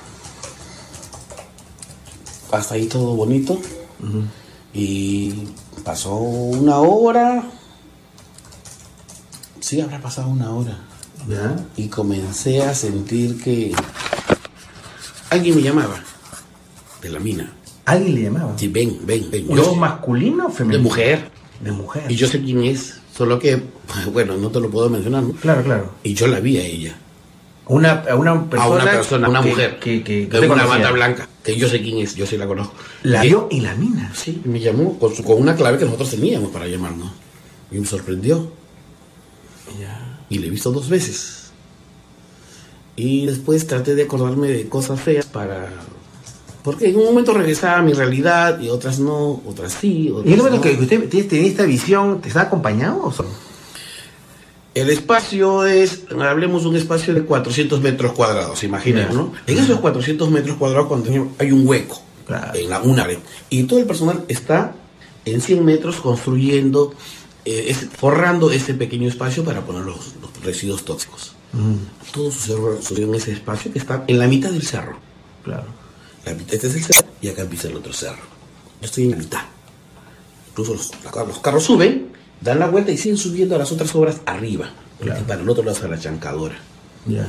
Hasta ahí todo bonito. Y pasó una hora. Sí, habrá pasado una hora. ¿Ya? Y comencé a sentir que alguien me llamaba de la mina. ¿Alguien le llamaba? Sí, ven. ¿Yo masculino o femenino? De mujer. De mujer. Y yo sé quién es, solo que, bueno, no te lo puedo mencionar, ¿no? Claro. Y yo la vi a ella. Una persona, una mujer, que de una bata blanca, que yo sé quién es, yo sí la conozco. ¿La vio y la mina? Sí, me llamó con una clave que nosotros teníamos para llamarnos. Y me sorprendió. Ya. Y le he visto 2 veces. Y después traté de acordarme de cosas feas porque en un momento regresaba a mi realidad y otras no, otras sí. Otras ¿Y en el momento no. que usted tenía esta visión, te estaba acompañado o solo? El espacio es, hablemos de un espacio de 400 metros cuadrados, imagínate, ¿no? En esos 400 metros cuadrados hay un hueco, en una red. Y todo el personal está en 100 metros construyendo, forrando ese pequeño espacio para poner los residuos tóxicos. Todo sucedió en ese espacio que está en la mitad del cerro. Claro. Este es el cerro y acá empieza el otro cerro. Yo estoy en la mitad. Incluso los carros suben, dan la vuelta y siguen subiendo a las otras obras arriba. Claro. Para el otro lado está la chancadora. Ya.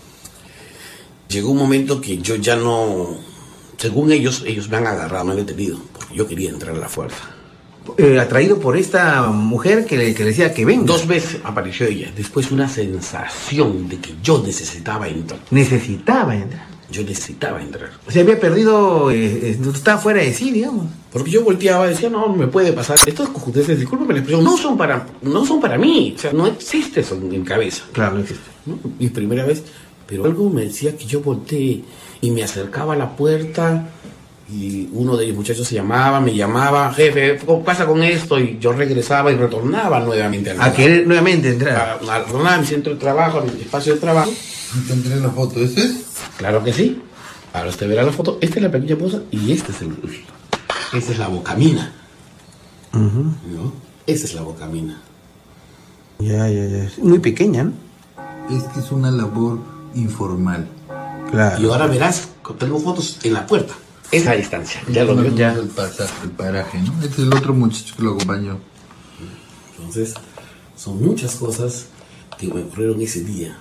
Llegó un momento que yo ya no... Según ellos me han agarrado, me han detenido, porque yo quería entrar a la fuerza. Atraído por esta mujer que le decía que venga. 2 veces apareció ella. Después una sensación de que yo necesitaba entrar. Yo necesitaba entrar. O sea, había perdido, estaba fuera de sí, digamos. Porque yo volteaba y decía, no me puede pasar. Estos cojudeces, discúlpeme la expresión, no son para mí. O sea, no existe eso en cabeza. Claro, no existe. ¿No? Mi primera vez, pero algo me decía que yo volteé y me acercaba a la puerta y uno de los muchachos me llamaba, jefe, ¿cómo pasa con esto? Y yo regresaba y retornaba nuevamente al a querer nuevamente entrar. A retornar a mi centro de trabajo, a mi espacio de trabajo. ¿Tendré la foto? ¿Ese es? Claro que sí. Ahora usted verá la foto. Esta es la pequeña poza y esta es la bocamina. ¿No? Esa es la bocamina. Ya. Es muy pequeña, ¿no? Es que es una labor informal. Claro. Y ahora verás, tengo fotos en la puerta. Esa distancia. Ya lo veo. Ya. El pasaje, el paraje, ¿no? Este es el otro muchacho que lo acompañó. Entonces, son muchas cosas que me ocurrieron ese día.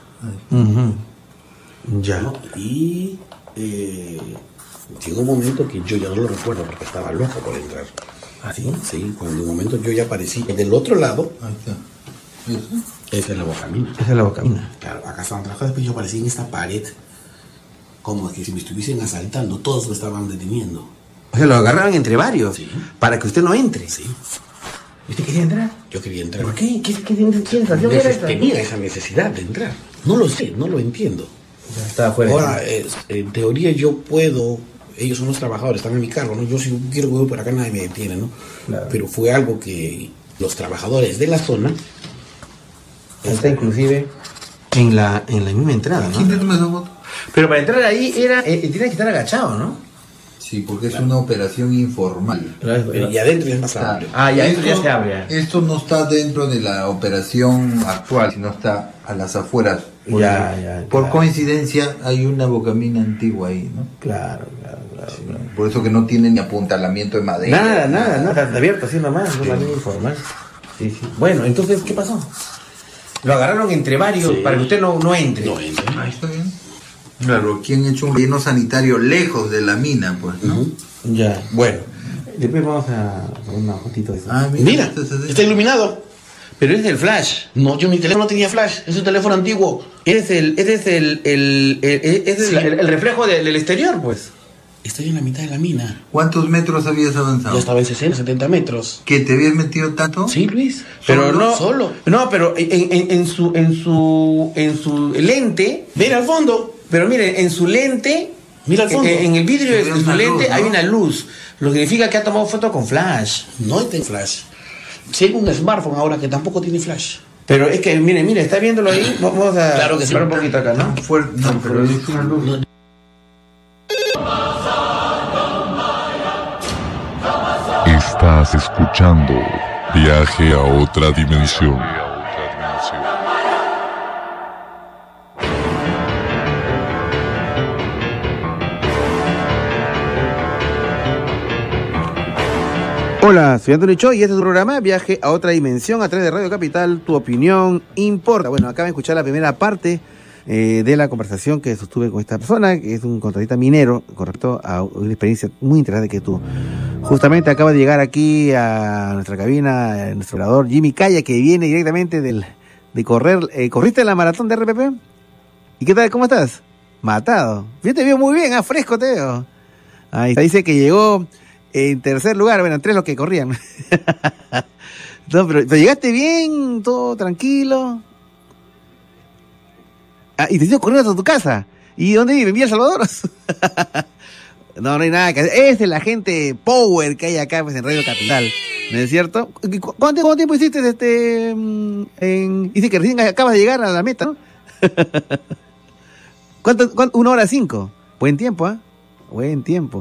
Ya. ¿No? Y llegó un momento que yo ya no lo recuerdo porque estaba loco por entrar. ¿Ah, sí? Sí, cuando en un momento yo ya aparecí del otro lado. Ahí está. Esa es la bocamina. Esa es la bocamina. Claro, acá estaban trabajando, después yo aparecí en esta pared. Como que si me estuviesen asaltando, todos me estaban deteniendo. O sea, lo agarraban entre varios. Sí. Para que usted no entre. Sí. ¿Usted quería entrar? Yo quería entrar. ¿Por qué? ¿Qué sensación era esta? Tenía esa necesidad de entrar. No lo sé, no lo entiendo. Ya estaba fuera. Ahora, en teoría yo puedo, ellos son los trabajadores, están en mi cargo, ¿no? Yo si quiero que voy por acá nadie me detiene, ¿no? Claro. Pero fue algo que los trabajadores de la zona... Está inclusive en la misma entrada, ¿no? ¿Quién te toma esa foto? Pero para entrar ahí tenía que estar agachado, ¿no? Sí, porque es una operación informal. Y adentro es más amplio. Y adentro ya se abre. Esto no está dentro de la operación actual, sino está a las afueras. Por coincidencia hay una bocamina antigua ahí, ¿no? Claro. Sí, por eso que no tiene ni apuntalamiento de madera. Nada. Está abierto así nomás, no la misma informal. Sí. Bueno, entonces, ¿qué pasó? Lo agarraron entre varios para que usted no entre. No entre. Ahí está bien. Claro, aquí han hecho un relleno sanitario lejos de la mina, pues, ¿no? Ya, bueno. Después vamos a poner una fotito de eso. Mira, está iluminado. Pero es el flash. No, yo mi teléfono no tenía flash, es un teléfono antiguo. Ese es el reflejo del exterior, pues. Estoy en la mitad de la mina. ¿Cuántos metros habías avanzado? Yo estaba en 60, 70 metros. ¿Que te habías metido tanto? Sí, Luis. Pero ¿Solo? No, pero en su lente. Mira al fondo. Pero mire, en su lente. Mira al fondo. En el vidrio de su lente luz, ¿no? hay una luz. Lo que significa que ha tomado foto con flash. No tiene flash. Tengo un smartphone ahora que tampoco tiene flash. Pero es que, mire, está viéndolo ahí. Vamos a. Claro que sí. Un poquito acá, ¿no? No, pero es una luz. Estás escuchando Viaje a otra dimensión. Hola, soy Antonio Cho y este es tu programa Viaje a otra dimensión a través de Radio Capital. Tu opinión importa. Bueno, acabo de escuchar la primera parte de la conversación que sostuve con esta persona, que es un contratista minero, con respecto a una experiencia muy interesante que tú. Justamente acaba de llegar aquí a nuestra cabina nuestro orador Jimmy Calla, que viene directamente de correr. ¿Corriste la maratón de RPP? ¿Y qué tal? ¿Cómo estás? Matado. Yo te veo muy bien, fresco te veo. Ahí está, dice que llegó en tercer lugar, bueno, 3 los que corrían. No, pero llegaste bien, todo tranquilo. Y te sigo corriendo hasta tu casa. ¿Y dónde vive? ¿En Villa El Salvador? No hay nada que hacer. Esa es la gente power que hay acá pues, en Radio Capital. ¿No es cierto? ¿Cuánto tiempo hiciste dice que recién acabas de llegar a la meta, ¿no? ¿Cuánto? 1 hora 5. Buen tiempo, ¿ah? Buen tiempo.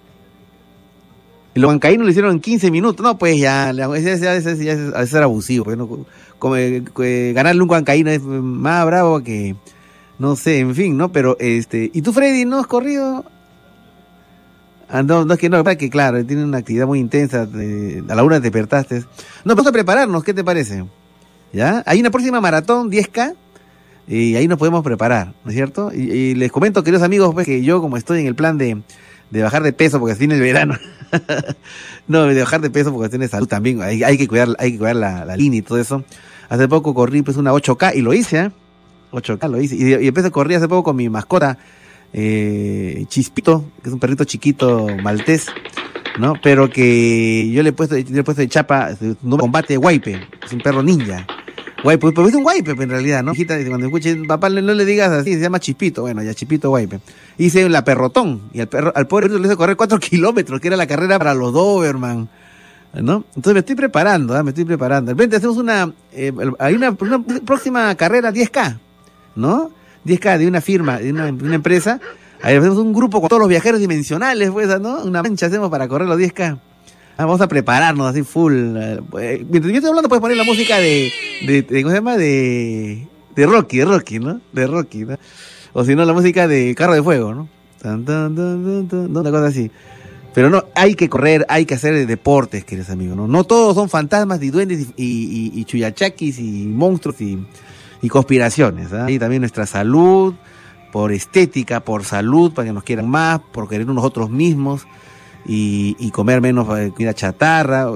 Los huancaínos lo hicieron en 15 minutos. No, pues ya, es ser abusivo. Pues, ¿no? Ganarle un huancaíno es más bravo que, no sé, en fin, ¿no? Pero, ¿y tú, Freddy, no has corrido? No, es que claro, tiene una actividad muy intensa. A la 1 te despertaste. No, vamos a prepararnos, ¿qué te parece? ¿Ya? Hay una próxima maratón, 10K, y ahí nos podemos preparar, ¿no es cierto? Y les comento, queridos amigos, pues que yo, como estoy en el plan de bajar de peso, porque así viene el verano. No, de bajar de peso porque tiene salud también. Hay que cuidar la línea y todo eso. Hace poco corrí pues una 8K y lo hice, 8K lo hice. Y empecé a correr hace poco con mi mascota, Chispito, que es un perrito chiquito maltés, ¿no? Pero que yo le he puesto de chapa, no combate Waipe, es un perro ninja. Waipe, pues es un Waipe en realidad, ¿no? Hijita, cuando escuche, papá, no le digas así, se llama Chispito. Bueno, ya Chispito Waipe. Hice la perrotón, y al pobre le hice correr 4 kilómetros, que era la carrera para los Doberman, ¿no? Entonces me estoy preparando. De repente hacemos hay una próxima carrera 10K, ¿no? 10K de una firma, de una empresa. Ahí hacemos un grupo con todos los viajeros dimensionales, pues, ¿no? Una mancha hacemos para correr los 10K. Vamos a prepararnos así full. Mientras yo estoy hablando, puedes poner la música ¿cómo se llama? De Rocky, ¿no? De Rocky, ¿no? O si no, la música de Carro de Fuego, ¿no? Una cosa así. Pero no, hay que correr, hay que hacer deportes, queridos amigos, ¿no? No todos son fantasmas y duendes y chuyachaquis y monstruos y conspiraciones, ¿eh? Hay también nuestra salud, por estética, por salud, para que nos quieran más, por querernos nosotros mismos. Y comer menos comida chatarra,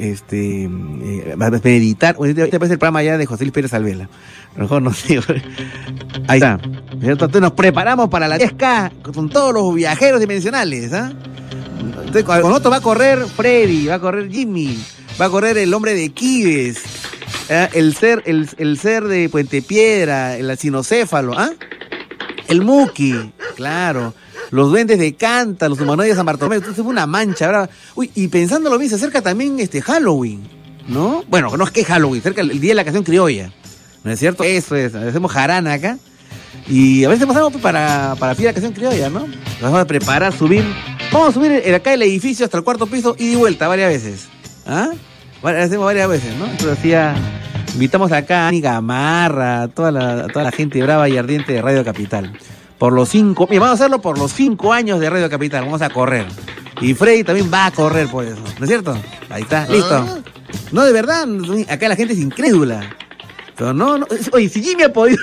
meditar. Este parece el programa ya de José Luis Pérez Alvela. A lo mejor no sé. Ahí está. Entonces nos preparamos para la 10K con todos los viajeros dimensionales, ¿ah? Entonces con nosotros va a correr Freddy, va a correr Jimmy, va a correr el hombre de Quibes, el ser de Puente Piedra, el cinocéfalo, ¿ah? El Muki, claro. Los duendes de Canta, los humanoides de San Bartolomé. Entonces fue una mancha brava. Uy, y pensándolo bien, se acerca también Halloween, ¿no? Bueno, no es que Halloween, cerca el día de la canción criolla, ¿no es cierto? Eso es, hacemos jarana acá. Y a veces pasamos para pie la canción criolla, ¿no? Nos vamos a preparar, vamos a subir acá el edificio hasta el 4º piso y de vuelta varias veces. ¿Ah? Hacemos varias veces, ¿no? Entonces invitamos acá a Ani Gamarra, a toda la gente brava y ardiente de Radio Capital. Vamos a hacerlo por los 5 años de Radio Capital, vamos a correr. Y Freddy también va a correr por eso, ¿no es cierto? Ahí está, listo. No, de verdad, acá la gente es incrédula. Pero no, oye, si Jimmy ha podido...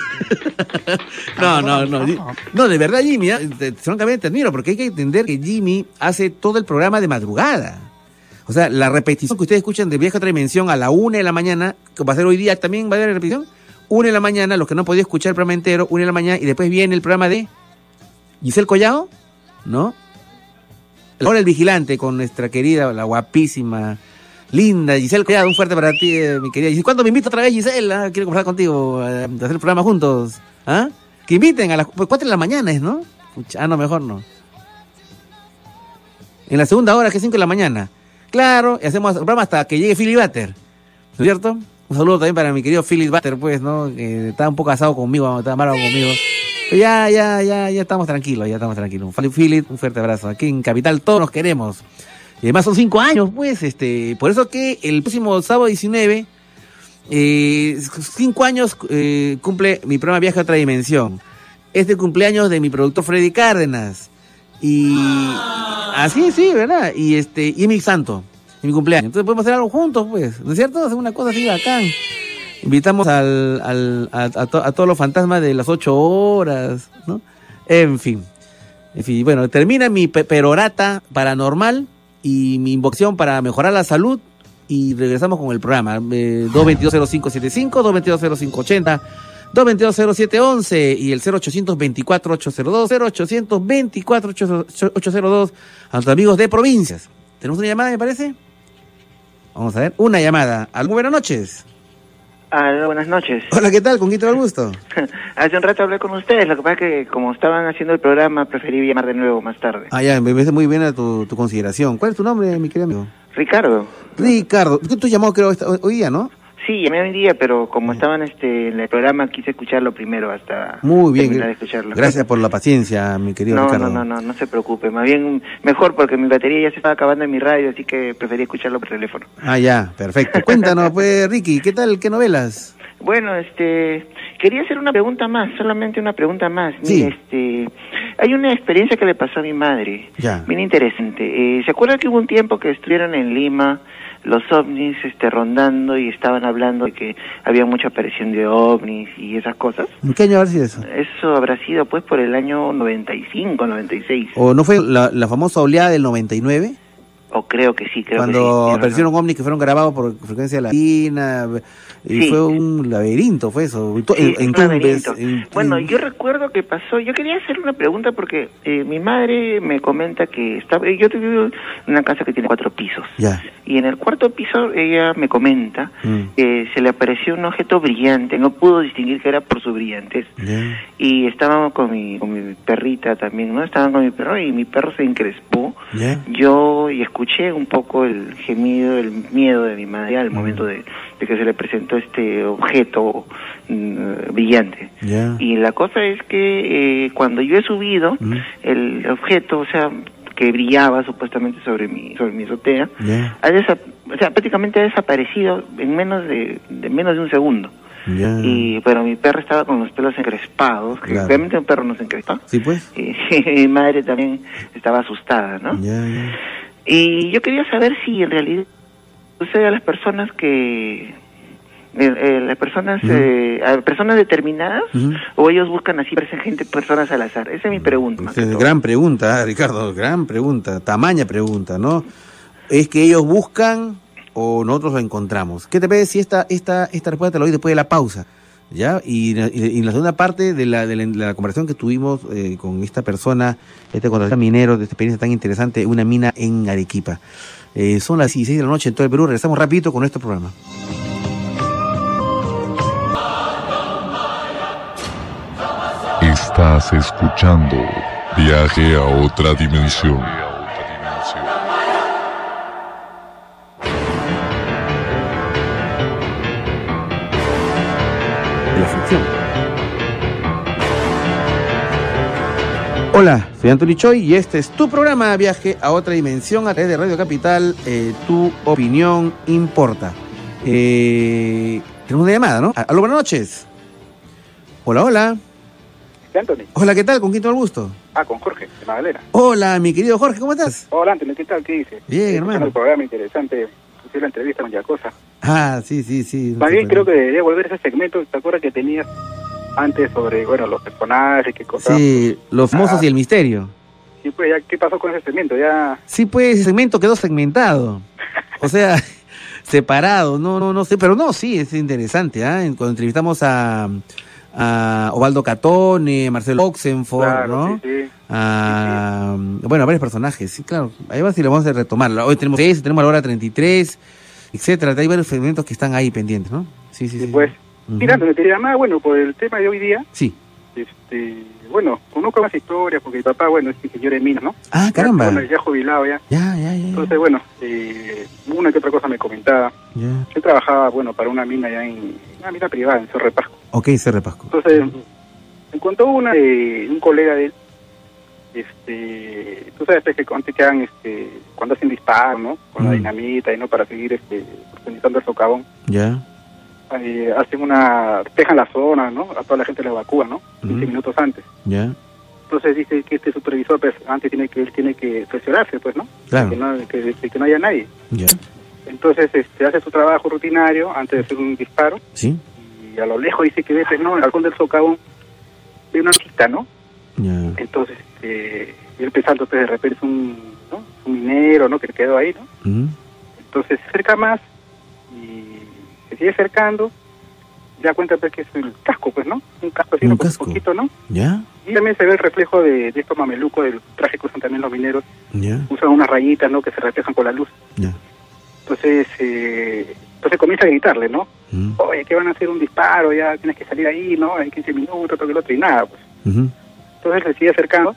No, de verdad Jimmy, francamente te admiro, porque hay que entender que Jimmy hace todo el programa de madrugada. O sea, la repetición que ustedes escuchan de Viaje a otra dimensión a la 1 de la mañana, que va a ser hoy día también, va a haber repetición. 1 de la mañana, los que no han podido escuchar el programa entero, 1 de la mañana, y después viene el programa de Giselle Collado, ¿no? Ahora el vigilante con nuestra querida, la guapísima, linda Giselle Collado. Un fuerte para ti, mi querida Giselle. ¿Cuándo me invito otra vez, Giselle? Quiero conversar contigo, a hacer el programa juntos. ¿Ah? Que inviten a las 4 de la mañana, ¿no? No, mejor no. En la segunda hora, que es 5 de la mañana. Claro, y hacemos el programa hasta que llegue Philly Butter, ¿no es cierto? Un saludo también para mi querido Philly Butter, pues, ¿no? Que está un poco asado conmigo, está amargo conmigo. Pero ya estamos tranquilos, Philly, un fuerte abrazo. Aquí en Capital todos nos queremos. Y además son 5 años, pues, por eso que el próximo sábado 19, 5 años cumple mi programa Viaje a Otra Dimensión. Cumpleaños de mi productor Freddy Cárdenas. Y así, sí, ¿verdad? Y es mi santo, y mi cumpleaños. Entonces podemos hacer algo juntos, pues, ¿no es cierto? Hacer una cosa así bacán. Invitamos a todos los fantasmas de las 8 horas, ¿no? En fin, bueno, termina mi perorata paranormal y mi invocación para mejorar la salud y regresamos con el programa. 222-0575, 222-0580, 222-0711 y el 0824-802, 0824-802 a nuestros amigos de provincias. ¿Tenemos una llamada, me parece? Vamos a ver, una llamada. Muy buenas noches. Aló, buenas noches. Hola, ¿qué tal? ¿Con quién te da el gusto? Hace un rato hablé con ustedes, lo que pasa es que como estaban haciendo el programa, preferí llamar de nuevo más tarde. Ya, me parece muy bien tu consideración. ¿Cuál es tu nombre, mi querido amigo? Ricardo. Ricardo, tú llamado creo hoy día, ¿no? Sí, llamé hoy día, pero como estaban en el programa, quise escucharlo primero hasta muy bien, terminar de escucharlo. Gracias por la paciencia, mi querido Ricardo. No se preocupe, más bien mejor porque mi batería ya se estaba acabando en mi radio, así que preferí escucharlo por teléfono. Ya, perfecto. Cuéntanos, pues, Ricky, ¿qué tal? ¿Qué novelas? Bueno, quería hacer una pregunta más, solamente una pregunta más. Sí. Hay una experiencia que le pasó a mi madre, bien interesante. ¿Se acuerda que hubo un tiempo que estuvieron en Lima los ovnis rondando y estaban hablando de que había mucha aparición de ovnis y esas cosas? ¿En qué año habrá sido eso? Eso habrá sido pues por el año 95, 96. ¿O no fue la famosa oleada del 99? O creo que sí, Cuando aparecieron ovnis que fueron grabados por frecuencia latina, y fue un laberinto, fue eso. Bueno, yo recuerdo que pasó, yo quería hacer una pregunta porque mi madre me comenta que yo vivo en una casa que tiene 4 pisos. Y en el 4.º piso ella me comenta que se le apareció un objeto brillante, no pudo distinguir que era por su brillantez. Y estábamos con mi perrita también, ¿no? Estaban con mi perro y mi perro se encrespó. Yo escuché un poco el gemido, el miedo de mi madre al momento de que se le presentó este objeto brillante. Y la cosa es que cuando yo he subido el objeto, o sea, que brillaba supuestamente sobre mi azotea, prácticamente ha desaparecido en menos de un segundo. Pero mi perro estaba con los pelos encrespados, que realmente un perro no se encrespa. Sí, pues. Y mi madre también estaba asustada, ¿no? Y yo quería saber si en realidad sucede a las personas que las personas a personas determinadas o ellos buscan así personas al azar. Esa es mi pregunta. Gran pregunta, Ricardo, gran pregunta, tamaña pregunta, ¿no? Es que ellos buscan o nosotros lo encontramos. ¿Qué te parece si esta respuesta te la doy después de la pausa? Y la segunda parte de la conversación que tuvimos con esta persona, contratista minero de esta experiencia tan interesante, una mina en Arequipa. Son las 16 de la noche en todo el Perú. Regresamos rapidito con nuestro programa. Estás escuchando Viaje a Otra Dimensión. La ficción. Hola, soy Anthony Choi y este es tu programa Viaje a Otra Dimensión a través de Radio Capital. Tu opinión importa. Tenemos una llamada, ¿no? Aló, buenas noches. Hola. Anthony. Hola, ¿qué tal? ¿Con quién tengo el gusto? Con Jorge, de Magdalena. Hola, mi querido Jorge, ¿cómo estás? Hola, Anthony, ¿qué tal? ¿Qué dices? Bien, hermano. Un programa interesante, hice la entrevista con Yacosa. Sí. Más bien creo que debería volver a ese segmento, ¿te acuerdas que tenías antes sobre, los personajes, qué cosas? Sí, los famosos y el misterio. Sí, pues, ya, ¿qué pasó con ese segmento? Ya... Sí, pues, ese segmento quedó segmentado. O sea, separado, no sé, pero no, sí, es interesante, Cuando entrevistamos a Osvaldo Catone, Marcelo Oxenford, ¿no? Sí. Bueno, varios personajes, sí, claro. Ahí va si lo vamos a retomar. Hoy tenemos a la hora 33, etcétera. Hay varios segmentos que están ahí pendientes, ¿no? Sí. Pues, mirando, me quería más, por el tema de hoy día. Sí. Conozco más historias, porque mi papá, es ingeniero de minas, ¿no? Caramba. Ya jubilado, ya. Ya. Entonces, una que otra cosa me comentaba. Yo trabajaba, para una mina ya una mina privada, en Cerro de Pasco. Ok, Cerro de Pasco. Entonces, me contó un colega de él, tú sabes que cuando hacen disparo, ¿no? Con la dinamita y no para seguir profundizando el socavón. Ya. Dejan la zona, ¿no? A toda la gente la evacúan, ¿no? 15 minutos antes. Ya. Entonces dice que este supervisor, pues, antes él tiene que cerciorarse, pues, ¿no? Claro. Que no haya nadie. Ya. Entonces, hace su trabajo rutinario antes de hacer un disparo. Sí. Y a lo lejos dice que ve, pues, ¿no? Al fondo del socavón ve una lista, ¿no? Ya. Entonces, él pensando, pues, de repente es un minero, ¿no? Que quedó ahí, ¿no? Entonces se acerca más y se sigue acercando, se da cuenta, pues, que es el casco, pues, ¿no? Un casco así, un poquito, ¿no? Ya. Y también se ve el reflejo de estos mamelucos del traje que usan también los mineros. Ya. Usan unas rayitas, ¿no? Que se reflejan con la luz. Ya. Entonces comienza a gritarle, ¿no? Oye, que van a hacer un disparo, ya tienes que salir ahí, ¿no? En 15 minutos, todo el otro, y nada, pues. Entonces se sigue acercando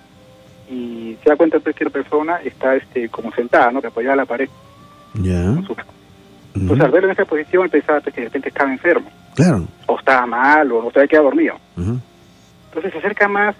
y se da cuenta, pues, que la persona está como sentada, ¿no? Que apoyada a la pared. Ya. Entonces al verlo en esa posición, él pensaba, pues, que de repente estaba enfermo. Claro. O estaba mal, o se había quedado dormido. Entonces se acerca más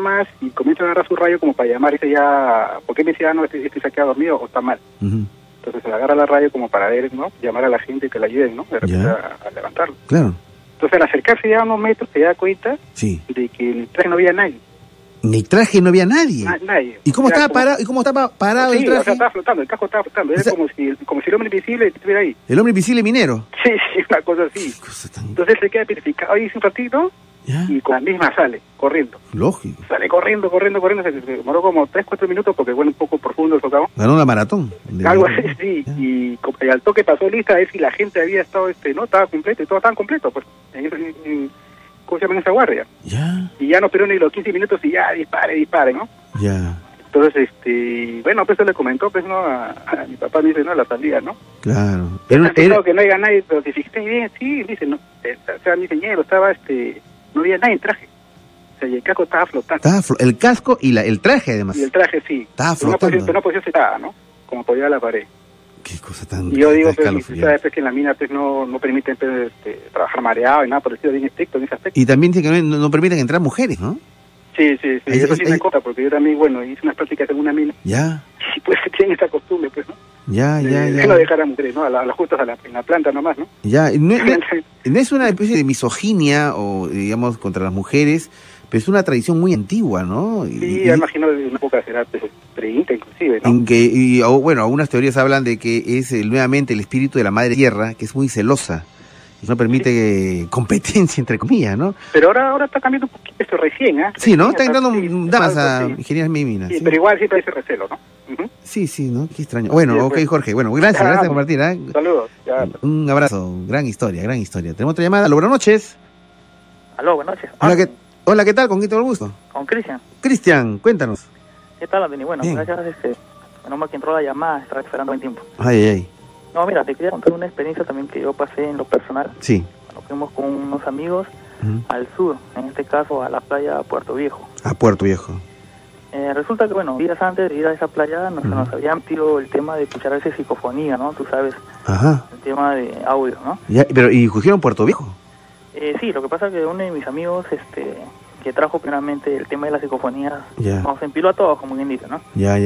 y comienza a agarrar su rayo como para llamar, y dice ya, ¿por qué me decía, no, se ha quedado dormido o está mal? Entonces se le agarra la radio como para ver, ¿no? Llamar a la gente que le ayuden, ¿no? De repente a levantarlo. Claro. Entonces al acercarse ya a unos metros se da cuenta de que en el traje no había nadie. En el traje no había nadie. Nadie. ¿Y cómo estaba parado? ¿Y cómo estaba parado el traje? O sea, estaba flotando, el casco estaba flotando. Era como si el hombre invisible estuviera ahí. ¿El hombre invisible minero? Sí, una cosa así. Entonces él se queda petrificado ahí un ratito y con la misma sale, corriendo. Lógico. Sale corriendo, se demoró como 3-4 minutos porque bueno, un poco profundo el socavón. Ganó la maratón. Algo así, sí. Y al toque pasó lista a ver si la gente había estado, no, estaba completo, y todos estaban completos, pues, ¿cómo se llama? En esa guardia. Ya. Y ya no esperó ni los 15 minutos y ya dispare, ¿no? Ya. Entonces, bueno, pues él le comentó, pues, ¿no? A mi papá, me dice, no, la salida, ¿no? Claro. Era que no haya nadie, pero si fijiste bien, sí, dice, no, o sea, mi señor, estaba, no había nadie en traje. O sea, y el casco estaba flotando. El casco y el traje, además. Y el traje, sí. Estaba flotando. Pero una posición sentada, ¿no? Como apoyada a la pared. Qué cosa tan... Y yo digo, pues, sabes, pues, que en la mina, pues, no permiten, pues, trabajar mareado y nada, por el estilo, bien estricto en ese aspecto. Y también dice que no permiten entrar mujeres, ¿no? Sí, eso sí me consta, porque yo también, bueno, hice unas prácticas en una mina. Ya. Y pues tienen esa costumbre, pues, ¿no? Ya. Que no dejar a mujeres, ¿no? A las justas en la planta nomás, ¿no? Ya, no es una especie de misoginia o, digamos, contra las mujeres, pero es una tradición muy antigua, ¿no? Sí, imagino de una época será 30 inclusive, ¿no? Bueno, algunas teorías hablan de que es nuevamente el espíritu de la madre tierra, que es muy celosa. No permite competencia, entre comillas, ¿no? Pero ahora está cambiando un poquito esto recién, ¿eh? Sí, ¿no? Está entrando damas a ingenierías minas. Sí, pero igual siempre hay ese recelo, ¿no? Sí, ¿no? Qué extraño. Bueno, ok, Jorge. Bueno, gracias por compartir, ¿eh? Saludos. Un abrazo. Gran historia. Tenemos otra llamada. Aló, buenas noches. Aló, buenas noches. Hola, ¿qué tal? ¿Con quién tengo el gusto? Con Cristian. Cristian, cuéntanos. ¿Qué tal, Anthony? Bueno, bien. Gracias, menos mal que entró la llamada, estaba esperando buen tiempo. Ay. No, mira, te quería contar una experiencia también que yo pasé en lo personal. Sí. Cuando fuimos con unos amigos al sur, en este caso a la playa Puerto Viejo. A Puerto Viejo. Resulta que, bueno, días antes de ir a esa playa nos habían metido el tema de escuchar a veces psicofonía, ¿no? Tú sabes. Ajá. El tema de audio, ¿no? Ya, pero, ¿y cogieron Puerto Viejo? Sí, lo que pasa es que uno de mis amigos, que trajo primeramente el tema de la psicofonía, nos empiló a todos, como quien dice, ¿no? Ya.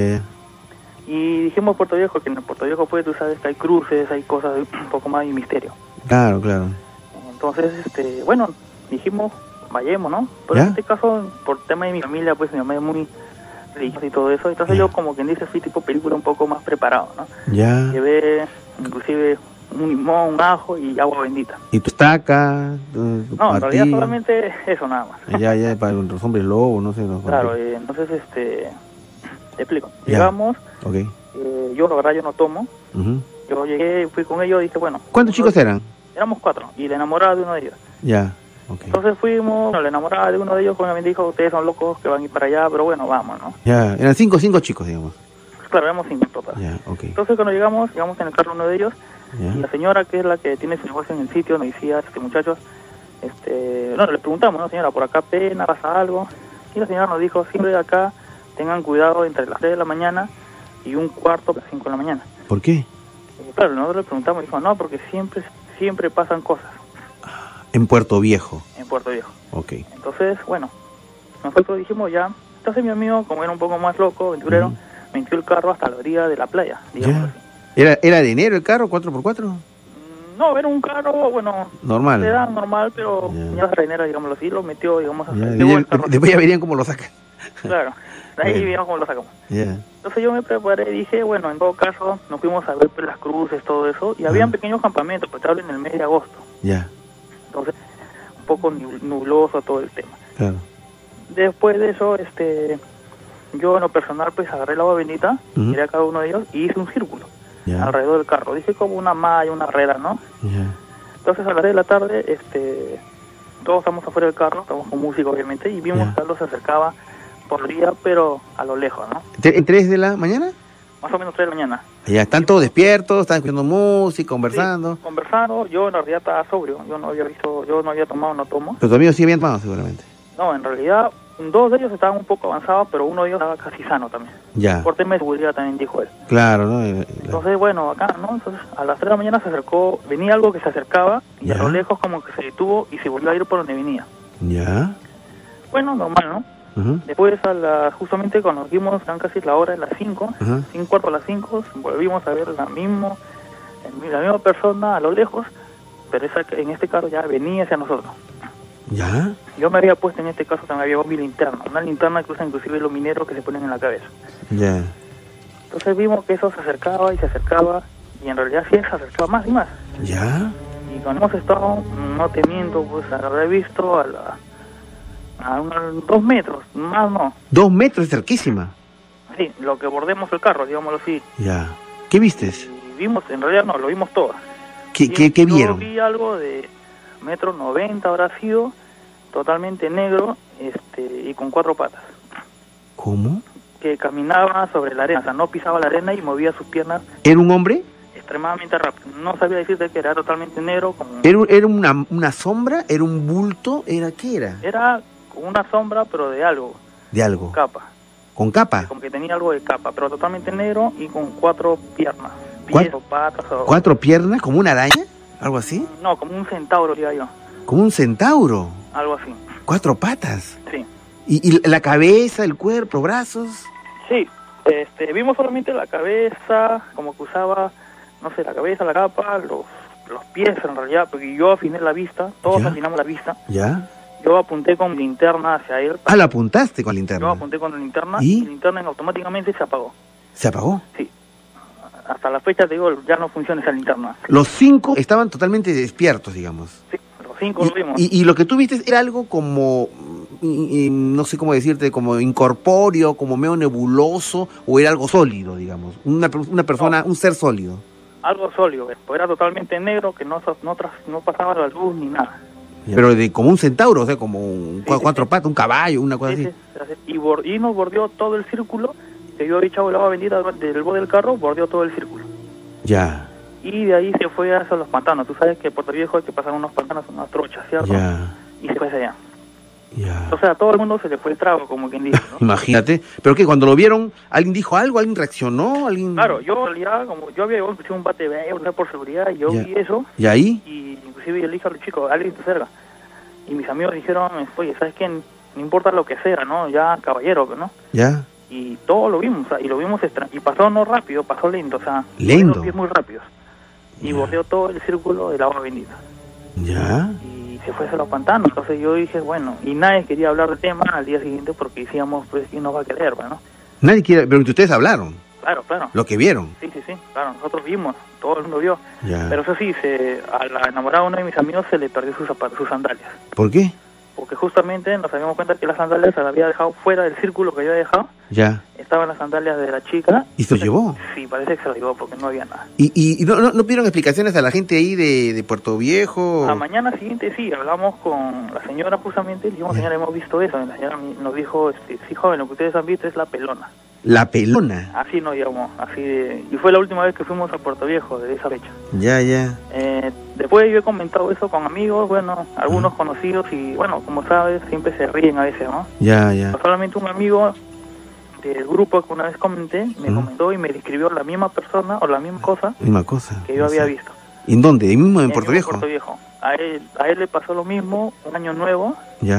Y dijimos Puerto Viejo, que en Puerto Viejo, pues, tú sabes que hay cruces, hay cosas un poco más de misterio. Claro. Entonces, bueno, dijimos, vayamos, ¿no? Pero en este caso, por tema de mi familia, pues, mi mamá es muy religiosa y todo eso, entonces yo, como quien dice, fui tipo película un poco más preparado, ¿no? Ya. Llevé, inclusive, un limón, un ajo y agua bendita. ¿Y tu estaca? No, en realidad solamente eso nada más. Ya, para los hombres lobos, no sé. Claro, entonces, te explico. Llegamos, yo la verdad yo no tomo, yo llegué, fui con ellos y dije, bueno. ¿Cuántos chicos eran? Éramos 4, y la enamorada de uno de ellos. Ya, Entonces fuimos, la enamorada de uno de ellos obviamente dijo, ustedes son locos que van a ir para allá, pero bueno, vamos, ¿no? Ya, eran 5 chicos, digamos. Claro, éramos 5 en total. Ya, Entonces cuando llegamos en el carro uno de ellos, y la señora que es la que tiene su negocio en el sitio nos decía, muchachos, le preguntamos, ¿no, señora, por acá pena, pasa algo? Y la señora nos dijo, siempre de acá tengan cuidado entre las 3 de la mañana y 1:15 a las 5 de la mañana. ¿Por qué? Claro, nosotros le preguntamos, dijo, no, porque siempre pasan cosas. En Puerto Viejo. En Puerto Viejo. Ok. Entonces, bueno, nosotros dijimos ya, Entonces mi amigo, como era un poco más loco, aventurero, metió el carro hasta la orilla de la playa, digamos así. ¿Era de enero el carro, 4x4? No, era un carro, bueno, normal. Era normal, pero ya la renera, digámoslo así, lo metió, digamos, después ya verían cómo lo sacan. Claro, de ahí veíamos cómo lo sacamos. Entonces yo me preparé y dije, bueno, en todo caso, nos fuimos a ver pues, las cruces, todo eso, y habían pequeños campamentos, pues te hablo en el mes de agosto. Entonces, un poco nubloso todo el tema. Claro. Después de eso, yo en lo personal, pues agarré el agua bendita, miré a cada uno de ellos y hice un círculo alrededor del carro. Dije como una malla, una reda, ¿no? Entonces a las 3 de la tarde, todos estamos afuera del carro, estamos con música obviamente, y vimos que algo se acercaba por día, pero a lo lejos, ¿no? ¿3 de la mañana? Más o menos 3 de la mañana. Ya, están todos despiertos, están escuchando música, conversando. Sí, conversando, yo en realidad estaba sobrio, yo no había tomado, no tomo. Pero tus amigos sí habían tomado seguramente. No, en realidad, 2 de ellos estaban un poco avanzados, pero uno de ellos estaba casi sano también. Ya. Por tema de seguridad también dijo él. Claro, ¿no? Entonces, bueno, acá, ¿no? Entonces, a las 3 de la mañana se acercó, venía algo que se acercaba, y a lo lejos como que se detuvo y se volvió a ir por donde venía. Ya. Bueno, normal, ¿no? Después, justamente cuando nos vimos, eran casi la hora de las 5, 5:15 a las 5, volvimos a ver la misma persona a lo lejos, pero en este carro ya venía hacia nosotros. ¿Ya? Yo me había puesto en este caso, también había mi linterna, una linterna que usan inclusive los mineros que se ponen en la cabeza. Ya. Entonces vimos que eso se acercaba, y en realidad sí se acercaba más y más. ¿Ya? Y cuando hemos estado, no te miento, pues habré visto a unos 2 metros, más no. 2 metros, es cerquísima. Sí, lo que bordemos el carro, digámoslo así. Ya. ¿Qué vistes? Y vimos, en realidad no, lo vimos todo. ¿Qué vieron? Yo vi algo de 1,90 m, habrá sido, totalmente negro, y con 4 patas. ¿Cómo? Que caminaba sobre la arena, o sea, no pisaba la arena y movía sus piernas. ¿Era un hombre? Extremadamente rápido. No sabía decirte que era totalmente negro. Como... ¿Era una sombra? ¿Era un bulto? ¿Qué era? Era una sombra, pero de algo. ¿De algo? Capa. ¿Con capa? Como que tenía algo de capa, pero totalmente negro y con 4 piernas. Pies o patas. ¿4 piernas? ¿Como una araña? ¿Algo así? No, como un centauro, diría yo. ¿Como un centauro? Algo así. 4 patas. Sí. ¿Y la cabeza, el cuerpo, brazos? Sí. Vimos solamente la cabeza, como que usaba, no sé, la cabeza, la capa, los pies en realidad, porque yo afiné la vista, todos afinamos la vista. ¿Ya? Yo apunté con linterna hacia él. ¿La apuntaste con linterna? Yo apunté con la linterna y la linterna automáticamente se apagó. ¿Se apagó? Sí. Hasta la fecha, te digo, ya no funciona esa linterna. Los 5 estaban totalmente despiertos, digamos. Sí, los 5 lo vimos. Y lo que tú viste era algo como, no sé cómo decirte, como incorpóreo, como medio nebuloso, o era algo sólido, digamos, una persona, un ser sólido. Algo sólido, era totalmente negro, que no pasaba la luz ni nada. Pero como un centauro, o sea, como 4 patas, un caballo, una cosa así. Y nos bordeó todo el círculo, que yo había echado el agua bendita del borde del carro, bordeó todo el círculo. Ya. Y de ahí se fue hacia los pantanos. Tú sabes que en Puerto Viejo hay que pasar unos pantanos, unas trochas, ¿cierto? Ya. Y se fue hacia allá. Ya. O sea, a todo el mundo se le fue el trago, como quien dice, ¿no? Imagínate. ¿Pero qué? Cuando lo vieron, ¿alguien dijo algo? ¿Alguien reaccionó? ¿Alguien...? Claro, yo salía, como yo había inclusive un bate de por seguridad, y yo vi eso. ¿Y ahí? Y inclusive yo le dije a los chicos, alguien te cerca. Y mis amigos dijeron, oye, ¿sabes qué? No importa lo que sea, ¿no? Ya, caballero, ¿no? Ya. Y todo lo vimos, o sea, y lo vimos y pasó no rápido, pasó lento, o sea, lento, pies muy rápidos. Y bordeó todo el círculo del agua bendita. Ya. Y se fue hacia los pantanos. Entonces yo dije, bueno, y nadie quería hablar del tema al día siguiente porque decíamos, pues, ¿quién nos va a creer, ¿no? Nadie quiere, pero ustedes hablaron. Claro. Lo que vieron. Sí, claro, nosotros vimos, todo el mundo vio. Ya. Pero eso sí, a la enamorada de uno de mis amigos se le perdió sus sandalias. ¿Por qué? Porque justamente nos habíamos cuenta que las sandalias se las había dejado fuera del círculo que yo había dejado. Ya. Estaban las sandalias de la chica. ¿Y se los llevó? Sí, parece que se las llevó porque no había nada. ¿Y no pidieron explicaciones a la gente ahí de Puerto Viejo? La mañana siguiente sí, hablamos con la señora justamente, le dijimos, señora, hemos visto eso. Y la señora nos dijo, sí, joven, lo que ustedes han visto es la pelona. ¿La pelona? Así nos llamó, y fue la última vez que fuimos a Puerto Viejo de esa fecha. Ya. Después yo he comentado eso con amigos, bueno, algunos conocidos, y bueno, como sabes, siempre se ríen a veces, ¿no? Ya. Solamente un amigo del grupo que una vez comenté, me comentó y me describió la misma persona o la misma cosa, que yo había visto. ¿En dónde? ¿En Puerto Viejo? Puerto Viejo. A él le pasó lo mismo, un año nuevo. Ya.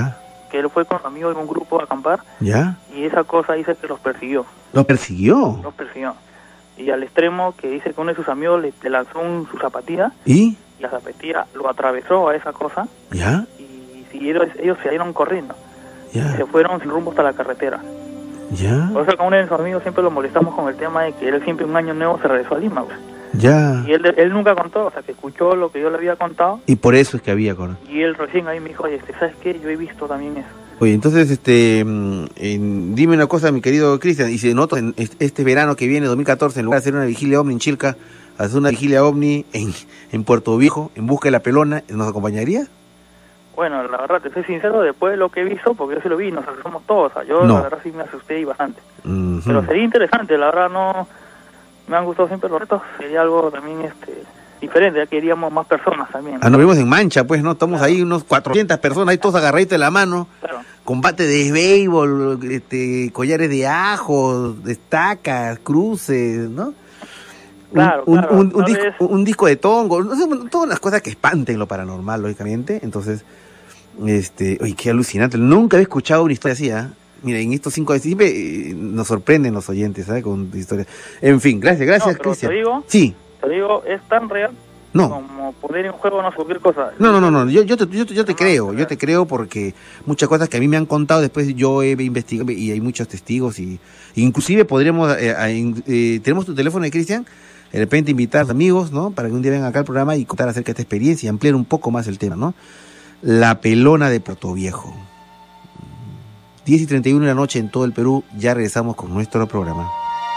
que él fue con un amigo en un grupo a acampar. ¿Ya? Y esa cosa dice que los persiguió. ¿Los persiguió? Los persiguió. Y al extremo que dice que uno de sus amigos le lanzó su zapatilla. ¿Y? La zapatilla lo atravesó a esa cosa. ¿Ya? Y ellos se dieron corriendo. ¿Ya? Y se fueron sin rumbo hasta la carretera. ¿Ya? O sea, con uno de sus amigos siempre lo molestamos con el tema de que él siempre un año nuevo se regresó a Lima, pues. Ya. Y él nunca contó, o sea, que escuchó lo que yo le había contado. Y por eso es que había corona. Y él recién ahí me dijo, oye, ¿sabes qué? Yo he visto también eso. Oye, entonces, dime una cosa, mi querido Cristian, y si nosotros en este verano que viene, 2014, en lugar de hacer una vigilia ovni en Chilca, hacer una vigilia ovni en Puerto Viejo, en busca de la pelona, ¿nos acompañaría? Bueno, la verdad, te soy sincero, después de lo que he visto, porque yo sí lo vi, nos asustamos todos, o sea, yo la verdad sí me asusté y bastante. Pero sería interesante, la verdad no... Me han gustado siempre los retos, sería algo también diferente, ya queríamos más personas también. Nos vemos en Mancha, pues, ¿no? Estamos ahí unos 400 personas, ahí todos agarraditos de la mano. Claro. Combate de béisbol, collares de ajo, estacas, cruces, ¿no? Claro, un disco de tongo, no sé, todas las cosas que espanten lo paranormal, lógicamente. Entonces, oye, qué alucinante. Nunca había escuchado una historia así, ¿eh? Mira, en estos 5 años siempre nos sorprenden los oyentes, ¿sabes? Con historias. En fin, gracias, Cristian. Te digo, es tan real como poner en juego no sé, cualquier cosa. No, yo te creo porque muchas cosas que a mí me han contado después yo he investigado y hay muchos testigos y inclusive podremos, tenemos tu teléfono de Cristian, de repente invitar a los amigos, ¿no? Para que un día vengan acá al programa y contar acerca de esta experiencia y ampliar un poco más el tema, ¿no? La pelona de Puerto Viejo. 10:31 de la noche en todo el Perú, ya regresamos con nuestro programa.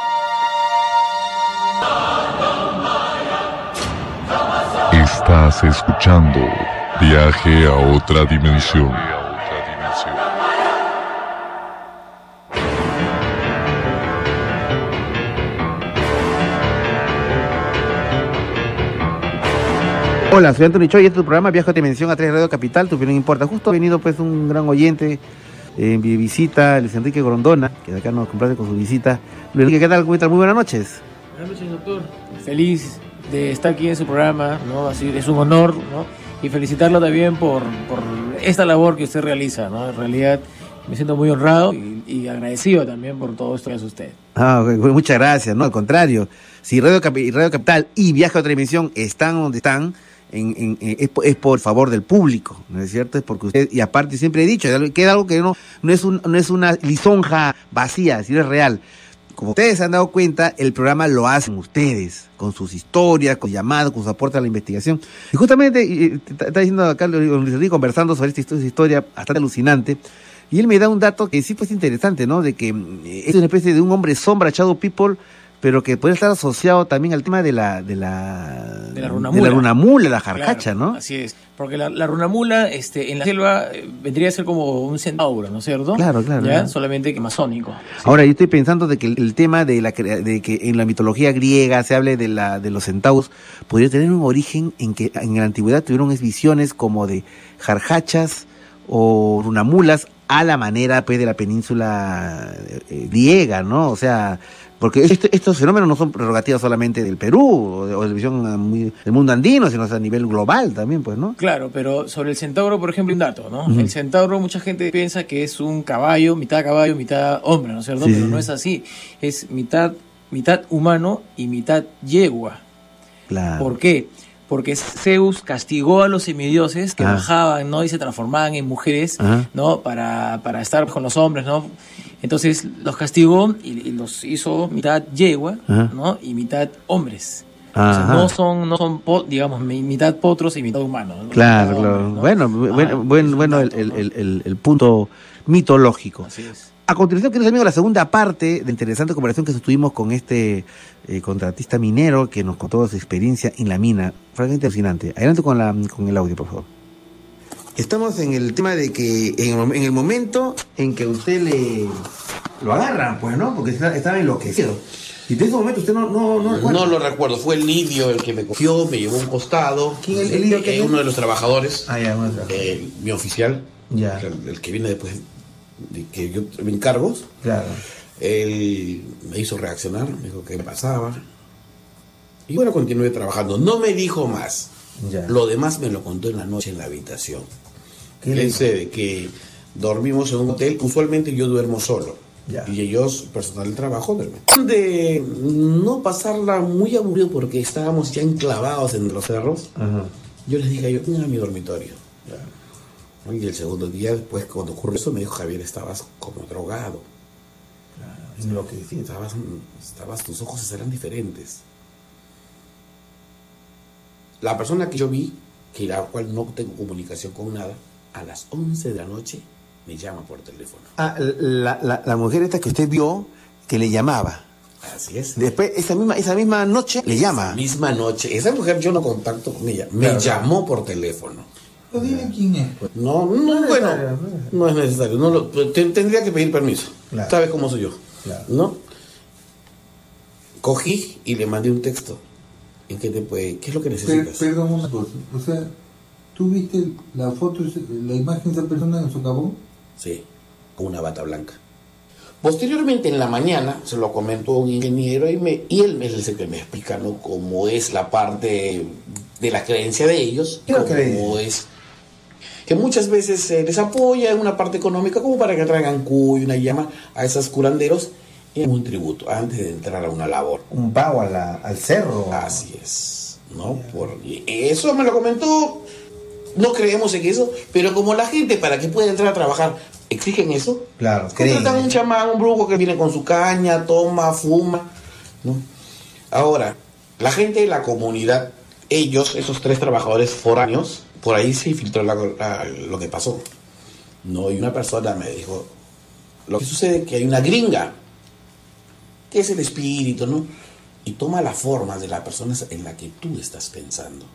Estás escuchando Viaje a otra dimensión. Hola, soy Anthony Choi y este es tu programa Viaje a otra dimensión a 3 de Radio Capital, tu opinión importa. Justo ha venido pues un gran oyente en mi visita, Luis Enrique Grondona, que de acá nos complace con su visita. Luis Enrique, ¿qué tal? ¿Cómo estás? Muy buenas noches. Buenas noches, doctor. Feliz de estar aquí en su programa, ¿no? Así es un honor, ¿no? Y felicitarlo también por esta labor que usted realiza, ¿no? En realidad me siento muy honrado y agradecido también por todo esto que hace usted. Okay. Muchas gracias, ¿no? Al contrario, si Radio Capital y Viaje a otra dimensión están donde están, es por favor del público, ¿no es cierto? Es porque usted, y aparte siempre he dicho, que es algo que no es una lisonja vacía, sino es real. Como ustedes se han dado cuenta, el programa lo hacen ustedes, con sus historias, con llamadas, con su aporte a la investigación. Y justamente, está diciendo acá Luis Enrique conversando sobre esta historia bastante alucinante, y él me da un dato que sí pues interesante, ¿no? De que es una especie de un hombre sombra, Shadow People, pero que puede estar asociado también al tema de la runamula, la jarjacha, claro, ¿no? Así es, porque la runamula en la selva vendría a ser como un centauro, ¿no es cierto? Claro. ¿Ya? Solamente que masónico. Sí. Ahora, yo estoy pensando de que el tema de que en la mitología griega se hable de los centauros podría tener un origen en que en la antigüedad tuvieron visiones como de jarjachas o runamulas a la manera pues de la península griega, ¿no? O sea, porque estos fenómenos no son prerrogativas solamente del Perú o de la visión del mundo andino, sino a nivel global también, pues, ¿no? Claro, pero sobre el centauro, por ejemplo, un dato, ¿no? El centauro, mucha gente piensa que es un caballo, mitad hombre, ¿no es cierto? Pero no es así, es mitad humano y mitad yegua. Claro. ¿Por qué? Porque Zeus castigó a los semidioses que bajaban, ¿no? Y se transformaban en mujeres, ¿no? Para estar con los hombres, ¿no? Entonces los castigó y los hizo mitad yegua, ¿no? Y mitad hombres. O sea, no son digamos, mitad potros y mitad humanos, ¿no? Claro. ¿no? Bueno, el punto mitológico. Así es. A continuación, queridos amigos, la segunda parte de interesante conversación que tuvimos con este contratista minero que nos contó su experiencia en la mina. Francamente alucinante. Adelante con el audio, por favor. Estamos en el tema de que en el momento en que usted lo agarran, pues, ¿no? Porque estaba enloquecido. Y de ese momento usted no lo recuerdo. Fue el lidio el que me cogió, me llevó a un costado. ¿Quién es el lidio que uno de los trabajadores. Mi oficial. Ya. El que viene después de que yo me encargo. Claro. Él me hizo reaccionar, me dijo qué pasaba. Y bueno, continué trabajando. No me dijo más. Ya. Lo demás me lo contó en la noche en la habitación. Fíjense de que dormimos en un hotel. Usualmente yo duermo solo. Ya. Y ellos, personal del trabajo, duermen. De no pasarla muy aburrido porque estábamos ya enclavados en los cerros, yo les dije, yo tengo mi dormitorio. Ya. Y el segundo día, después, cuando ocurrió eso, me dijo, Javier, estabas como drogado. Claro, es lo que decía. Tus ojos eran diferentes. La persona que yo vi, que la cual no tengo comunicación con nada, a las 11 de la noche me llama por teléfono. Ah, la mujer esta que usted vio, que le llamaba. Así es. Después, esa misma noche, le llama. Esa misma noche. Esa mujer yo no contacto con ella. Me llamó por teléfono. Pero dime quién es. Pues. No, bueno, no es necesario. No tendría que pedir permiso. Claro. ¿Sabes cómo soy yo? Claro. ¿No? Cogí y le mandé un texto. ¿En qué es lo que necesitas? Perdón una cosa. O sea, ¿tú viste la foto, la imagen de esa persona en Socavón? Sí, con una bata blanca. Posteriormente, en la mañana, se lo comentó un ingeniero y él es el que me explica, ¿no?, cómo es la parte de la creencia de ellos, cómo es que muchas veces se les apoya en una parte económica como para que traigan cuy, una llama a esos curanderos y un tributo antes de entrar a una labor. Un pago al cerro. Así es, ¿no? Eso me lo comentó. No creemos en eso, pero como la gente, para que pueda entrar a trabajar, exigen eso. Claro, contratan un chamán, un brujo que viene con su caña, toma, fuma, ¿no? Ahora, la gente de la comunidad, ellos, esos 3 trabajadores foráneos, por ahí se filtró lo que pasó. No, y una persona me dijo, lo que sucede es que hay una gringa, que es el espíritu, ¿no? Y toma la forma de la persona en la que tú estás pensando.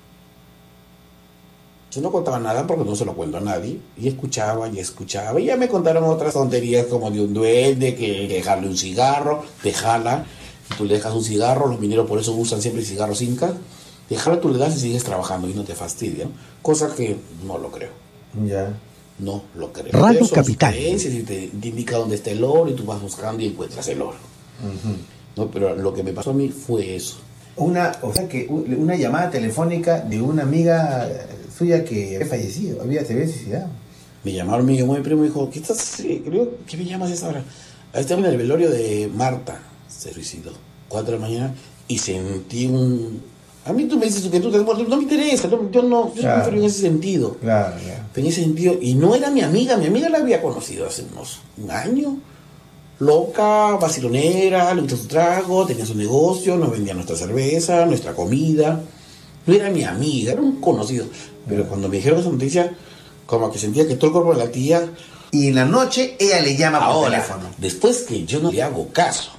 Yo no contaba nada porque no se lo cuento a nadie. Y escuchaba. Y ya me contaron otras tonterías como de un duende, que dejarle un cigarro, te jala. Y tú le dejas un cigarro, los mineros por eso usan siempre cigarros incas. Te jala, tú le das y sigues trabajando y no te fastidia, ¿no? Cosa que no lo creo. Ya. No lo creo. Radio Capital. Y te indica dónde está el oro y tú vas buscando y encuentras el oro. No, pero lo que me pasó a mí fue eso. Una llamada telefónica de una amiga suya que había fallecido, se había suicidado. Me llamaron, me llamó mi primo y me dijo, ¿qué me llamas a esa hora? Estaba en el velorio de Marta, se suicidó, 4 de la mañana, y sentí a mí tú me dices que tú te muerto, no me interesa, yo no en ese sentido. Claro. En ese sentido, y no era mi amiga la había conocido hace un año. Loca, vacilonera, le gustaba su trago, tenía su negocio, nos vendía nuestra cerveza, nuestra comida. No era mi amiga, era un conocido. Pero cuando me dijeron esa noticia, como que sentía que todo el cuerpo de la tía... Y en la noche ella le llama por teléfono. Después que yo no le hago caso,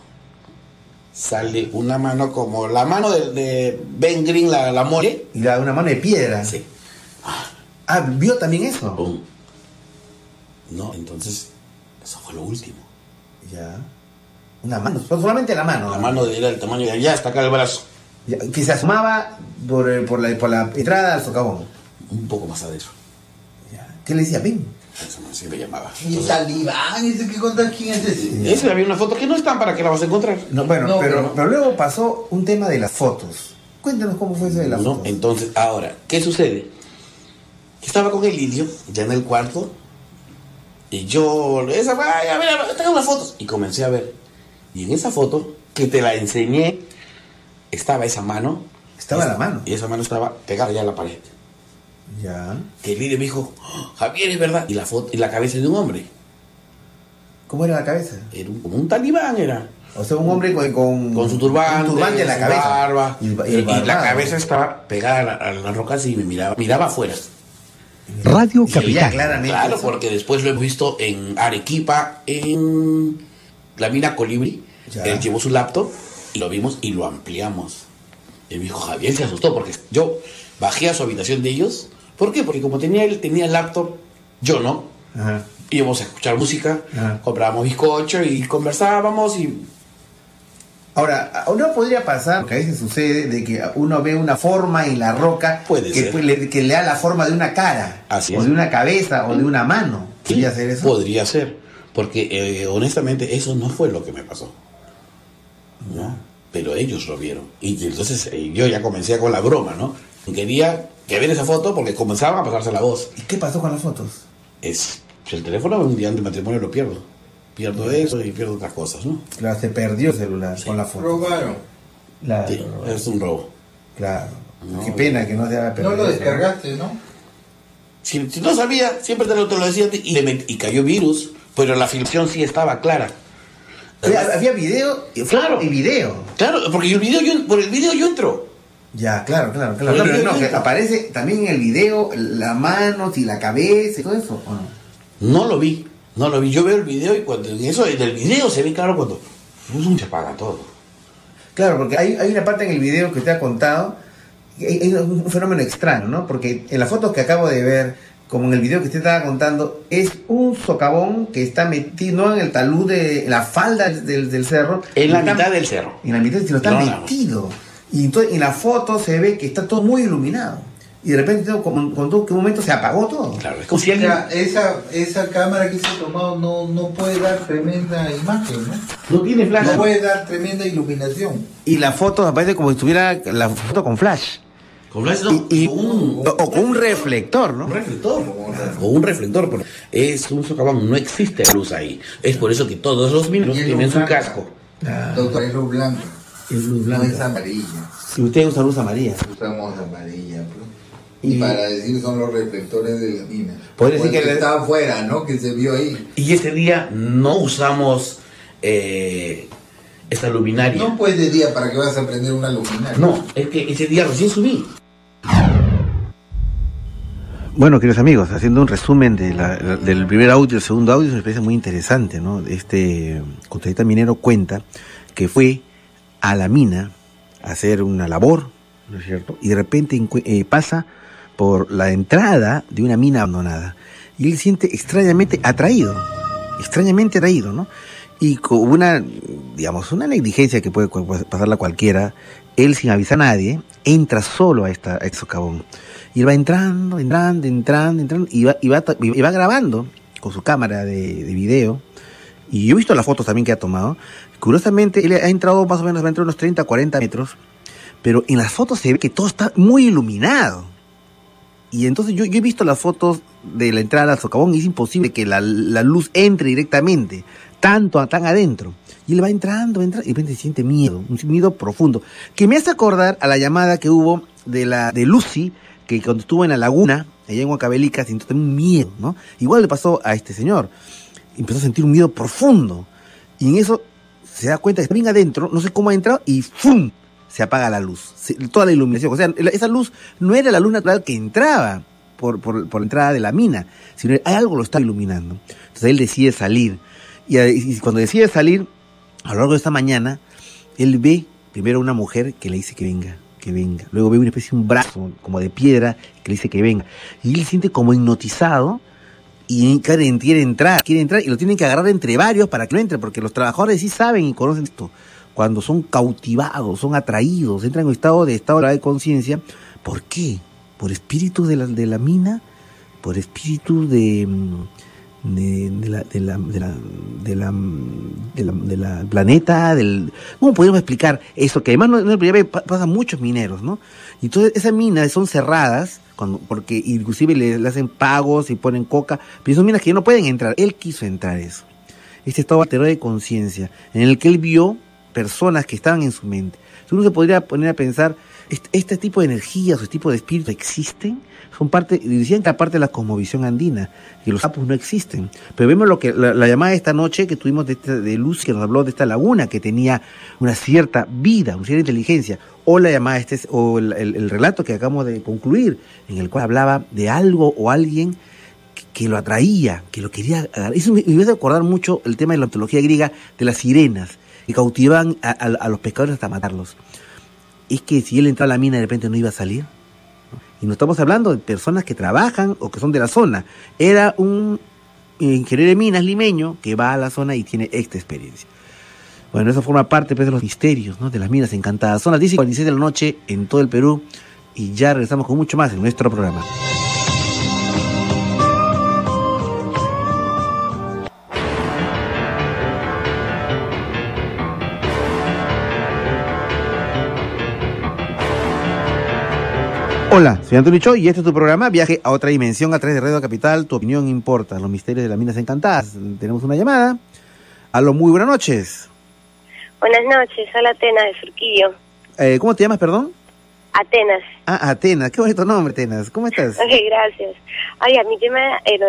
sale una mano como la mano de Ben Green, la mole. Y una mano de piedra. Sí. ¿Vio también eso? No, entonces, eso fue lo último. Ya. Una mano, solamente la mano. La mano era el tamaño de allá, hasta acá el brazo. Ya, que se asomaba por la entrada al socavón. Un poco más adentro. Ya. ¿Qué le decía? Ven. Eso sí me llamaba. ¿Y el talibán? ¿Ese que contar quién es ese? Ese había una foto que no están para que la vas a encontrar. Pero luego pasó un tema de las fotos. Cuéntanos cómo fue eso de las fotos. Entonces, ahora, ¿qué sucede? Estaba con el Lidio, ya en el cuarto. Y yo, a ver, tengo unas fotos. Y comencé a ver. Y en esa foto, que te la enseñé, estaba esa mano. Estaba la mano. Y esa mano estaba pegada ya a la pared. Ya. Que el líder me dijo, Javier, es verdad. Y la foto, y la cabeza de un hombre. ¿Cómo era la cabeza? Era como un talibán, era. O sea, un hombre con su turbante. Un turbante en la cabeza. Barba. Y la cabeza estaba pegada a las rocas y me miraba afuera. Radio Capital. Claro, porque después lo hemos visto en Arequipa, en la mina Colibri. Ya. Él llevó su laptop y lo vimos y lo ampliamos. Y me dijo, Javier se asustó porque yo bajé a su habitación de ellos. ¿Por qué? Porque como él tenía el laptop, yo no. Ajá. Íbamos a escuchar música, comprábamos bizcocho y conversábamos y... Ahora, ¿no podría pasar, que a veces sucede, de que uno ve una forma en la roca que le da la forma de una cara? Así o es. De una cabeza, o de una mano? ¿Podría ser eso? Podría ser, porque honestamente eso no fue lo que me pasó. ¿No? Pero ellos lo vieron. Y entonces yo ya comencé con la broma, ¿no? Quería que ver esa foto porque comenzaban a pasarse la voz. ¿Y qué pasó con las fotos? Si el teléfono un día de matrimonio lo pierdo. Pierdo eso y pierdo otras cosas, ¿no? Claro, se perdió el celular con la foto. Robaron. Claro, Sí, es un robo. Claro. No, qué pena que no se haya perdido. No lo descargaste, ¿no? Si no sabía, siempre te lo decía y cayó virus, pero la filmación sí estaba clara. Había video, claro, y video. Claro, porque por el video yo entro. Ya, claro. No, pero no, que aparece también en el video la mano y la cabeza y todo eso, ¿o no? No lo vi. Yo veo el video y cuando en el video se ve claro cuando se apaga todo. Claro, porque hay una parte en el video que te ha contado, hay un fenómeno extraño, ¿no? Porque en las fotos que acabo de ver, como en el video que usted estaba contando, es un socavón que está metido, no en el talud en la falda del cerro. En la mitad del cerro. En la mitad, sino está metido. Y entonces en la foto se ve que está todo muy iluminado. Y de repente, cuando un momento se apagó todo. Claro, es como si alguien... esa cámara que se ha tomado no puede dar tremenda imagen, ¿no? No tiene flash. No puede dar tremenda iluminación. Y la foto aparece como si estuviera la foto con flash. Con flash no. O con un reflector, ¿no? Un reflector. Pero es un socavón, no existe luz ahí. Es por eso que todos los mineros tienen su casco. Doctor, es luz blanca. Es luz blanca. No es amarilla. Si usted usa luz amarilla. Usamos amarilla, pues. Y para decir son los reflectores de la mina. Puede decir que está afuera, ¿no? Que se vio ahí. Y ese día no usamos esta luminaria. No, pues de día, ¿para qué vas a prender una luminaria? No, es que ese día recién subí. Bueno, queridos amigos, haciendo un resumen del primer audio y el segundo audio, es una experiencia muy interesante, ¿no? Este contratista minero cuenta que fue a la mina a hacer una labor, ¿no es cierto? Y de repente pasa por la entrada de una mina abandonada. Y él se siente extrañamente atraído, ¿no? Y con una negligencia que puede pasarla a cualquiera, él sin avisar a nadie, entra solo a este socavón. Y él va entrando, y va grabando con su cámara de video. Y yo he visto las fotos también que ha tomado. Curiosamente, él ha entrado más o menos entre unos 30 a 40 metros, pero en las fotos se ve que todo está muy iluminado. Y entonces yo he visto las fotos de la entrada al socavón y es imposible que la luz entre directamente, tan adentro. Y él va entrando, y de repente siente miedo, un miedo profundo, que me hace acordar a la llamada que hubo de Lucy, que cuando estuvo en la laguna, allá en Huancavelica, sintió un miedo, ¿no? Igual le pasó a este señor. Empezó a sentir un miedo profundo. Y en eso se da cuenta que está bien adentro, no sé cómo ha entrado, y ¡fum!, se apaga la luz, toda la iluminación. O sea, esa luz no era la luz natural que entraba por la entrada de la mina, sino que algo lo está iluminando. Entonces él decide salir. Y cuando decide salir, a lo largo de esta mañana, él ve primero a una mujer que le dice que venga. Luego ve una especie de un brazo como de piedra que le dice que venga. Y él se siente como hipnotizado y quiere entrar y lo tienen que agarrar entre varios para que no entre, porque los trabajadores sí saben y conocen esto. Cuando son cautivados, son atraídos, entran en un estado de conciencia. ¿Por qué? ¿Por espíritus de la mina? ¿Por espíritus de la planeta? ¿Cómo podemos explicar eso? Que además no es la primera vez, pasa a muchos mineros, ¿no? Y entonces esas minas son cerradas, porque inclusive le hacen pagos y ponen coca, pero son minas que ya no pueden entrar. Él quiso entrar eso. Este estado alterado de conciencia, en el que él vio personas que estaban en su mente. Uno se podría poner a pensar, este tipo de energías, este tipo de espíritus existen, son parte, decían que aparte de la cosmovisión andina, que los sapos no existen. Pero vemos lo que la llamada de esta noche que tuvimos de Luz, que nos habló de esta laguna que tenía una cierta vida, una cierta inteligencia, o la llamada o el relato que acabamos de concluir, en el cual hablaba de algo o alguien que lo atraía, que lo quería agarrar. Eso me hace acordar mucho el tema de la mitología griega de las sirenas, que cautivaban a los pescadores hasta matarlos. Es que si él entraba a la mina de repente no iba a salir, ¿no? Y no estamos hablando de personas que trabajan o que son de la zona. Era un ingeniero de minas limeño que va a la zona y tiene esta experiencia. Bueno, eso forma parte pues, de los misterios, ¿no? De las minas encantadas. Son las 10:46 de la noche en todo el Perú y ya regresamos con mucho más en nuestro programa. Hola, soy Antonio Choi y este es tu programa Viaje a otra dimensión a través de Radio Capital. Tu opinión importa, los misterios de las minas encantadas. Tenemos una llamada. Aló, muy buenas noches. Buenas noches, hola Atenas de Surquillo. ¿Cómo te llamas, perdón? Atenas. Ah, Atenas, qué bonito nombre, Atenas. ¿Cómo estás? Ok, gracias. Oiga, mi tema,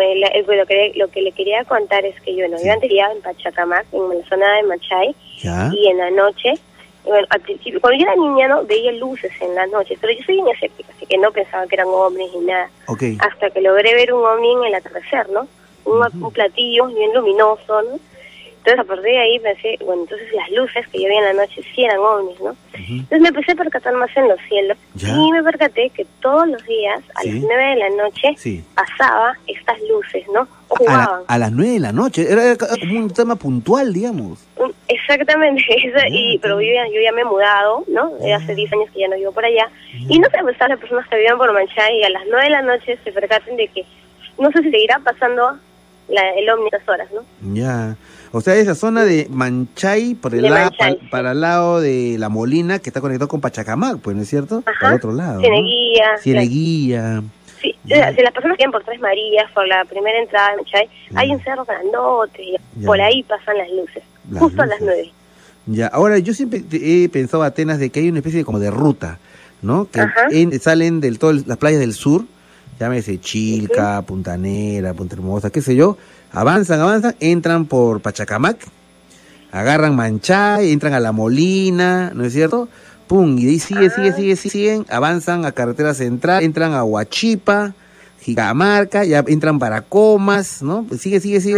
lo que le quería contar es que yo antes vivía en Pachacamac, en la zona de Machay, y en la noche, bueno, al principio, cuando yo era niña, no veía luces en la noche, pero yo soy bien escéptica, así que no pensaba que eran ovnis ni nada. Okay. Hasta que logré ver un ovni en el atardecer, ¿no? Un platillo bien luminoso, ¿no? Entonces, a partir de ahí pensé, bueno, entonces las luces que yo vi en la noche sí eran ovnis, ¿no? Entonces me empecé a percatar más en los cielos y me percaté que todos los días, a las 9 de la noche, pasaba estas luces, ¿no? O jugaban. A las 9 de la noche, era como un tema puntual, digamos. Exactamente, pero yo ya me he mudado, ¿no? Hace 10 años que ya no vivo por allá. Y no sé, pues las personas que viven por Manchay y a las 9 de la noche se percaten de que, no sé si seguirá pasando el ovni a esas horas, ¿no? Ya. O sea, esa zona de Manchay, para el lado de La Molina, que está conectado con Pachacamac, pues, ¿no es cierto? Ajá. Para el otro lado, Cieneguilla. Sí, si las personas que vienen por Tres Marías, por la primera entrada de Manchay, hay un cerro grandote, y por ahí pasan las luces, justo a las 9. Ya, ahora yo siempre he pensado, Atenas, de que hay una especie de, como de ruta, ¿no? Que salen de todas las playas del sur, llámese Chilca, Puntanera, Punta Hermosa, qué sé yo, avanzan, entran por Pachacamac, agarran Manchay, entran a La Molina, ¿no es cierto? Pum, y de ahí siguen, avanzan a Carretera Central, entran a Huachipa, Jicamarca, ya entran para Comas, ¿no? Sigue.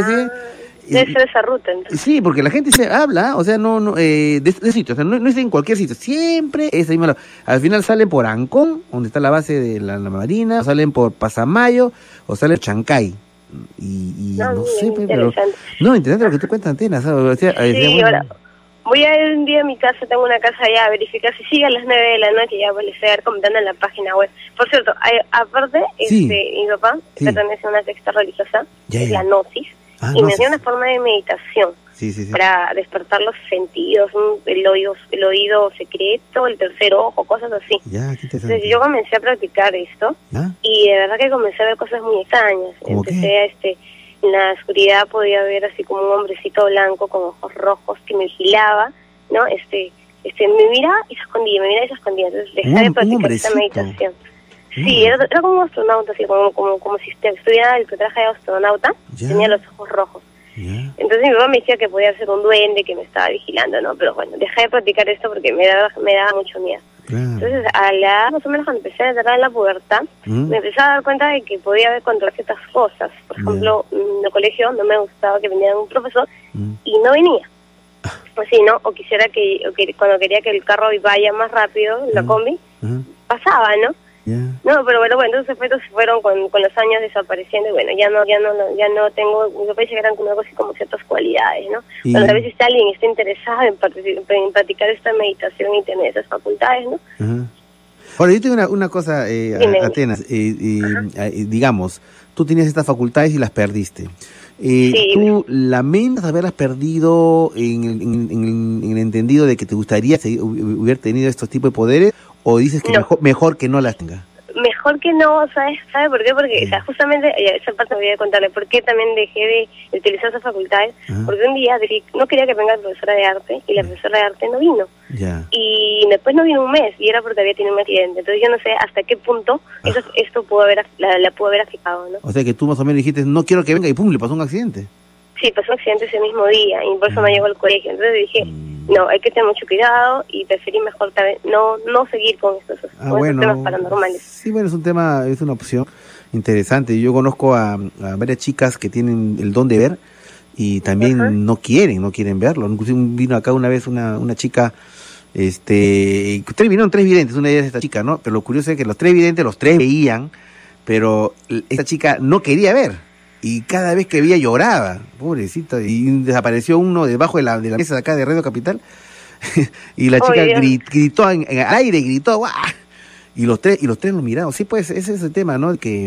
Debe ser esa ruta, entonces. Sí, porque la gente se habla, o sea, de sitio, o sea, no es en cualquier sitio, siempre es ahí mismo. Al final salen por Ancón, donde está la base de la Marina, o salen por Pasamayo, o salen por Chancay. Y no sé, pero... No, interesante lo que tú cuentas, Atenas. O sea, ahora voy a ir un día a mi casa, tengo una casa allá, a verificar si sigue a las 9 de la noche, ya pues les voy a ir comentando en la página web. Por cierto, aparte, mi papá pertenece a una secta religiosa, es la Gnosis, y me dio una forma de meditación para despertar los sentidos, el oído secreto, el tercer ojo, cosas así. Entonces yo comencé a practicar esto y de verdad que comencé a ver cosas muy extrañas. Empecé en la oscuridad podía ver así como un hombrecito blanco con ojos rojos que me vigilaba, ¿no? Me miraba y se escondía, Entonces dejé de practicar esta meditación. Sí, era como un astronauta, así como si estuviera el traje de astronauta, tenía los ojos rojos. Entonces mi papá me decía que podía ser un duende que me estaba vigilando, ¿no? Pero bueno, dejé de practicar esto porque me daba mucho miedo. Entonces, más o menos cuando empecé a entrar en la pubertad, me empecé a dar cuenta de que podía haber controlar ciertas cosas. Por ejemplo, en el colegio no me gustaba que viniera un profesor y no venía. Pues sí, ¿no? O quisiera que cuando quería que el carro vaya más rápido, la combi, pasaba, ¿no? No, pero bueno, entonces efectos fueron con los años desapareciendo y bueno, ya no tengo, me parece que eran como algo así como ciertas cualidades, ¿no? Cuando a veces alguien está interesado en practicar esta meditación y tener esas facultades, ¿no? Ahora, yo tengo una cosa, Atenas, digamos, tú tenías estas facultades y las perdiste. ¿Tú lamentas haberlas perdido en el entendido de que te gustaría hubiera tenido estos tipos de poderes? ¿O dices que mejor que no las tenga? Mejor que no, ¿sabes por qué? Porque, o sea, justamente, esa parte me voy a contarle, ¿por qué también dejé de utilizar esas facultades? Porque un día no quería que venga la profesora de arte, y la profesora de arte no vino. Y después no vino un mes, y era porque había tenido un accidente. Entonces yo no sé hasta qué punto esto la pudo haber afectado, ¿no? O sea que tú más o menos dijiste, no quiero que venga, y pum, le pasó un accidente. Sí, pasó un accidente ese mismo día, y por eso no llegó al colegio. Entonces dije, no, hay que tener mucho cuidado y preferí mejor no seguir con estos temas paranormales. Sí, bueno, es una opción interesante. Yo conozco a varias chicas que tienen el don de ver y también no quieren verlo. Incluso vino acá una vez una chica, vinieron 3 videntes, una de ellas es esta chica, ¿no? Pero lo curioso es que los 3 videntes, los 3 veían, pero esta chica no quería ver. Y cada vez que veía lloraba, pobrecita, y desapareció uno debajo de la mesa de acá de Radio Capital, y la chica gritó en aire, gritó, ¡guau! Y los tres lo miraron. Sí, pues ese es el tema, ¿no? Que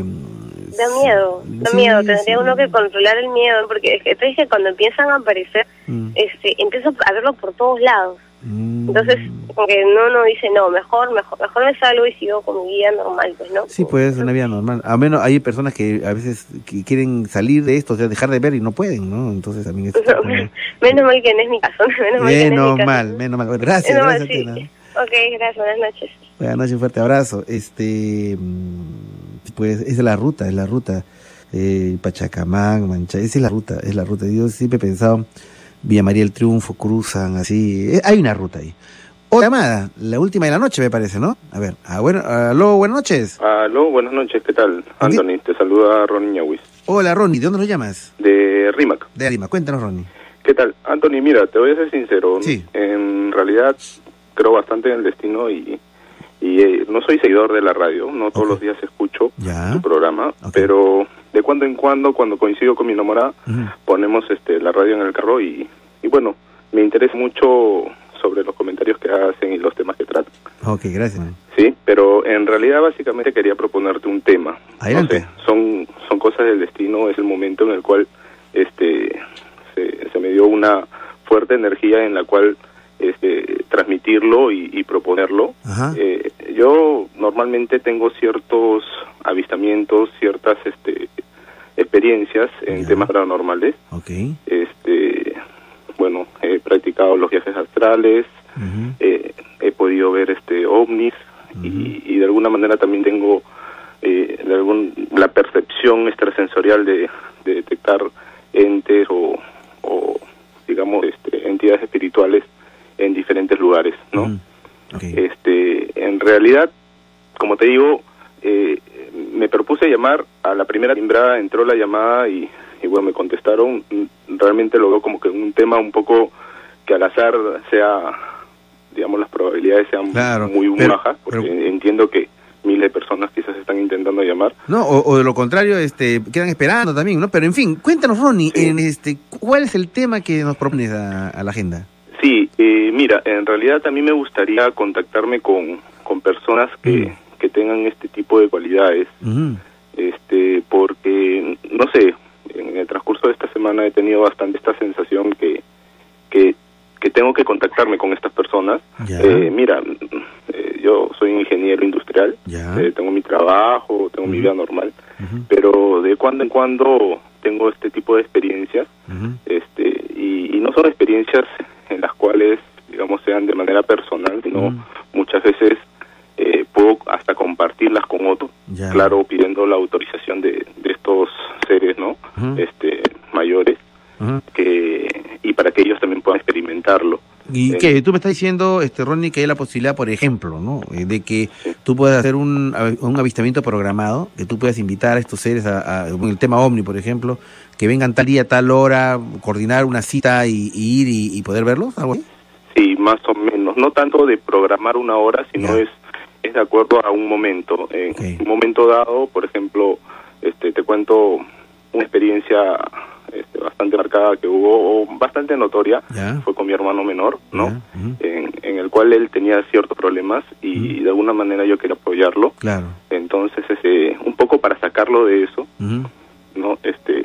da miedo, tendría uno que controlar el miedo, porque es que cuando empiezan a aparecer, empiezo a verlo por todos lados. Entonces, como que no dice, no, mejor me salgo y sigo con mi vida normal, pues, ¿no? Sí, pues, una vida normal. Al menos hay personas que a veces que quieren salir de esto, o sea, dejar de ver y no pueden, ¿no? Entonces también es... Menos mal que no es mi caso. Menos mal. Bueno, gracias. Gracias. Sí. Ok, gracias, buenas noches. Buenas noches, un fuerte abrazo. Pues, es la ruta. Pachacamán, Mancha, esa es la ruta. Yo siempre he pensado, Villa María del Triunfo, cruzan así, hay una ruta ahí. Otra llamada, la última de la noche me parece, ¿no? A ver, aló, buenas noches. Aló, buenas noches, ¿qué tal? Anthony, te saluda Ronnie Ñahuis. Hola, Ronnie, ¿de dónde lo llamas? De Rímac. De Rímac, cuéntanos, Ronnie. ¿Qué tal? Anthony, mira, te voy a ser sincero. Sí. En realidad, creo bastante en el destino y no soy seguidor de la radio, no todos los días escucho tu programa, pero de cuando en cuando coincido con mi enamorada, ponemos la radio en el carro y bueno, me interesa mucho sobre los comentarios que hacen y los temas que tratan. Ok, gracias. Sí, pero en realidad básicamente quería proponerte un tema. Adelante. No sé, son cosas del destino, es el momento en el cual se me dio una fuerte energía en la cual transmitirlo y proponerlo. Yo normalmente tengo ciertos avistamientos, ciertas experiencias en temas paranormales. Bueno, he practicado los viajes astrales, he podido ver ovnis y de alguna manera también tengo la percepción extrasensorial de detectar entes o digamos entidades espirituales en diferentes lugares, ¿no? En realidad, como te digo, me propuse llamar, a la primera timbrada entró la llamada y bueno, me contestaron. Realmente lo veo como que un tema un poco que al azar sea, digamos, las probabilidades sean muy bajas, porque entiendo que miles de personas quizás están intentando llamar. No, o de lo contrario, quedan esperando también, ¿no? Pero en fin, cuéntanos, Ronnie, ¿cuál es el tema que nos propones a la agenda? Sí, mira, en realidad a mí me gustaría contactarme con personas que tengan este tipo de cualidades, porque, no sé, en el transcurso de esta semana he tenido bastante esta sensación que tengo que contactarme con estas personas. Mira, yo soy ingeniero industrial, tengo mi trabajo, tengo mi vida normal, pero de cuando en cuando tengo este tipo de experiencias, y no son experiencias en las cuales, digamos, sean de manera personal, sino muchas veces puedo hasta compartirlas con otros, claro, pidiendo la autorización de estos seres, ¿no? Mayores, y para que ellos también puedan experimentarlo. ¿Y qué? Tú me estás diciendo, Ronnie, que hay la posibilidad, por ejemplo, ¿no? De que tú puedas hacer un avistamiento programado, que tú puedas invitar a estos seres el tema OVNI, por ejemplo, que vengan tal día, tal hora, coordinar una cita y ir y poder verlos, algo así. Sí, más o menos. No tanto de programar una hora, sino es de acuerdo a un momento. En un momento dado, por ejemplo, te cuento una experiencia bastante marcada que hubo, o bastante notoria, fue con mi hermano menor, ¿no? En el cual él tenía ciertos problemas y de alguna manera yo quería apoyarlo. Entonces, un poco para sacarlo de eso, ¿no?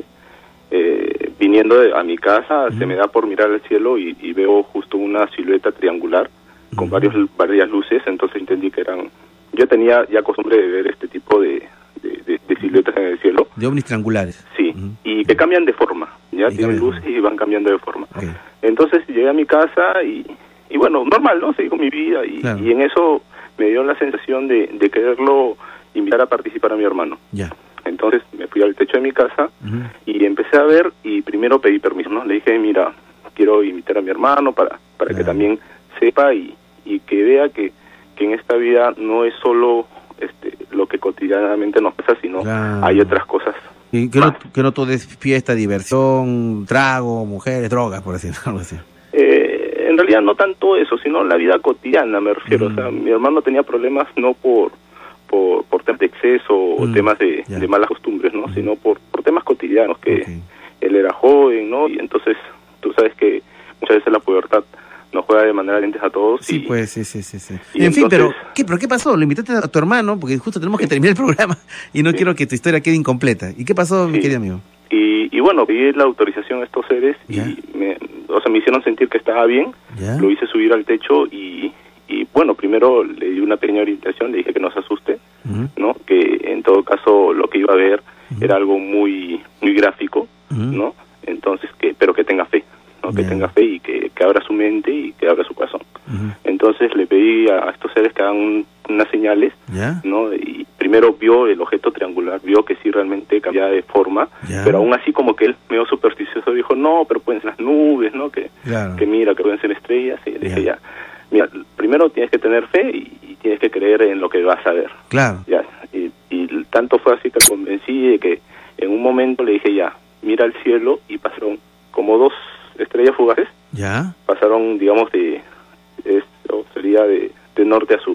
Viniendo a mi casa, se me da por mirar al cielo y veo justo una silueta triangular con varias luces. Entonces entendí que eran... Yo tenía ya costumbre de ver este tipo de siluetas en el cielo. De ovnis triangulares. Sí, y que cambian de forma, ya tienen luces y van cambiando de forma. Entonces llegué a mi casa y bueno, normal, ¿no? Seguí con mi vida y en eso me dio la sensación de quererlo invitar a participar a mi hermano. Entonces me fui al techo de mi casa y empecé a ver y primero pedí permiso, ¿no? Le dije, mira, quiero invitar a mi hermano para que también sepa y que vea que en esta vida no es solo lo que cotidianamente nos pasa, sino hay otras cosas. Y que no todo es fiesta, diversión, trago, mujeres, drogas, por decirlo algo así. En realidad no tanto eso, sino la vida cotidiana, me refiero. O sea, mi hermano tenía problemas no por temas de exceso o temas de malas costumbres, ¿no? Sino por temas cotidianos, que él era joven, ¿no? Y entonces tú sabes que muchas veces la pubertad nos juega de manera diferente a todos. Sí, pues, sí. En fin, pero ¿qué pasó? Lo invitaste a tu hermano, porque justo tenemos que terminar el programa y no quiero que tu historia quede incompleta. ¿Y qué pasó, mi querido amigo? Y bueno, pedí la autorización a estos seres y me hicieron sentir que estaba bien. Lo hice subir al techo y bueno, primero le di una pequeña orientación, le dije que no se asuste, ¿no? Que en todo caso lo que iba a ver era algo muy gráfico, ¿no? Entonces, pero que tenga fe, ¿no? Que tenga fe y que abra su mente y que abra su corazón. Entonces le pedí a estos seres que hagan unas señales, ¿no? Y primero vio el objeto triangular, vio que sí realmente cambiaba de forma, pero aún así como que él, medio supersticioso, dijo, no, pero pueden ser las nubes, ¿no? Que mira, que pueden ser estrellas, y le dije, ya, mira, primero tienes que tener fe y tienes que creer en lo que vas a ver. Ya, y tanto fue así que me convencí de que en un momento le dije, ya, mira al cielo, y pasaron como 2 estrellas fugaces, pasaron, digamos, esto sería de norte a sur.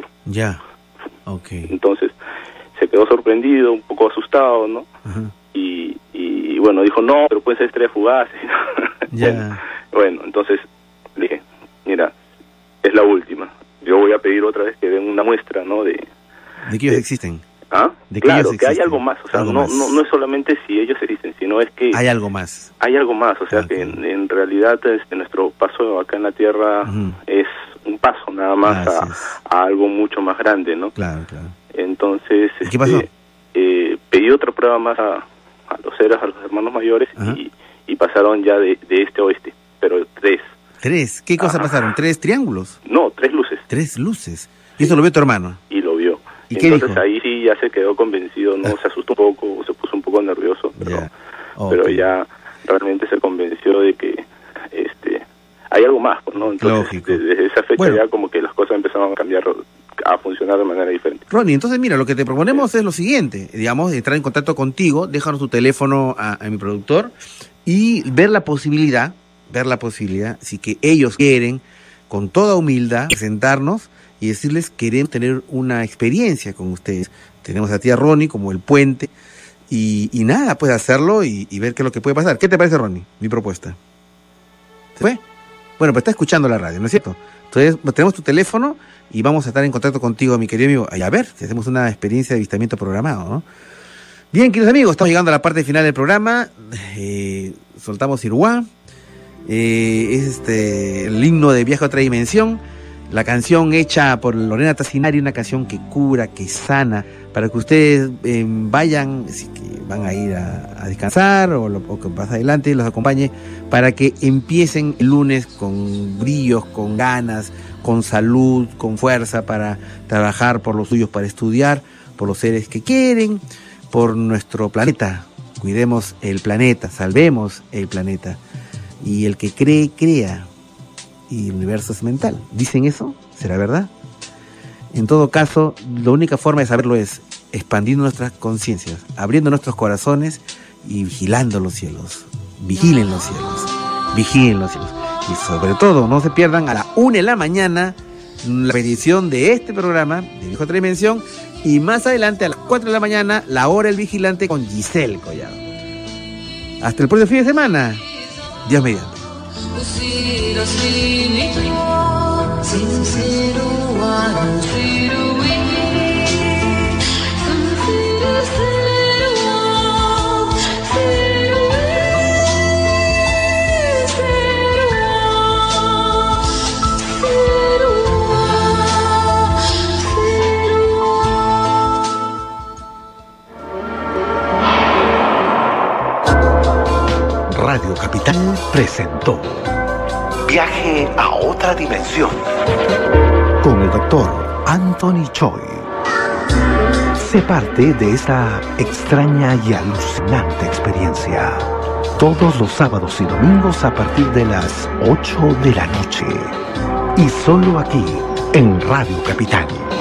Entonces se quedó sorprendido, un poco asustado, ¿no? Y bueno, dijo, no, pero pueden ser estrellas fugaces. Bueno, entonces le dije, mira, es la última. Yo voy a pedir otra vez que den una muestra, ¿no? De que ellos existen. Claro, que hay algo más, o sea, no es solamente si ellos existen, sino es que hay algo más. Hay algo más, o sea, que en realidad nuestro paso acá en la Tierra es un paso nada más a algo mucho más grande, ¿no? Entonces, ¿qué pasó? Pedí otra prueba más a los seres, a los hermanos mayores, y pasaron ya de este a oeste, pero 3. ¿3? ¿Qué cosa pasaron? ¿3 triángulos? No, 3 luces. 3 luces. ¿Y eso lo vio tu hermano? Y lo vio. ¿Y qué entonces dijo? Ahí sí ya se quedó convencido, ¿no? Se asustó un poco, se puso un poco nervioso, pero ya realmente se convenció de que hay algo más, ¿no? Entonces, desde esa fecha ya como que las cosas empezaron a cambiar, a funcionar de manera diferente. Ronnie, entonces mira, lo que te proponemos es lo siguiente, digamos, entrar en contacto contigo, déjanos tu teléfono a mi productor y ver la posibilidad, si que ellos quieren, con toda humildad, presentarnos y decirles, queremos tener una experiencia con ustedes. Tenemos a ti, a Ronnie, como el puente, y nada, puede hacerlo y ver qué es lo que puede pasar. ¿Qué te parece, Ronnie? Mi propuesta. ¿Se fue? Bueno, pues está escuchando la radio, ¿no es cierto? Entonces, tenemos tu teléfono y vamos a estar en contacto contigo, mi querido amigo, y a ver si hacemos una experiencia de avistamiento programado, ¿no? Bien, queridos amigos, estamos llegando a la parte final del programa. Soltamos Iruá. Es el himno de Viaje a otra dimensión. La canción hecha por Lorena Tassinari, una canción que cura, que sana, para que ustedes vayan, si que van a ir a descansar o que más adelante los acompañe, para que empiecen el lunes con brillos, con ganas, con salud, con fuerza, para trabajar por los suyos, para estudiar, por los seres que quieren, por nuestro planeta. Cuidemos el planeta, salvemos el planeta. Y el que cree, crea. Y el universo es mental. ¿Dicen eso? ¿Será verdad? En todo caso, la única forma de saberlo es expandiendo nuestras conciencias, abriendo nuestros corazones y vigilando los cielos. Vigilen los cielos. Vigilen los cielos. Y sobre todo, no se pierdan a la 1 de la mañana la edición de este programa de Viaje a otra dimensión, y más adelante a las 4 de la mañana la hora del vigilante con Giselle Collado. Hasta el próximo fin de semana. Dios mediante. Radio Capital presentó Viaje a otra dimensión con el doctor Anthony Choi. Sé parte de esta extraña y alucinante experiencia. Todos los sábados y domingos a partir de las 8 de la noche. Y solo aquí, en Radio Capital.